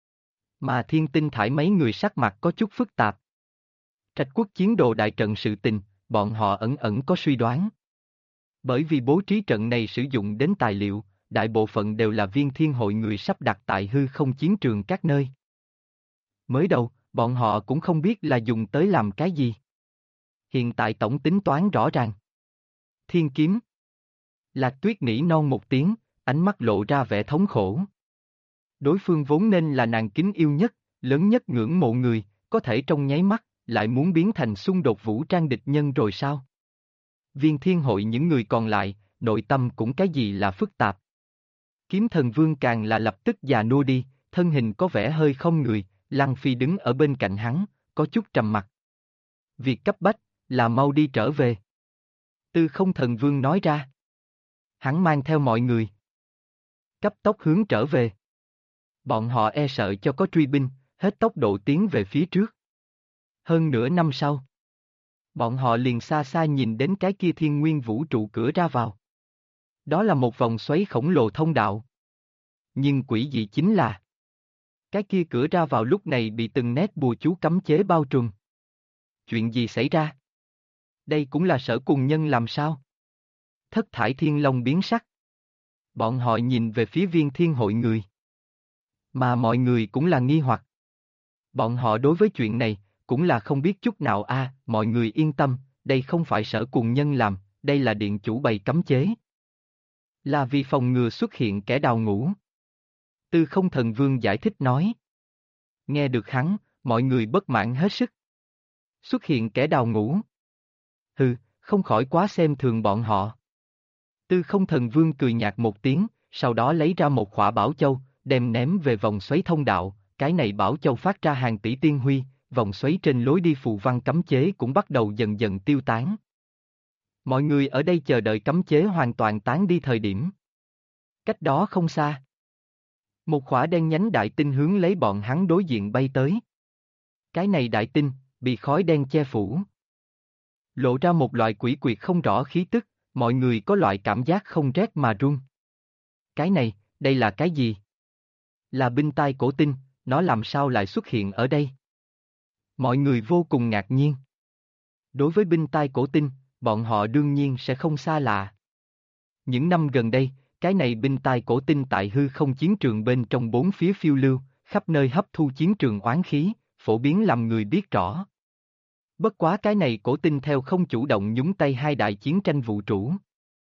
Mà Thiên Tinh Thải mấy người sắc mặt có chút phức tạp. Trạch Quốc chiến đồ đại trận sự tình, bọn họ ẩn ẩn có suy đoán. Bởi vì bố trí trận này sử dụng đến tài liệu, đại bộ phận đều là Viên Thiên Hội người sắp đặt tại hư không chiến trường các nơi. Mới đầu, bọn họ cũng không biết là dùng tới làm cái gì. Hiện tại tổng tính toán rõ ràng. Thiên kiếm. Lạc Tuyết nỉ non một tiếng, ánh mắt lộ ra vẻ thống khổ. Đối phương vốn nên là nàng kính yêu nhất, lớn nhất ngưỡng mộ người, có thể trong nháy mắt, lại muốn biến thành xung đột vũ trang địch nhân rồi sao? Viên Thiên Hội những người còn lại, nội tâm cũng cái gì là phức tạp. Kiếm Thần Vương càng là lập tức già nua đi, thân hình có vẻ hơi không người, Lăng Phi đứng ở bên cạnh hắn, có chút trầm mặc. Việc cấp bách, là mau đi trở về. Tư Không Thần Vương nói ra. Hắn mang theo mọi người. Cấp tốc hướng trở về. Bọn họ e sợ cho có truy binh, hết tốc độ tiến về phía trước. Hơn nửa năm sau, bọn họ liền xa xa nhìn đến cái kia thiên nguyên vũ trụ cửa ra vào. Đó là một vòng xoáy khổng lồ thông đạo. Nhưng quỷ dị chính là cái kia cửa ra vào lúc này bị từng nét bùa chú cấm chế bao trùm. Chuyện gì xảy ra? Đây cũng là Sở Cùng Nhân làm sao? Thất Thải Thiên Long biến sắc. Bọn họ nhìn về phía Viên Thiên Hội người. Mà mọi người cũng là nghi hoặc. Bọn họ đối với chuyện này, cũng là không biết chút nào mọi người yên tâm, đây không phải Sở Cùng Nhân làm, đây là điện chủ bày cấm chế. Là vì phòng ngừa xuất hiện kẻ đào ngũ. Tư Không Thần Vương giải thích nói. Nghe được hắn, mọi người bất mãn hết sức. Xuất hiện kẻ đào ngũ. Hừ, không khỏi quá xem thường bọn họ. Tư Không Thần Vương cười nhạt một tiếng, sau đó lấy ra một khỏa bảo châu, đem ném về vòng xoáy thông đạo, cái này bảo châu phát ra hàng tỷ tiên huy, vòng xoáy trên lối đi phù văn cấm chế cũng bắt đầu dần dần tiêu tán. Mọi người ở đây chờ đợi cấm chế hoàn toàn tán đi thời điểm. Cách đó không xa. Một khỏa đen nhánh đại tinh hướng lấy bọn hắn đối diện bay tới. Cái này đại tinh, bị khói đen che phủ. Lộ ra một loại quỷ quyệt không rõ khí tức, mọi người có loại cảm giác không rét mà run. Cái này, đây là cái gì? Là binh tai cổ tinh, nó làm sao lại xuất hiện ở đây? Mọi người vô cùng ngạc nhiên. Đối với binh tai cổ tinh, bọn họ đương nhiên sẽ không xa lạ. Những năm gần đây, cái này binh tai cổ tinh tại hư không chiến trường bên trong bốn phía phiêu lưu, khắp nơi hấp thu chiến trường oán khí, phổ biến làm người biết rõ. Bất quá cái này cổ tinh theo không chủ động nhúng tay hai đại chiến tranh vũ trụ.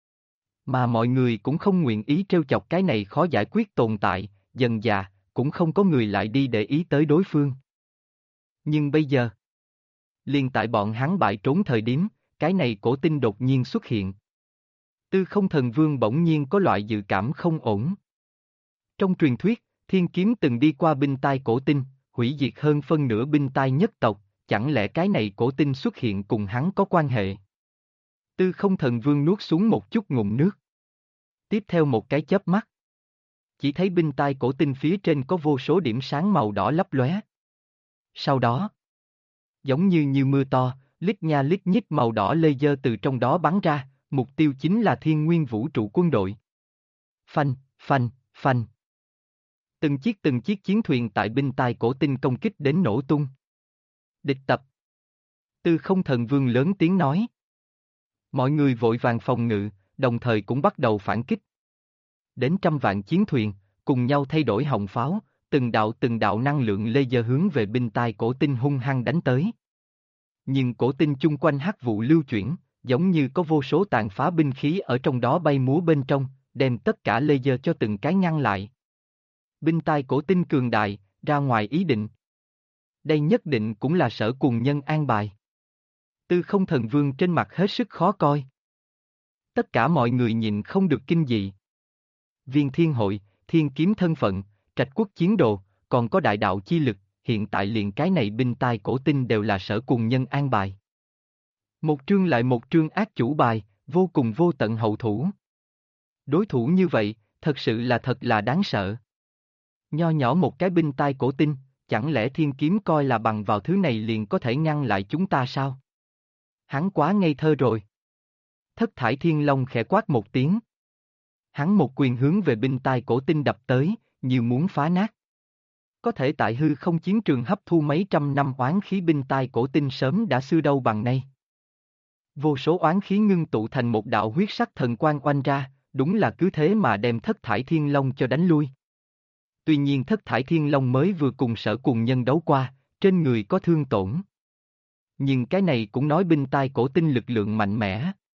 Mà mọi người cũng không nguyện ý trêu chọc cái này khó giải quyết tồn tại, dần dà, cũng không có người lại đi để ý tới đối phương. Nhưng bây giờ, liền tại bọn hắn bại trốn thời điểm, cái này cổ tinh đột nhiên xuất hiện. Tư Không Thần Vương bỗng nhiên có loại dự cảm không ổn. Trong truyền thuyết, Thiên Kiếm từng đi qua binh tai cổ tinh, hủy diệt hơn phân nửa binh tai nhất tộc, chẳng lẽ cái này cổ tinh xuất hiện cùng hắn có quan hệ? Tư Không Thần Vương nuốt xuống một chút ngụm nước. Tiếp theo một cái chớp mắt. Chỉ thấy binh tai cổ tinh phía trên có vô số điểm sáng màu đỏ lấp lóe. Sau đó, giống như mưa to, lít nha lít nhít màu đỏ laser từ trong đó bắn ra, mục tiêu chính là Thiên Nguyên Vũ trụ quân đội. Phanh, phanh, phanh. Từng chiếc chiến thuyền tại binh tai cổ tinh công kích đến nổ tung. Địch tập. Tư Không Thần Vương lớn tiếng nói. Mọi người vội vàng phòng ngự, đồng thời cũng bắt đầu phản kích. Đến trăm vạn chiến thuyền, cùng nhau thay đổi hồng pháo, từng đạo năng lượng laser hướng về binh tai cổ tinh hung hăng đánh tới. Nhưng cổ tinh chung quanh hắc vụ lưu chuyển, giống như có vô số tàn phá binh khí ở trong đó bay múa bên trong, đem tất cả laser cho từng cái ngăn lại. Binh tai cổ tinh cường đại, ra ngoài ý định. Đây nhất định cũng là Sở Cùng Nhân an bài. Tư Không Thần Vương trên mặt hết sức khó coi. Tất cả mọi người nhìn không được kinh dị. Viên Thiên Hội, Thiên Kiếm thân phận, Trạch Quốc chiến đồ, còn có đại đạo chi lực, hiện tại liền cái này binh tai cổ tinh đều là Sở Cùng Nhân an bài. Một trương lại một trương ác chủ bài, vô cùng vô tận hậu thủ. Đối thủ như vậy, thật sự là thật là đáng sợ. Nho nhỏ một cái binh tai cổ tinh, chẳng lẽ Thiên Kiếm coi là bằng vào thứ này liền có thể ngăn lại chúng ta sao? Hắn quá ngây thơ rồi. Thất Thải Thiên Long khẽ quát một tiếng. Hắn một quyền hướng về binh tai cổ tinh đập tới, như muốn phá nát. Có thể tại hư không chiến trường hấp thu mấy trăm năm oán khí binh tai cổ tinh sớm đã xưa đâu bằng nay. Vô số oán khí ngưng tụ thành một đạo huyết sắc thần quang oanh ra, đúng là cứ thế mà đem Thất Thải Thiên Long cho đánh lui. Tuy nhiên Thất Thải Thiên Long mới vừa cùng Sở Cùng Nhân đấu qua, trên người có thương tổn. Nhưng cái này cũng nói binh tai cổ tinh lực lượng mạnh mẽ.